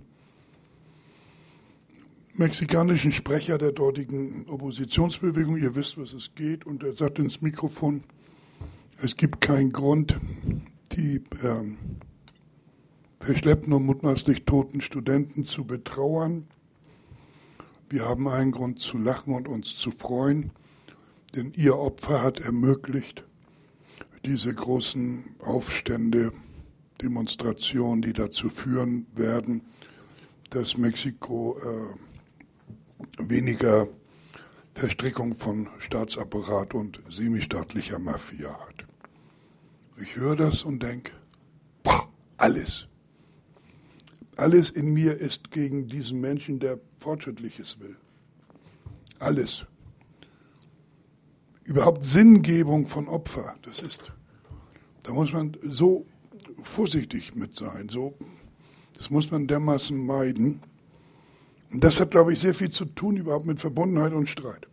mexikanischen Sprecher der dortigen Oppositionsbewegung, ihr wisst, was es geht, und er sagt ins Mikrofon, es gibt keinen Grund, die verschleppten und mutmaßlich toten Studenten zu betrauern. Wir haben einen Grund zu lachen und uns zu freuen, denn ihr Opfer hat ermöglicht, diese großen Aufstände, Demonstrationen, die dazu führen werden, dass Mexiko weniger Verstrickung von Staatsapparat und semistaatlicher Mafia hat. Ich höre das und denke, alles. Alles in mir ist gegen diesen Menschen, der Fortschrittliches will. Alles. Überhaupt Sinngebung von Opfer, da muss man so vorsichtig mit sein, das muss man dermaßen meiden. Und das hat, glaube ich, sehr viel zu tun überhaupt mit Verbundenheit und Streit.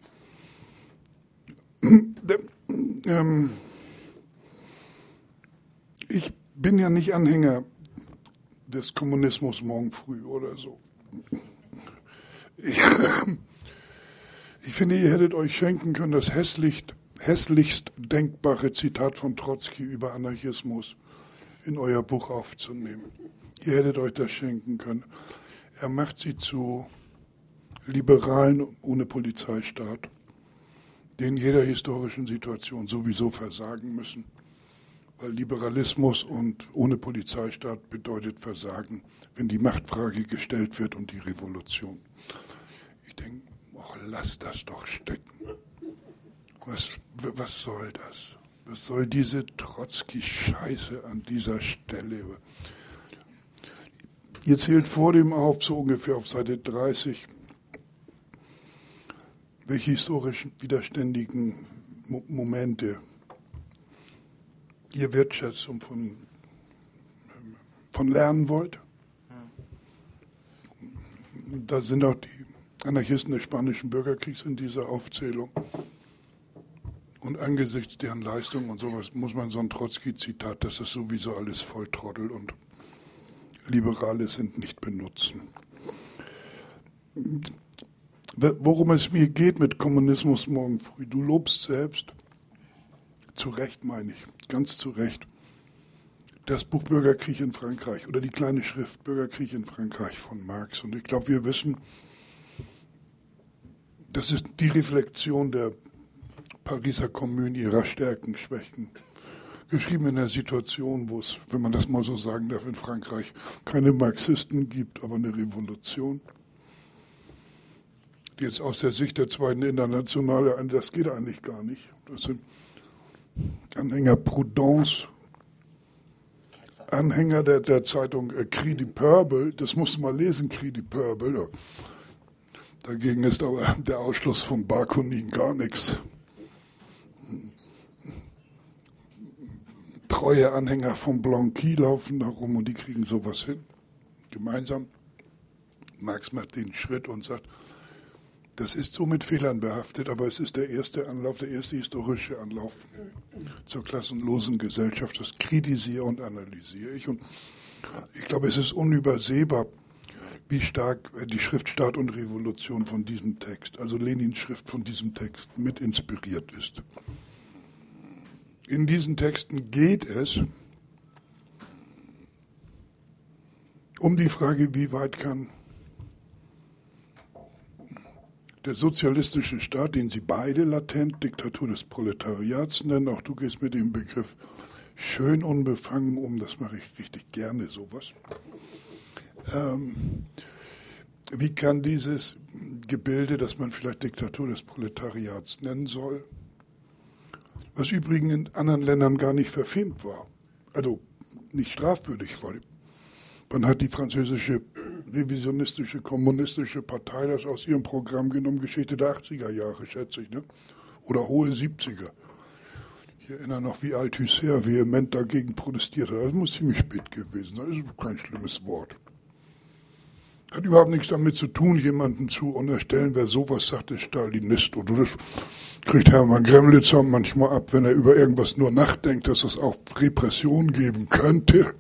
Ich bin ja nicht Anhänger des Kommunismus morgen früh oder so. Ich finde, ihr hättet euch schenken können, das hässlichst denkbare Zitat von Trotzki über Anarchismus in euer Buch aufzunehmen. Ihr hättet euch das schenken können. Er macht sie zu Liberalen ohne Polizeistaat, die in jeder historischen Situation sowieso versagen müssen. Weil Liberalismus und ohne Polizeistaat bedeutet Versagen, wenn die Machtfrage gestellt wird und die Revolution. Ich denke, lass das doch stecken. Was soll das? Was soll diese Trotzki-Scheiße an dieser Stelle? Ihr zählt vor dem auf, so ungefähr auf Seite 30, welche historischen widerständigen Momente ihr wertschätzt und von lernen wollt. Da sind auch die Anarchisten des Spanischen Bürgerkriegs in dieser Aufzählung. Und angesichts deren Leistung und sowas muss man so ein Trotzki-Zitat, das ist sowieso alles voll Trottel und Liberale sind nicht benutzen. Worum es mir geht mit Kommunismus morgen früh, du lobst selbst, zu Recht meine ich, ganz zu Recht, das Buch Bürgerkrieg in Frankreich oder die kleine Schrift Bürgerkrieg in Frankreich von Marx. Und ich glaube, wir wissen, das ist die Reflexion der Pariser Kommune ihrer Stärken, Schwächen. Geschrieben in einer Situation, wo es, wenn man das mal so sagen darf, in Frankreich keine Marxisten gibt, aber eine Revolution, die jetzt aus der Sicht der Zweiten Internationale, das geht eigentlich gar nicht. Das sind Anhänger Prudence, Anhänger der Zeitung Cri du Peuple, das musst du mal lesen, Cri du Peuple. Ja. Dagegen ist aber der Ausschluss von Bakunin gar nichts. Treue Anhänger von Blanqui laufen da rum und die kriegen sowas hin. Gemeinsam. Marx macht den Schritt und sagt, das ist so mit Fehlern behaftet, aber es ist der erste Anlauf, der erste historische Anlauf zur klassenlosen Gesellschaft. Das kritisiere und analysiere ich. Und ich glaube, es ist unübersehbar, wie stark die Schrift Staat und Revolution von diesem Text, also Lenins Schrift von diesem Text, mit inspiriert ist. In diesen Texten geht es um die Frage, wie weit kann der sozialistische Staat, den Sie beide latent Diktatur des Proletariats nennen, auch du gehst mit dem Begriff schön unbefangen um, das mache ich richtig gerne, sowas. Wie kann dieses Gebilde, das man vielleicht Diktatur des Proletariats nennen soll, was übrigens in anderen Ländern gar nicht verfemt war, also nicht strafwürdig war. Wann hat die französische revisionistische kommunistische Partei das aus ihrem Programm genommen? Geschichte der 80er Jahre, schätze ich, ne? Oder hohe 70er. Ich erinnere noch, wie Althusser vehement dagegen protestiert hat. Das muss ziemlich spät gewesen sein. Das ist kein schlimmes Wort. Hat überhaupt nichts damit zu tun, jemanden zu unterstellen, wer sowas sagt, ist Stalinist. Oder das kriegt Hermann Gremlitzer manchmal ab, wenn er über irgendwas nur nachdenkt, dass es auch Repression geben könnte.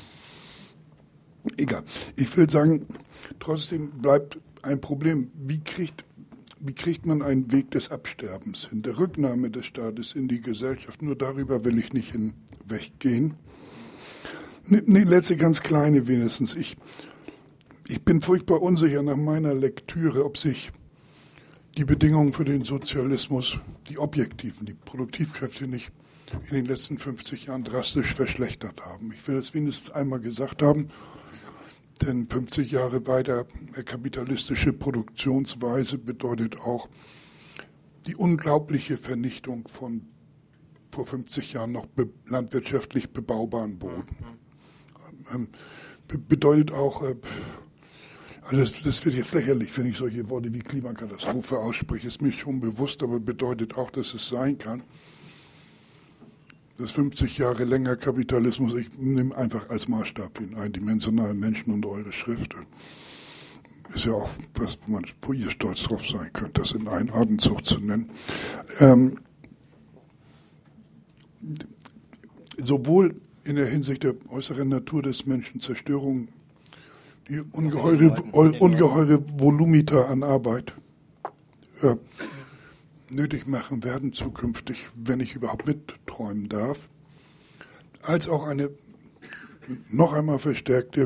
Egal. Ich will sagen, trotzdem bleibt ein Problem. Wie kriegt man einen Weg des Absterbens hin, der Rücknahme des Staates in die Gesellschaft? Nur darüber will ich nicht hinweggehen. Eine letzte ganz kleine wenigstens. Ich bin furchtbar unsicher nach meiner Lektüre, ob sich die Bedingungen für den Sozialismus, die objektiven, die Produktivkräfte nicht in den letzten 50 Jahren drastisch verschlechtert haben. Ich will das wenigstens einmal gesagt haben, denn 50 Jahre weiter kapitalistische Produktionsweise bedeutet auch die unglaubliche Vernichtung von vor 50 Jahren noch landwirtschaftlich bebaubaren Boden. Bedeutet auch, also das wird jetzt lächerlich, wenn ich solche Worte wie Klimakatastrophe ausspreche, ist mir schon bewusst, aber bedeutet auch, dass es sein kann, dass 50 Jahre länger Kapitalismus, ich nehme einfach als Maßstab den eindimensionalen Menschen und eure Schrift, ist ja auch was, wo ihr stolz drauf sein könnt, das in einen Atemzug zu nennen. Sowohl in der Hinsicht der äußeren Natur des Menschen, Zerstörung, die ungeheure Volumita an Arbeit nötig machen werden zukünftig, wenn ich überhaupt mitträumen darf, als auch eine noch einmal verstärkte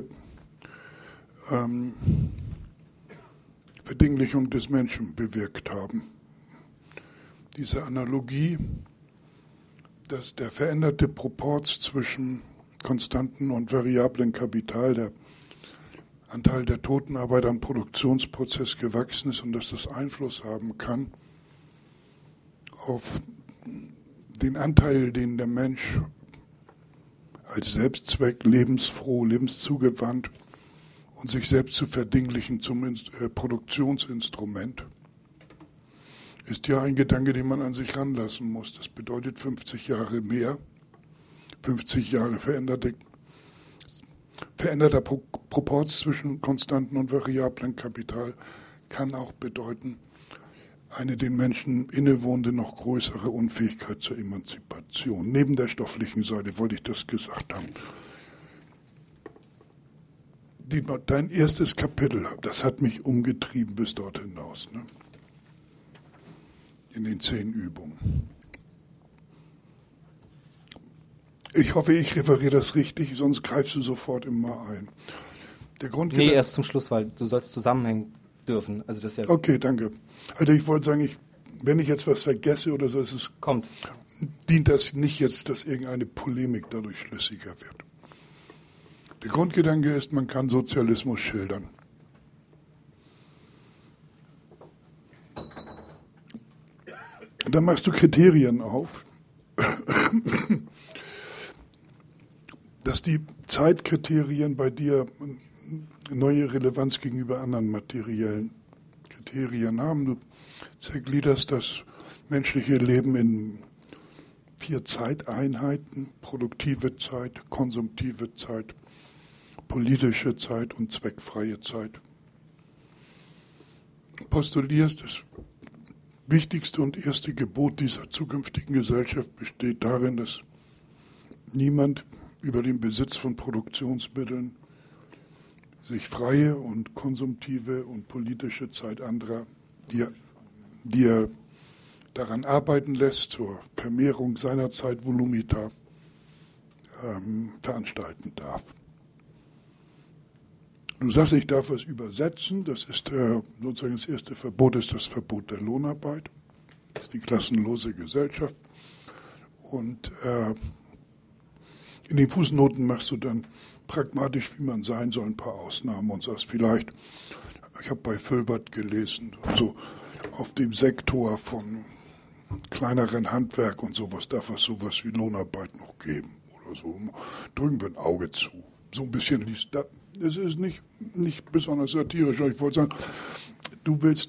Verdinglichung des Menschen bewirkt haben. Diese Analogie, dass der veränderte Proporz zwischen konstanten und variablen Kapital, der Anteil der Totenarbeit am Produktionsprozess gewachsen ist und dass das Einfluss haben kann auf den Anteil, den der Mensch als Selbstzweck, lebensfroh, lebenszugewandt und sich selbst zu verdinglichen zum Produktionsinstrument, ist ja ein Gedanke, den man an sich ranlassen muss. Das bedeutet 50 Jahre mehr, 50 Jahre veränderter Proporz zwischen konstanten und variablen Kapital kann auch bedeuten, eine den Menschen innewohnende noch größere Unfähigkeit zur Emanzipation. Neben der stofflichen Seite wollte ich das gesagt haben. Dein erstes Kapitel, das hat mich umgetrieben bis dort hinaus, ne? In den 10 Übungen. Ich hoffe, ich referiere das richtig, sonst greifst du sofort immer ein. Nee, erst zum Schluss, weil du sollst zusammenhängen dürfen. Also das ist ja okay, danke. Also ich wollte sagen, wenn ich jetzt was vergesse oder so, dient das nicht jetzt, dass irgendeine Polemik dadurch schlüssiger wird. Der Grundgedanke ist, man kann Sozialismus schildern. Dann machst du Kriterien auf. dass die Zeitkriterien bei dir neue Relevanz gegenüber anderen materiellen Kriterien haben. Du zergliederst das menschliche Leben in 4 Zeiteinheiten: produktive Zeit, konsumtive Zeit, politische Zeit und zweckfreie Zeit. Postulierst, das wichtigste und erste Gebot dieser zukünftigen Gesellschaft besteht darin, dass niemand über den Besitz von Produktionsmitteln sich freie und konsumtive und politische Zeit anderer, die er daran arbeiten lässt, zur Vermehrung seiner Zeitvolumita veranstalten darf. Du sagst, ich darf was übersetzen. Das ist sozusagen das erste Verbot, ist das Verbot der Lohnarbeit. Das ist die klassenlose Gesellschaft. Und in den Fußnoten machst du dann pragmatisch, wie man sein soll, ein paar Ausnahmen und sagst vielleicht, ich habe bei Fülbert gelesen, so auf dem Sektor von kleineren Handwerk und sowas darf es sowas wie Lohnarbeit noch geben oder so. Drücken wir ein Auge zu. So ein bisschen liest da. Es ist nicht besonders satirisch, aber ich wollte sagen, du willst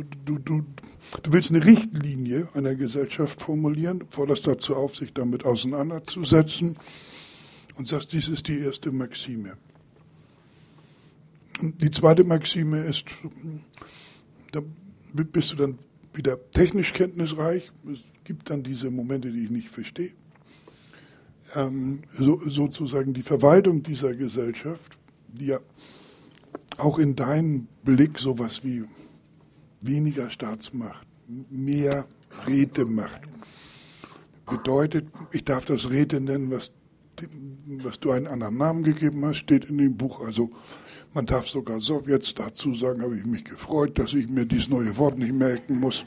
eine Richtlinie einer Gesellschaft formulieren, forderst dazu auf, sich damit auseinanderzusetzen und sagst, dies ist die erste Maxime. Die zweite Maxime ist, da bist du dann wieder technisch kenntnisreich. Es gibt dann diese Momente, die ich nicht verstehe. Sozusagen die Verwaltung dieser Gesellschaft, die ja auch in deinem Blick sowas wie weniger Staatsmacht, mehr Rätemacht bedeutet, ich darf das Räte nennen, was du einen anderen Namen gegeben hast, steht in dem Buch. Also man darf sogar Sowjets dazu sagen, habe ich mich gefreut, dass ich mir dieses neue Wort nicht merken muss.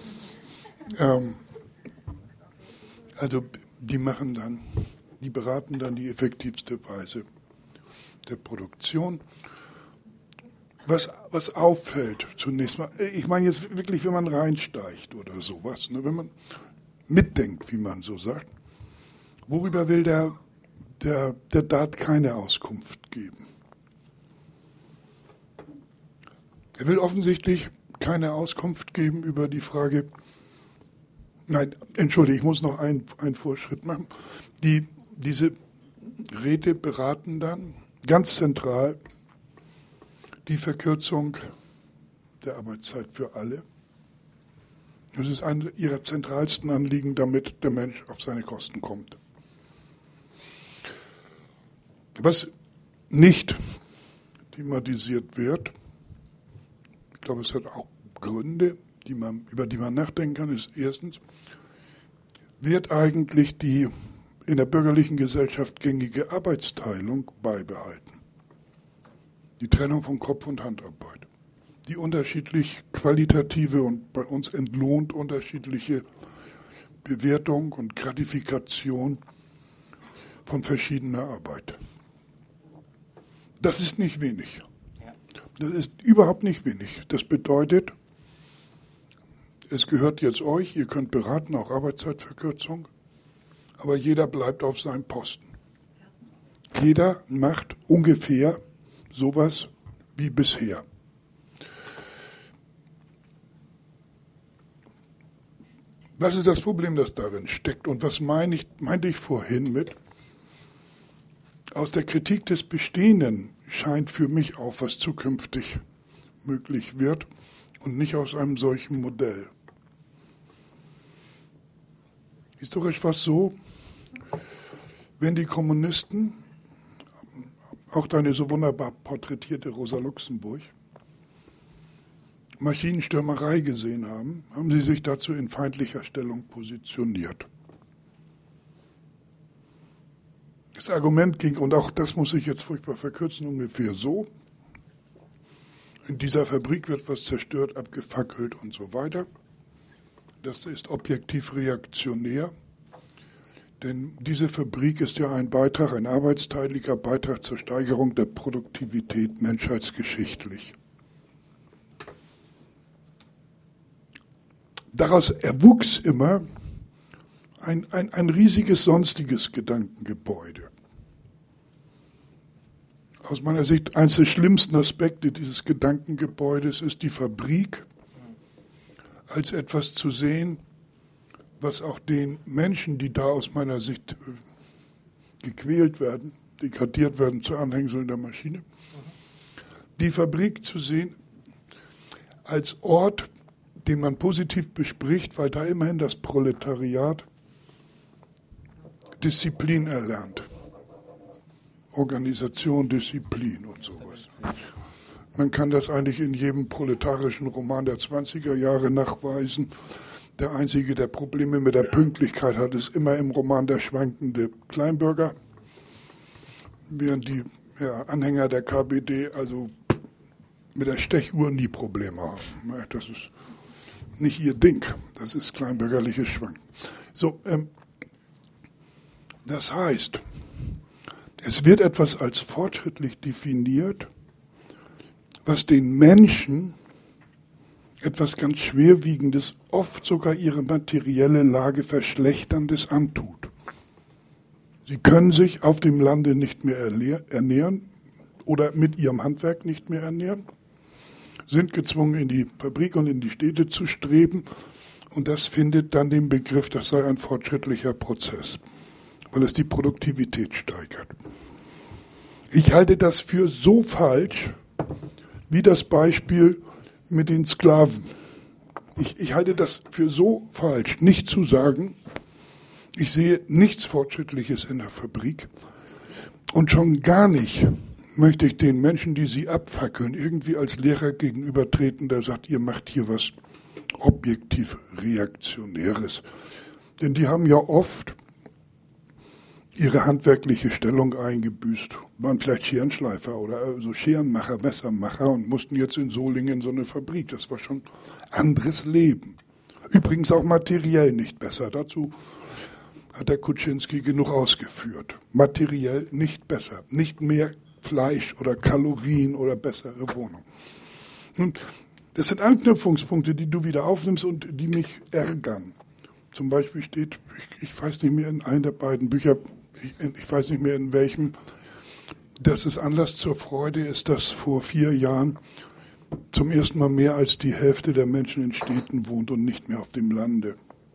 Also die beraten dann die effektivste Weise der Produktion. Was auffällt zunächst mal, ich meine jetzt wirklich, wenn man reinsteigt oder sowas, ne, wenn man mitdenkt, wie man so sagt, worüber will der Dart keine Auskunft geben? Er will offensichtlich keine Auskunft geben über die Frage, nein, entschuldige, ich muss noch einen Vorschritt machen. Diese Räte beraten dann ganz zentral die Verkürzung der Arbeitszeit für alle. Das ist eine ihrer zentralsten Anliegen, damit der Mensch auf seine Kosten kommt. Was nicht thematisiert wird, ich glaube, es hat auch Gründe, über die man nachdenken kann, ist erstens, wird eigentlich die in der bürgerlichen Gesellschaft gängige Arbeitsteilung beibehalten? Die Trennung von Kopf- und Handarbeit. Die unterschiedlich qualitative und bei uns entlohnt unterschiedliche Bewertung und Gratifikation von verschiedener Arbeit. Das ist nicht wenig. Das ist überhaupt nicht wenig. Das bedeutet, es gehört jetzt euch, ihr könnt beraten, auch Arbeitszeitverkürzung, aber jeder bleibt auf seinem Posten. Jeder macht ungefähr sowas wie bisher. Was ist das Problem, das darin steckt? Und was meinte ich vorhin mit? Aus der Kritik des Bestehenden scheint für mich auf, was zukünftig möglich wird und nicht aus einem solchen Modell. Historisch war es so, wenn die Kommunisten, auch deine so wunderbar porträtierte Rosa Luxemburg, Maschinenstürmerei gesehen haben, haben sie sich dazu in feindlicher Stellung positioniert. Das Argument ging, und auch das muss ich jetzt furchtbar verkürzen, ungefähr so: In dieser Fabrik wird was zerstört, abgefackelt und so weiter. Das ist objektiv reaktionär, denn diese Fabrik ist ja ein Beitrag, ein arbeitsteiliger Beitrag zur Steigerung der Produktivität menschheitsgeschichtlich. Daraus erwuchs immer ein riesiges sonstiges Gedankengebäude. Aus meiner Sicht eines der schlimmsten Aspekte dieses Gedankengebäudes ist die Fabrik als etwas zu sehen, was auch den Menschen, die da aus meiner Sicht gequält werden, degradiert werden zu Anhängseln der Maschine, die Fabrik zu sehen als Ort, den man positiv bespricht, weil da immerhin das Proletariat Disziplin erlernt. Organisation, Disziplin und sowas. Man kann das eigentlich in jedem proletarischen Roman der 20er Jahre nachweisen. Der Einzige, der Probleme mit der Pünktlichkeit hat, ist immer im Roman der schwankende Kleinbürger, während die Anhänger der KPD also mit der Stechuhr nie Probleme haben. Das ist nicht ihr Ding, das ist kleinbürgerliches Schwanken. So, das heißt, es wird etwas als fortschrittlich definiert, was den Menschen etwas ganz Schwerwiegendes, oft sogar ihre materielle Lage Verschlechterndes antut. Sie können sich auf dem Lande nicht mehr ernähren oder mit ihrem Handwerk nicht mehr ernähren, sind gezwungen, in die Fabrik und in die Städte zu streben, und das findet dann den Begriff, das sei ein fortschrittlicher Prozess, weil es die Produktivität steigert. Ich halte das für so falsch, wie das Beispiel mit den Sklaven. Ich halte das für so falsch, nicht zu sagen, ich sehe nichts Fortschrittliches in der Fabrik, und schon gar nicht möchte ich den Menschen, die sie abfackeln, irgendwie als Lehrer gegenübertreten, der sagt, ihr macht hier was objektiv Reaktionäres. Denn die haben ja oft ihre handwerkliche Stellung eingebüßt, waren vielleicht Scherenschleifer oder so Scherenmacher, Messermacher und mussten jetzt in Solingen in so eine Fabrik. Das war schon anderes Leben. Übrigens auch materiell nicht besser. Dazu hat der Kuczynski genug ausgeführt. Materiell nicht besser, nicht mehr Fleisch oder Kalorien oder bessere Wohnung. Und das sind Anknüpfungspunkte, die du wieder aufnimmst und die mich ärgern. Zum Beispiel steht, ich weiß nicht mehr in einem der beiden Bücher, ich weiß nicht mehr in welchem, dass es Anlass zur Freude ist, dass vor 4 Jahren zum ersten Mal mehr als die Hälfte der Menschen in Städten wohnt und nicht mehr auf dem Lande.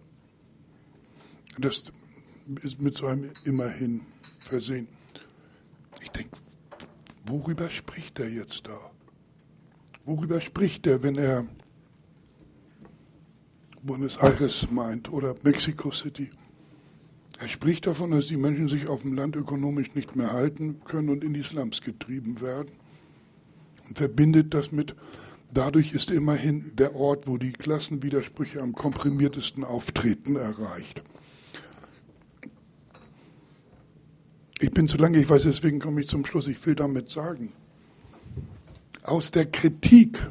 Das ist mit so einem immerhin versehen. Ich denke, worüber spricht er jetzt da? Worüber spricht er, wenn er Buenos Aires meint oder Mexico City? Er spricht davon, dass die Menschen sich auf dem Land ökonomisch nicht mehr halten können und in die Slums getrieben werden. Und verbindet das mit, dadurch ist immerhin der Ort, wo die Klassenwidersprüche am komprimiertesten auftreten, erreicht. Ich bin zu lange, ich weiß, deswegen komme ich zum Schluss. Ich will damit sagen, aus der Kritik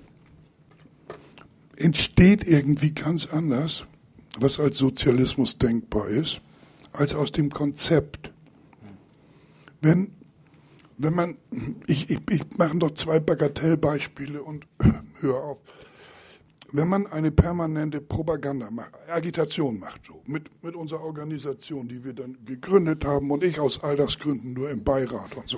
entsteht irgendwie ganz anders, was als Sozialismus denkbar ist, als aus dem Konzept. Wenn man, ich mache noch 2 Bagatellbeispiele und höre auf. Wenn man eine permanente Propaganda macht, Agitation macht, so mit unserer Organisation, die wir dann gegründet haben und ich aus Altersgründen nur im Beirat und so,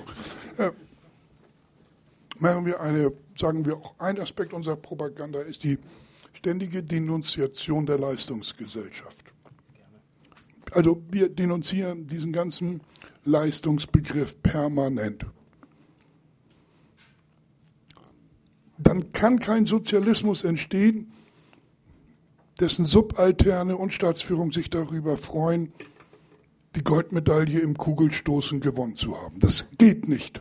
machen wir sagen wir auch, ein Aspekt unserer Propaganda ist die ständige Denunziation der Leistungsgesellschaft. Also wir denunzieren diesen ganzen Leistungsbegriff permanent. Dann kann kein Sozialismus entstehen, dessen Subalterne und Staatsführung sich darüber freuen, die Goldmedaille im Kugelstoßen gewonnen zu haben. Das geht nicht.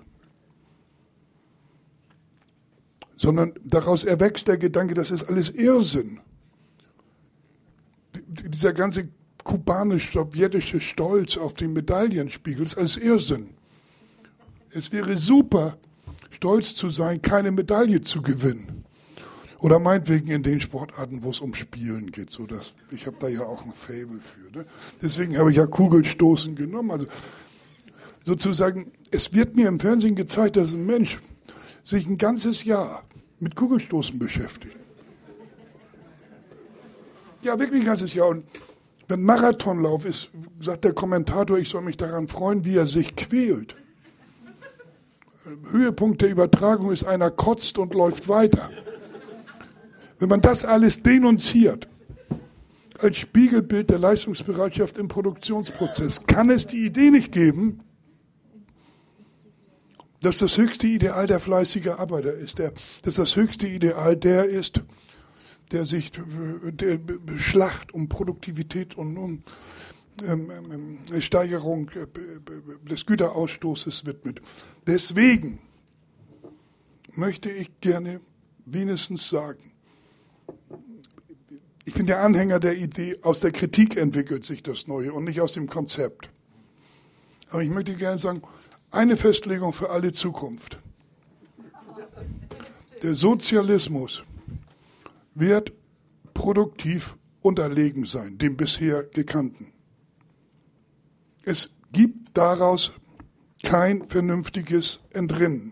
Sondern daraus erwächst der Gedanke, das ist alles Irrsinn. Dieser ganze kubanisch-sowjetische Stolz auf den Medaillenspiegel ist alles Irrsinn. Es wäre super, stolz zu sein, keine Medaille zu gewinnen. Oder meinetwegen in den Sportarten, wo es um Spielen geht. So dass, ich habe da ja auch ein Faible für. Ne? Deswegen habe ich ja Kugelstoßen genommen. Also sozusagen, es wird mir im Fernsehen gezeigt, dass ein Mensch sich ein ganzes Jahr mit Kugelstoßen beschäftigt. Ja, wirklich ein ganzes Jahr. Und wenn Marathonlauf ist, sagt der Kommentator, ich soll mich daran freuen, wie er sich quält. Höhepunkt der Übertragung ist, einer kotzt und läuft weiter. Wenn man das alles denunziert, als Spiegelbild der Leistungsbereitschaft im Produktionsprozess, kann es die Idee nicht geben, dass das höchste Ideal der fleißige Arbeiter ist, dass das höchste Ideal der ist, der sich der Schlacht um Produktivität und um Steigerung des Güterausstoßes widmet. Deswegen möchte ich gerne wenigstens sagen, ich bin der Anhänger der Idee, aus der Kritik entwickelt sich das Neue und nicht aus dem Konzept. Aber ich möchte gerne sagen, eine Festlegung für alle Zukunft. Der Sozialismus wird produktiv unterlegen sein, dem bisher Gekannten. Es gibt daraus kein vernünftiges Entrinnen.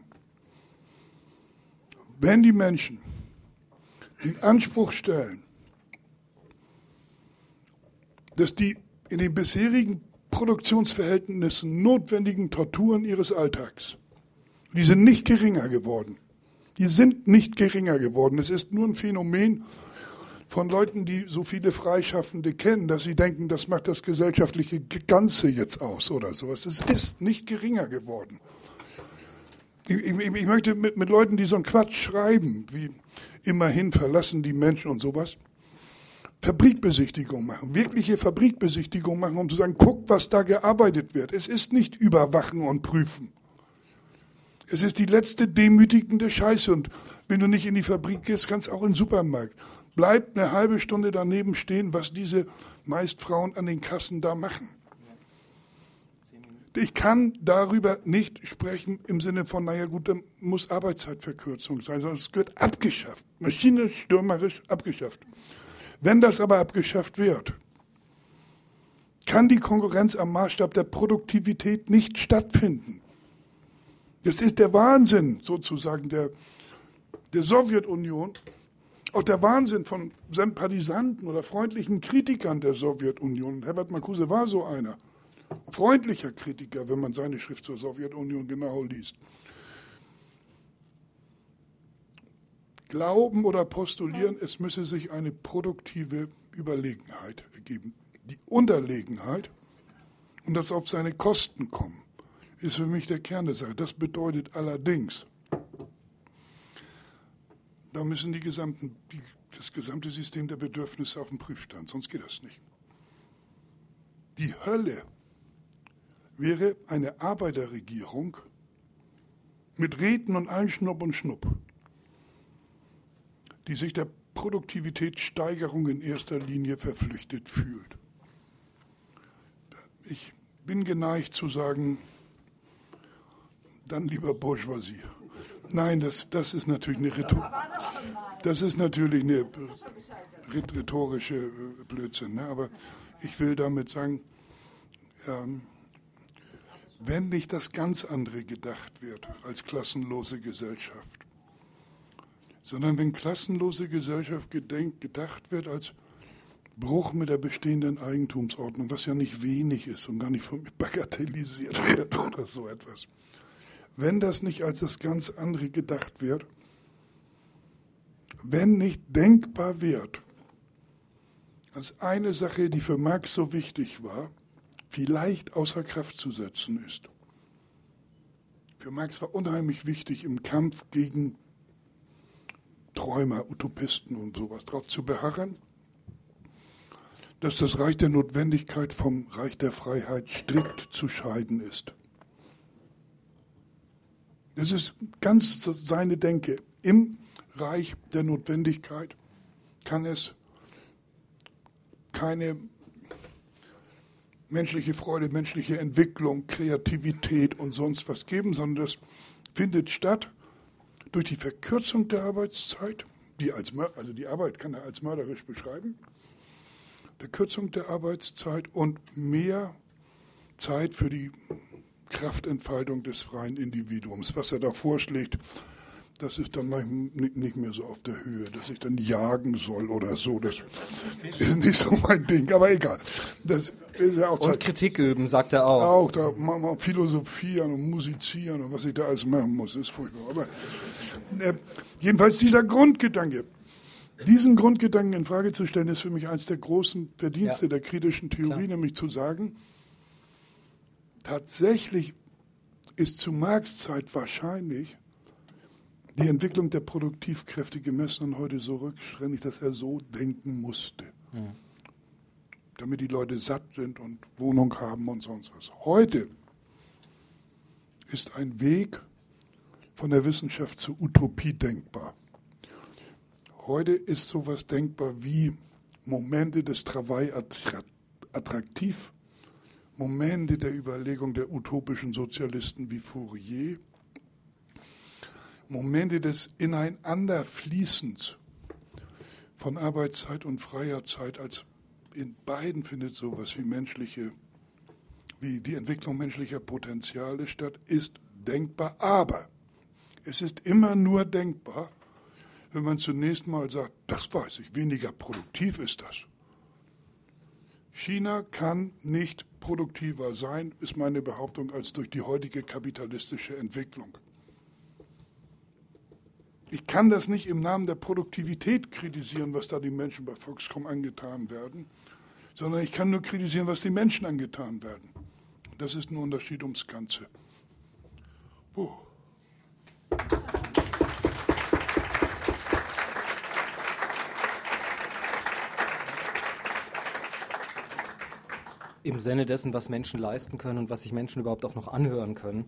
Wenn die Menschen den Anspruch stellen, dass die in den bisherigen Produktionsverhältnissen notwendigen Torturen ihres Alltags, die sind nicht geringer geworden. Die sind nicht geringer geworden. Es ist nur ein Phänomen von Leuten, die so viele Freischaffende kennen, dass sie denken, das macht das gesellschaftliche Ganze jetzt aus oder sowas. Es ist nicht geringer geworden. Ich möchte mit Leuten, die so einen Quatsch schreiben, wie immerhin verlassen die Menschen und sowas, Fabrikbesichtigung machen, wirkliche Fabrikbesichtigung machen, um zu sagen, guck, was da gearbeitet wird. Es ist nicht überwachen und prüfen. Es ist die letzte demütigende Scheiße. Und wenn du nicht in die Fabrik gehst, kannst du auch in den Supermarkt. Bleib eine halbe Stunde daneben stehen, was diese meist Frauen an den Kassen da machen. Ich kann darüber nicht sprechen im Sinne von, naja gut, dann muss Arbeitszeitverkürzung sein, sondern es wird abgeschafft, maschinenstürmerisch abgeschafft. Wenn das aber abgeschafft wird, kann die Konkurrenz am Maßstab der Produktivität nicht stattfinden. Das ist der Wahnsinn sozusagen der Sowjetunion, auch der Wahnsinn von Sympathisanten oder freundlichen Kritikern der Sowjetunion. Herbert Marcuse war so einer. Freundlicher Kritiker, wenn man seine Schrift zur Sowjetunion genau liest. Glauben oder postulieren, es müsse sich eine produktive Überlegenheit ergeben. Die Unterlegenheit und das auf seine Kosten kommen, ist für mich der Kern der Sache. Das bedeutet allerdings, da müssen das gesamte System der Bedürfnisse auf den Prüfstand, sonst geht das nicht. Die Hölle wäre eine Arbeiterregierung mit Räten und allen Schnupp und Schnupp, die sich der Produktivitätssteigerung in erster Linie verpflichtet fühlt. Ich bin geneigt zu sagen, dann lieber Bourgeoisie. Nein, das ist natürlich eine rhetorische Blödsinn. Ne? Aber ich will damit sagen, wenn nicht das ganz andere gedacht wird als klassenlose Gesellschaft, sondern wenn klassenlose Gesellschaft gedacht wird als Bruch mit der bestehenden Eigentumsordnung, was ja nicht wenig ist und gar nicht von mir bagatellisiert wird oder so etwas. Wenn das nicht als das ganz andere gedacht wird, wenn nicht denkbar wird, als eine Sache, die für Marx so wichtig war, vielleicht außer Kraft zu setzen ist. Für Marx war unheimlich wichtig, im Kampf gegen Träumer, Utopisten und sowas darauf zu beharren, dass das Reich der Notwendigkeit vom Reich der Freiheit strikt zu scheiden ist. Das ist ganz seine Denke. Im Reich der Notwendigkeit kann es keine menschliche Freude, menschliche Entwicklung, Kreativität und sonst was geben, sondern das findet statt durch die Verkürzung der Arbeitszeit, die Arbeit kann er als mörderisch beschreiben, Verkürzung der Arbeitszeit und mehr Zeit für die Kraftentfaltung des freien Individuums. Was er da vorschlägt, das ist dann manchmal nicht mehr so auf der Höhe, dass ich dann jagen soll oder so. Das ist nicht so mein Ding, aber egal. Das ist ja auch und Kritik üben, sagt er auch. Auch, da mal philosophieren und musizieren und was ich da alles machen muss, ist furchtbar. Aber jedenfalls dieser Grundgedanke, diesen Grundgedanken in Frage zu stellen, ist für mich eines der großen Verdienste der kritischen Theorie, nämlich zu sagen, tatsächlich ist zu Marx' Zeit wahrscheinlich die Entwicklung der Produktivkräfte gemessen an heute so rückständig, dass er so denken musste. Damit die Leute satt sind und Wohnung haben und sonst was. Heute ist ein Weg von der Wissenschaft zur Utopie denkbar. Heute ist sowas denkbar wie Momente des Travail attraktiv, Momente der Überlegung der utopischen Sozialisten wie Fourier, Momente des Ineinanderfließens von Arbeitszeit und freier Zeit, als in beiden findet sowas wie die Entwicklung menschlicher Potenziale statt, ist denkbar. Aber es ist immer nur denkbar, wenn man zunächst mal sagt, das weiß ich, weniger produktiv ist das. China kann nicht produktiver sein, ist meine Behauptung, als durch die heutige kapitalistische Entwicklung. Ich kann das nicht im Namen der Produktivität kritisieren, was da die Menschen bei Foxconn angetan werden, sondern ich kann nur kritisieren, was die Menschen angetan werden. Und das ist ein Unterschied ums Ganze. Im Sinne dessen, was Menschen leisten können und was sich Menschen überhaupt auch noch anhören können,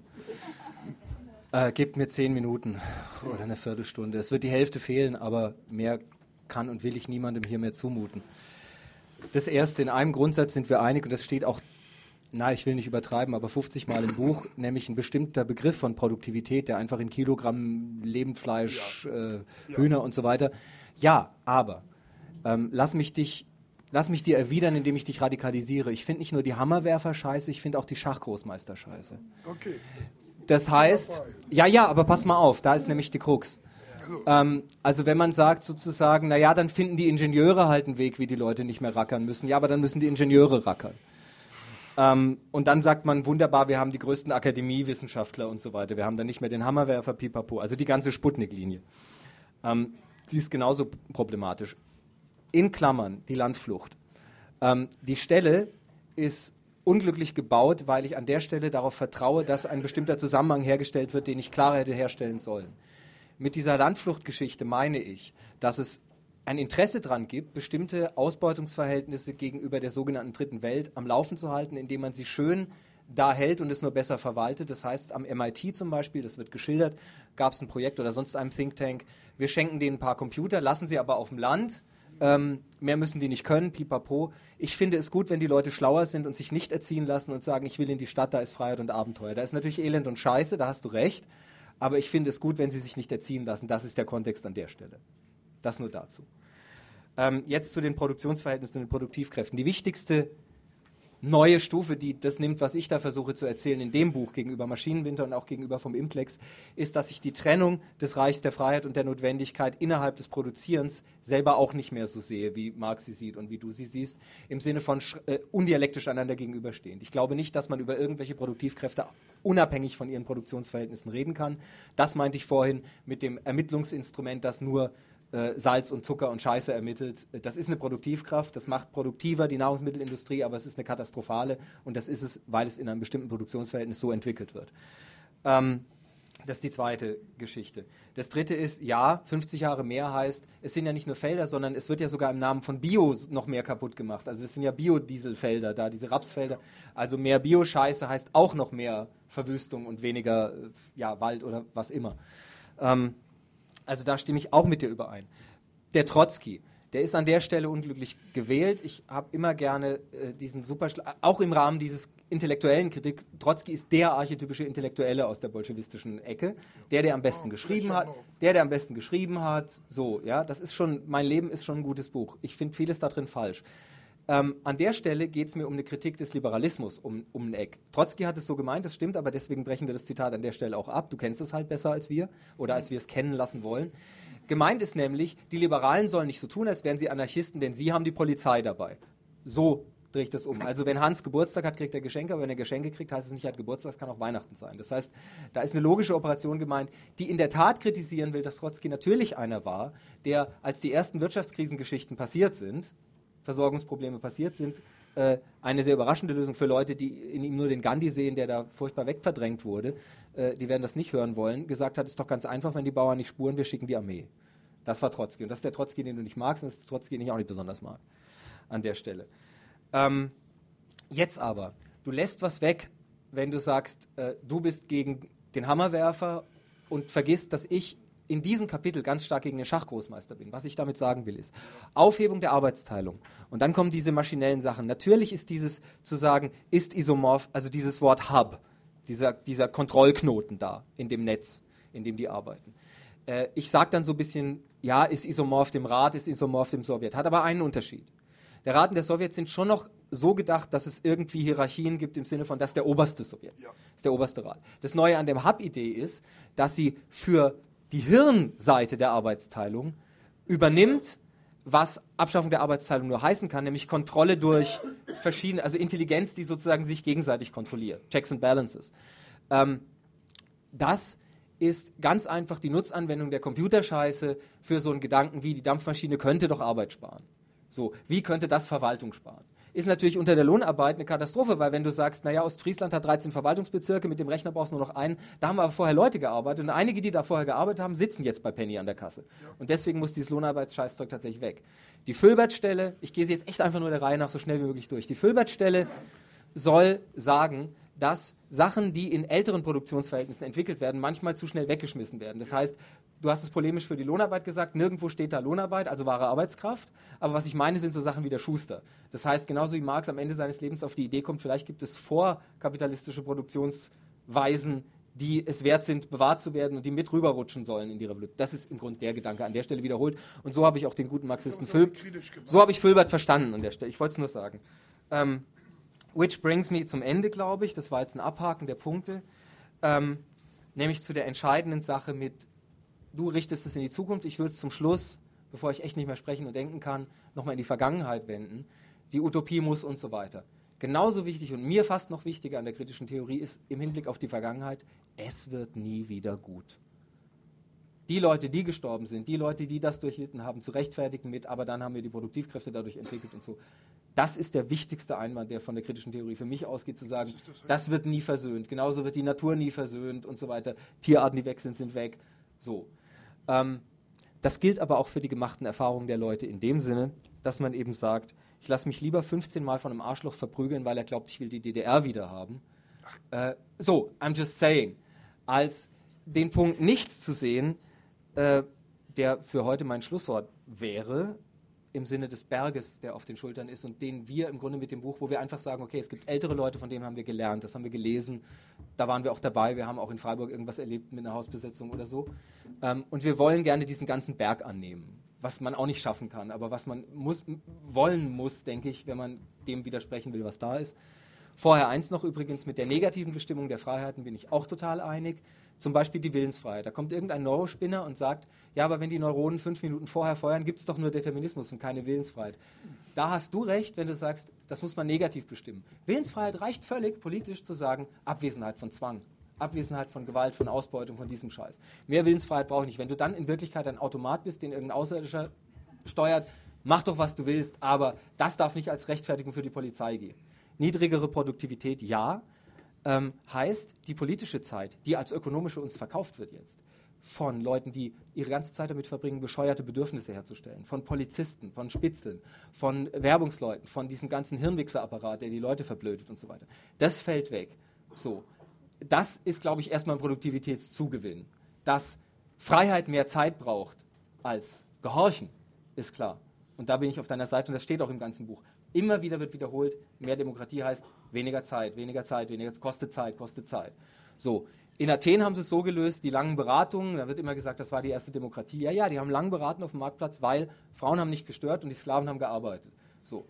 gebt mir 10 Minuten oder eine Viertelstunde. Es wird die Hälfte fehlen, aber mehr kann und will ich niemandem hier mehr zumuten. Das Erste, in einem Grundsatz sind wir einig, und das steht auch, ich will nicht übertreiben, aber 50 Mal im Buch, nämlich ein bestimmter Begriff von Produktivität, der einfach in Kilogramm Lebendfleisch, Hühner und so weiter. Ja, aber lass mich dir erwidern, indem ich dich radikalisiere. Ich finde nicht nur die Hammerwerfer scheiße, ich finde auch die Schachgroßmeister scheiße. Okay. Das heißt, aber pass mal auf, da ist nämlich die Krux. Also wenn man sagt sozusagen, dann finden die Ingenieure halt einen Weg, wie die Leute nicht mehr rackern müssen. Ja, aber dann müssen die Ingenieure rackern. Und dann sagt man, wunderbar, wir haben die größten Akademiewissenschaftler und so weiter. Wir haben dann nicht mehr den Hammerwerfer, pipapo. Also die ganze Sputnik-Linie. Die ist genauso problematisch. In Klammern, die Landflucht. Die Stelle ist unglücklich gebaut, weil ich an der Stelle darauf vertraue, dass ein bestimmter Zusammenhang hergestellt wird, den ich klarer hätte herstellen sollen. Mit dieser Landfluchtgeschichte meine ich, dass es ein Interesse daran gibt, bestimmte Ausbeutungsverhältnisse gegenüber der sogenannten Dritten Welt am Laufen zu halten, indem man sie schön da hält und es nur besser verwaltet. Das heißt, am MIT zum Beispiel, das wird geschildert, gab es ein Projekt oder sonst einem Think Tank, wir schenken denen ein paar Computer, lassen sie aber auf dem Land, mehr müssen die nicht können, pipapo. Ich finde es gut, wenn die Leute schlauer sind und sich nicht erziehen lassen und sagen, ich will in die Stadt, da ist Freiheit und Abenteuer. Da ist natürlich Elend und Scheiße, da hast du recht, aber ich finde es gut, wenn sie sich nicht erziehen lassen. Das ist der Kontext an der Stelle. Das nur dazu. Jetzt zu den Produktionsverhältnissen und den Produktivkräften. Die wichtigste neue Stufe, die das nimmt, was ich da versuche zu erzählen in dem Buch gegenüber Maschinenwinter und auch gegenüber vom Implex, ist, dass ich die Trennung des Reichs der Freiheit und der Notwendigkeit innerhalb des Produzierens selber auch nicht mehr so sehe, wie Marx sie sieht und wie du sie siehst, im Sinne von undialektisch einander gegenüberstehend. Ich glaube nicht, dass man über irgendwelche Produktivkräfte unabhängig von ihren Produktionsverhältnissen reden kann. Das meinte ich vorhin mit dem Ermittlungsinstrument, das nur Salz und Zucker und Scheiße ermittelt. Das ist eine Produktivkraft, das macht produktiver die Nahrungsmittelindustrie, aber es ist eine katastrophale und das ist es, weil es in einem bestimmten Produktionsverhältnis so entwickelt wird. Das ist die zweite Geschichte. Das dritte ist, 50 Jahre mehr heißt, es sind ja nicht nur Felder, sondern es wird ja sogar im Namen von Bio noch mehr kaputt gemacht. Also es sind ja Biodieselfelder da, diese Rapsfelder. Also mehr Bioscheiße heißt auch noch mehr Verwüstung und weniger Wald oder was immer. Also da stimme ich auch mit dir überein. Der Trotzki, der ist an der Stelle unglücklich gewählt. Ich habe immer gerne diesen auch im Rahmen dieses intellektuellen Kritik, Trotzki ist der archetypische Intellektuelle aus der bolschewistischen Ecke, der am besten geschrieben hat, so, ja, das ist schon, mein Leben ist schon ein gutes Buch. Ich finde vieles da drin falsch. An der Stelle geht es mir um eine Kritik des Liberalismus um ein Eck. Trotzki hat es so gemeint, das stimmt, aber deswegen brechen wir das Zitat an der Stelle auch ab. Du kennst es halt besser als wir oder als wir es kennen lassen wollen. Gemeint ist nämlich, die Liberalen sollen nicht so tun, als wären sie Anarchisten, denn sie haben die Polizei dabei. So drehe ich das um. Also wenn Hans Geburtstag hat, kriegt er Geschenke, aber wenn er Geschenke kriegt, heißt es nicht, er hat Geburtstag, es kann auch Weihnachten sein. Das heißt, da ist eine logische Operation gemeint, die in der Tat kritisieren will, dass Trotzki natürlich einer war, der, als die ersten Wirtschaftskrisengeschichten passiert sind, Versorgungsprobleme passiert sind, eine sehr überraschende Lösung für Leute, die in ihm nur den Gandhi sehen, der da furchtbar wegverdrängt wurde, die werden das nicht hören wollen, gesagt hat, ist doch ganz einfach, wenn die Bauern nicht spuren, wir schicken die Armee. Das war Trotzki. Und das ist der Trotzki, den du nicht magst, und das ist der Trotzki, den ich auch nicht besonders mag an der Stelle. Jetzt aber, du lässt was weg, wenn du sagst, du bist gegen den Hammerwerfer und vergisst, dass ich in diesem Kapitel ganz stark gegen den Schachgroßmeister bin. Was ich damit sagen will, ist Aufhebung der Arbeitsteilung. Und dann kommen diese maschinellen Sachen. Natürlich ist dieses zu sagen, ist isomorph, also dieses Wort Hub, dieser Kontrollknoten da in dem Netz, in dem die arbeiten. Ich sage dann so ein bisschen, ja, ist isomorph dem Rat, ist isomorph dem Sowjet. Hat aber einen Unterschied. Der Rat und der Sowjet sind schon noch so gedacht, dass es irgendwie Hierarchien gibt im Sinne von, das ist der oberste Sowjet, das ist der oberste Rat. Das Neue an der Hub-Idee ist, dass sie für die Hirnseite der Arbeitsteilung übernimmt, was Abschaffung der Arbeitsteilung nur heißen kann, nämlich Kontrolle durch verschiedene, also Intelligenz, die sozusagen sich gegenseitig kontrolliert, Checks and Balances. Das ist ganz einfach die Nutzanwendung der Computerscheiße für so einen Gedanken wie, die Dampfmaschine könnte doch Arbeit sparen. So, wie könnte das Verwaltung sparen? Ist natürlich unter der Lohnarbeit eine Katastrophe, weil wenn du sagst, naja, Ostfriesland hat 13 Verwaltungsbezirke, mit dem Rechner brauchst du nur noch einen, da haben aber vorher Leute gearbeitet und einige, die da vorher gearbeitet haben, sitzen jetzt bei Penny an der Kasse. Ja. Und deswegen muss dieses Lohnarbeitsscheißzeug tatsächlich weg. Die Fülbert-Stelle, ich gehe sie jetzt echt einfach nur der Reihe nach so schnell wie möglich durch, die Fülbert-Stelle soll sagen, dass Sachen, die in älteren Produktionsverhältnissen entwickelt werden, manchmal zu schnell weggeschmissen werden. Das heißt, du hast es polemisch für die Lohnarbeit gesagt, nirgendwo steht da Lohnarbeit, also wahre Arbeitskraft, aber was ich meine, sind so Sachen wie der Schuster. Das heißt, genauso wie Marx am Ende seines Lebens auf die Idee kommt, vielleicht gibt es vorkapitalistische Produktionsweisen, die es wert sind, bewahrt zu werden und die mit rüberrutschen sollen in die Revolution. Das ist im Grunde der Gedanke an der Stelle wiederholt. Und so habe ich auch den guten Marxisten so habe ich Fülbert verstanden an der Stelle. Ich wollte es nur sagen. Which brings me zum Ende, glaube ich. Das war jetzt ein Abhaken der Punkte. Nämlich zu der entscheidenden Sache mit, du richtest es in die Zukunft. Ich würde es zum Schluss, bevor ich echt nicht mehr sprechen und denken kann, nochmal in die Vergangenheit wenden. Die Utopie muss und so weiter. Genauso wichtig und mir fast noch wichtiger an der kritischen Theorie ist im Hinblick auf die Vergangenheit, es wird nie wieder gut. Die Leute, die gestorben sind, die Leute, die das durchlitten haben, zu rechtfertigen mit, aber dann haben wir die Produktivkräfte dadurch entwickelt und so. Das ist der wichtigste Einwand, der von der kritischen Theorie für mich ausgeht, zu sagen, das wird nie versöhnt. Genauso wird die Natur nie versöhnt und so weiter. Tierarten, die weg sind weg. So. Das gilt aber auch für die gemachten Erfahrungen der Leute in dem Sinne, dass man eben sagt, ich lasse mich lieber 15 Mal von einem Arschloch verprügeln, weil er glaubt, ich will die DDR wieder haben. I'm just saying. Als den Punkt nicht zu sehen, der für heute mein Schlusswort wäre, im Sinne des Berges, der auf den Schultern ist und den wir im Grunde mit dem Buch, wo wir einfach sagen, okay, es gibt ältere Leute, von denen haben wir gelernt, das haben wir gelesen, da waren wir auch dabei, wir haben auch in Freiburg irgendwas erlebt mit einer Hausbesetzung oder so. Und wir wollen gerne diesen ganzen Berg annehmen, was man auch nicht schaffen kann, aber was man wollen muss, denke ich, wenn man dem widersprechen will, was da ist. Vorher eins noch übrigens, mit der negativen Bestimmung der Freiheiten bin ich auch total einig. Zum Beispiel die Willensfreiheit. Da kommt irgendein Neurospinner und sagt, ja, aber wenn die Neuronen 5 Minuten vorher feuern, gibt es doch nur Determinismus und keine Willensfreiheit. Da hast du recht, wenn du sagst, das muss man negativ bestimmen. Willensfreiheit reicht völlig, politisch zu sagen, Abwesenheit von Zwang, Abwesenheit von Gewalt, von Ausbeutung, von diesem Scheiß. Mehr Willensfreiheit brauche ich nicht. Wenn du dann in Wirklichkeit ein Automat bist, den irgendein Außerirdischer steuert, mach doch, was du willst, aber das darf nicht als Rechtfertigung für die Polizei gehen. Niedrigere Produktivität, ja, heißt die politische Zeit, die als ökonomische uns verkauft wird jetzt, von Leuten, die ihre ganze Zeit damit verbringen, bescheuerte Bedürfnisse herzustellen, von Polizisten, von Spitzeln, von Werbungsleuten, von diesem ganzen Hirnwichserapparat, der die Leute verblödet und so weiter. Das fällt weg. So. Das ist, glaube ich, erstmal ein Produktivitätszugewinn. Dass Freiheit mehr Zeit braucht als Gehorchen, ist klar. Und da bin ich auf deiner Seite und das steht auch im ganzen Buch. Immer wieder wird wiederholt, mehr Demokratie heißt weniger Zeit, kostet Zeit. So, in Athen haben sie es so gelöst, die langen Beratungen, da wird immer gesagt, das war die erste Demokratie. Ja, die haben lang beraten auf dem Marktplatz, weil Frauen haben nicht gestört und die Sklaven haben gearbeitet. So.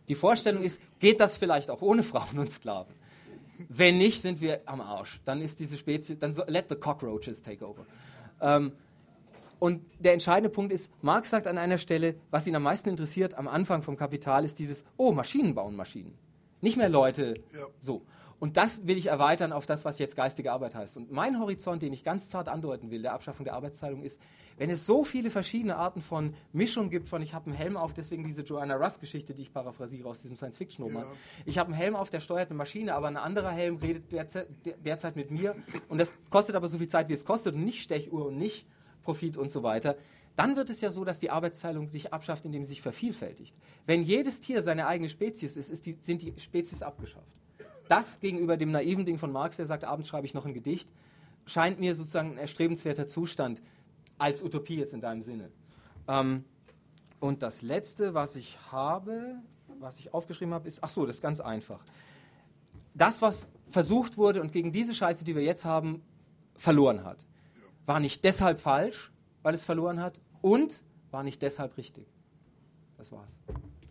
Die Vorstellung ist, geht das vielleicht auch ohne Frauen und Sklaven? Wenn nicht, sind wir am Arsch. Dann ist diese Spezies, dann let the cockroaches take over. Und der entscheidende Punkt ist, Marx sagt an einer Stelle, was ihn am meisten interessiert am Anfang vom Kapital, ist dieses, Maschinen bauen Maschinen. Nicht mehr Leute, so. Und das will ich erweitern auf das, was jetzt geistige Arbeit heißt. Und mein Horizont, den ich ganz zart andeuten will, der Abschaffung der Arbeitsteilung ist, wenn es so viele verschiedene Arten von Mischung gibt, von ich habe einen Helm auf, deswegen diese Joanna Russ-Geschichte, die ich paraphrasiere aus diesem Science-Fiction-Roman. Ja. Ich habe einen Helm auf, der steuert eine Maschine, aber ein anderer Helm redet derzeit mit mir und das kostet aber so viel Zeit, wie es kostet und nicht Stechuhr und nicht Profit und so weiter. Dann wird es ja so, dass die Arbeitsteilung sich abschafft, indem sie sich vervielfältigt. Wenn jedes Tier seine eigene Spezies ist, sind die Spezies abgeschafft. Das gegenüber dem naiven Ding von Marx, der sagt, abends schreibe ich noch ein Gedicht, scheint mir sozusagen ein erstrebenswerter Zustand als Utopie jetzt in deinem Sinne. Und das Letzte, was ich aufgeschrieben habe, ist, das ist ganz einfach. Das, was versucht wurde und gegen diese Scheiße, die wir jetzt haben, verloren hat, war nicht deshalb falsch, weil es verloren hat, und war nicht deshalb richtig. Das war's.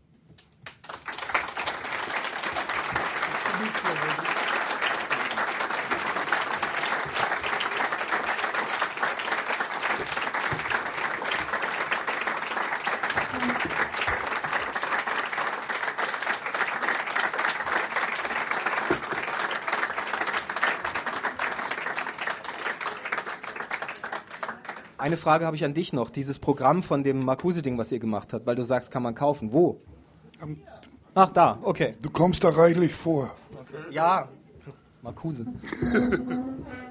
Eine Frage habe ich an dich noch. Dieses Programm von dem Marcuse-Ding, was ihr gemacht habt, weil du sagst, kann man kaufen. Wo? Ach, da, okay. Du kommst da reichlich vor. Okay. Ja, Marcuse.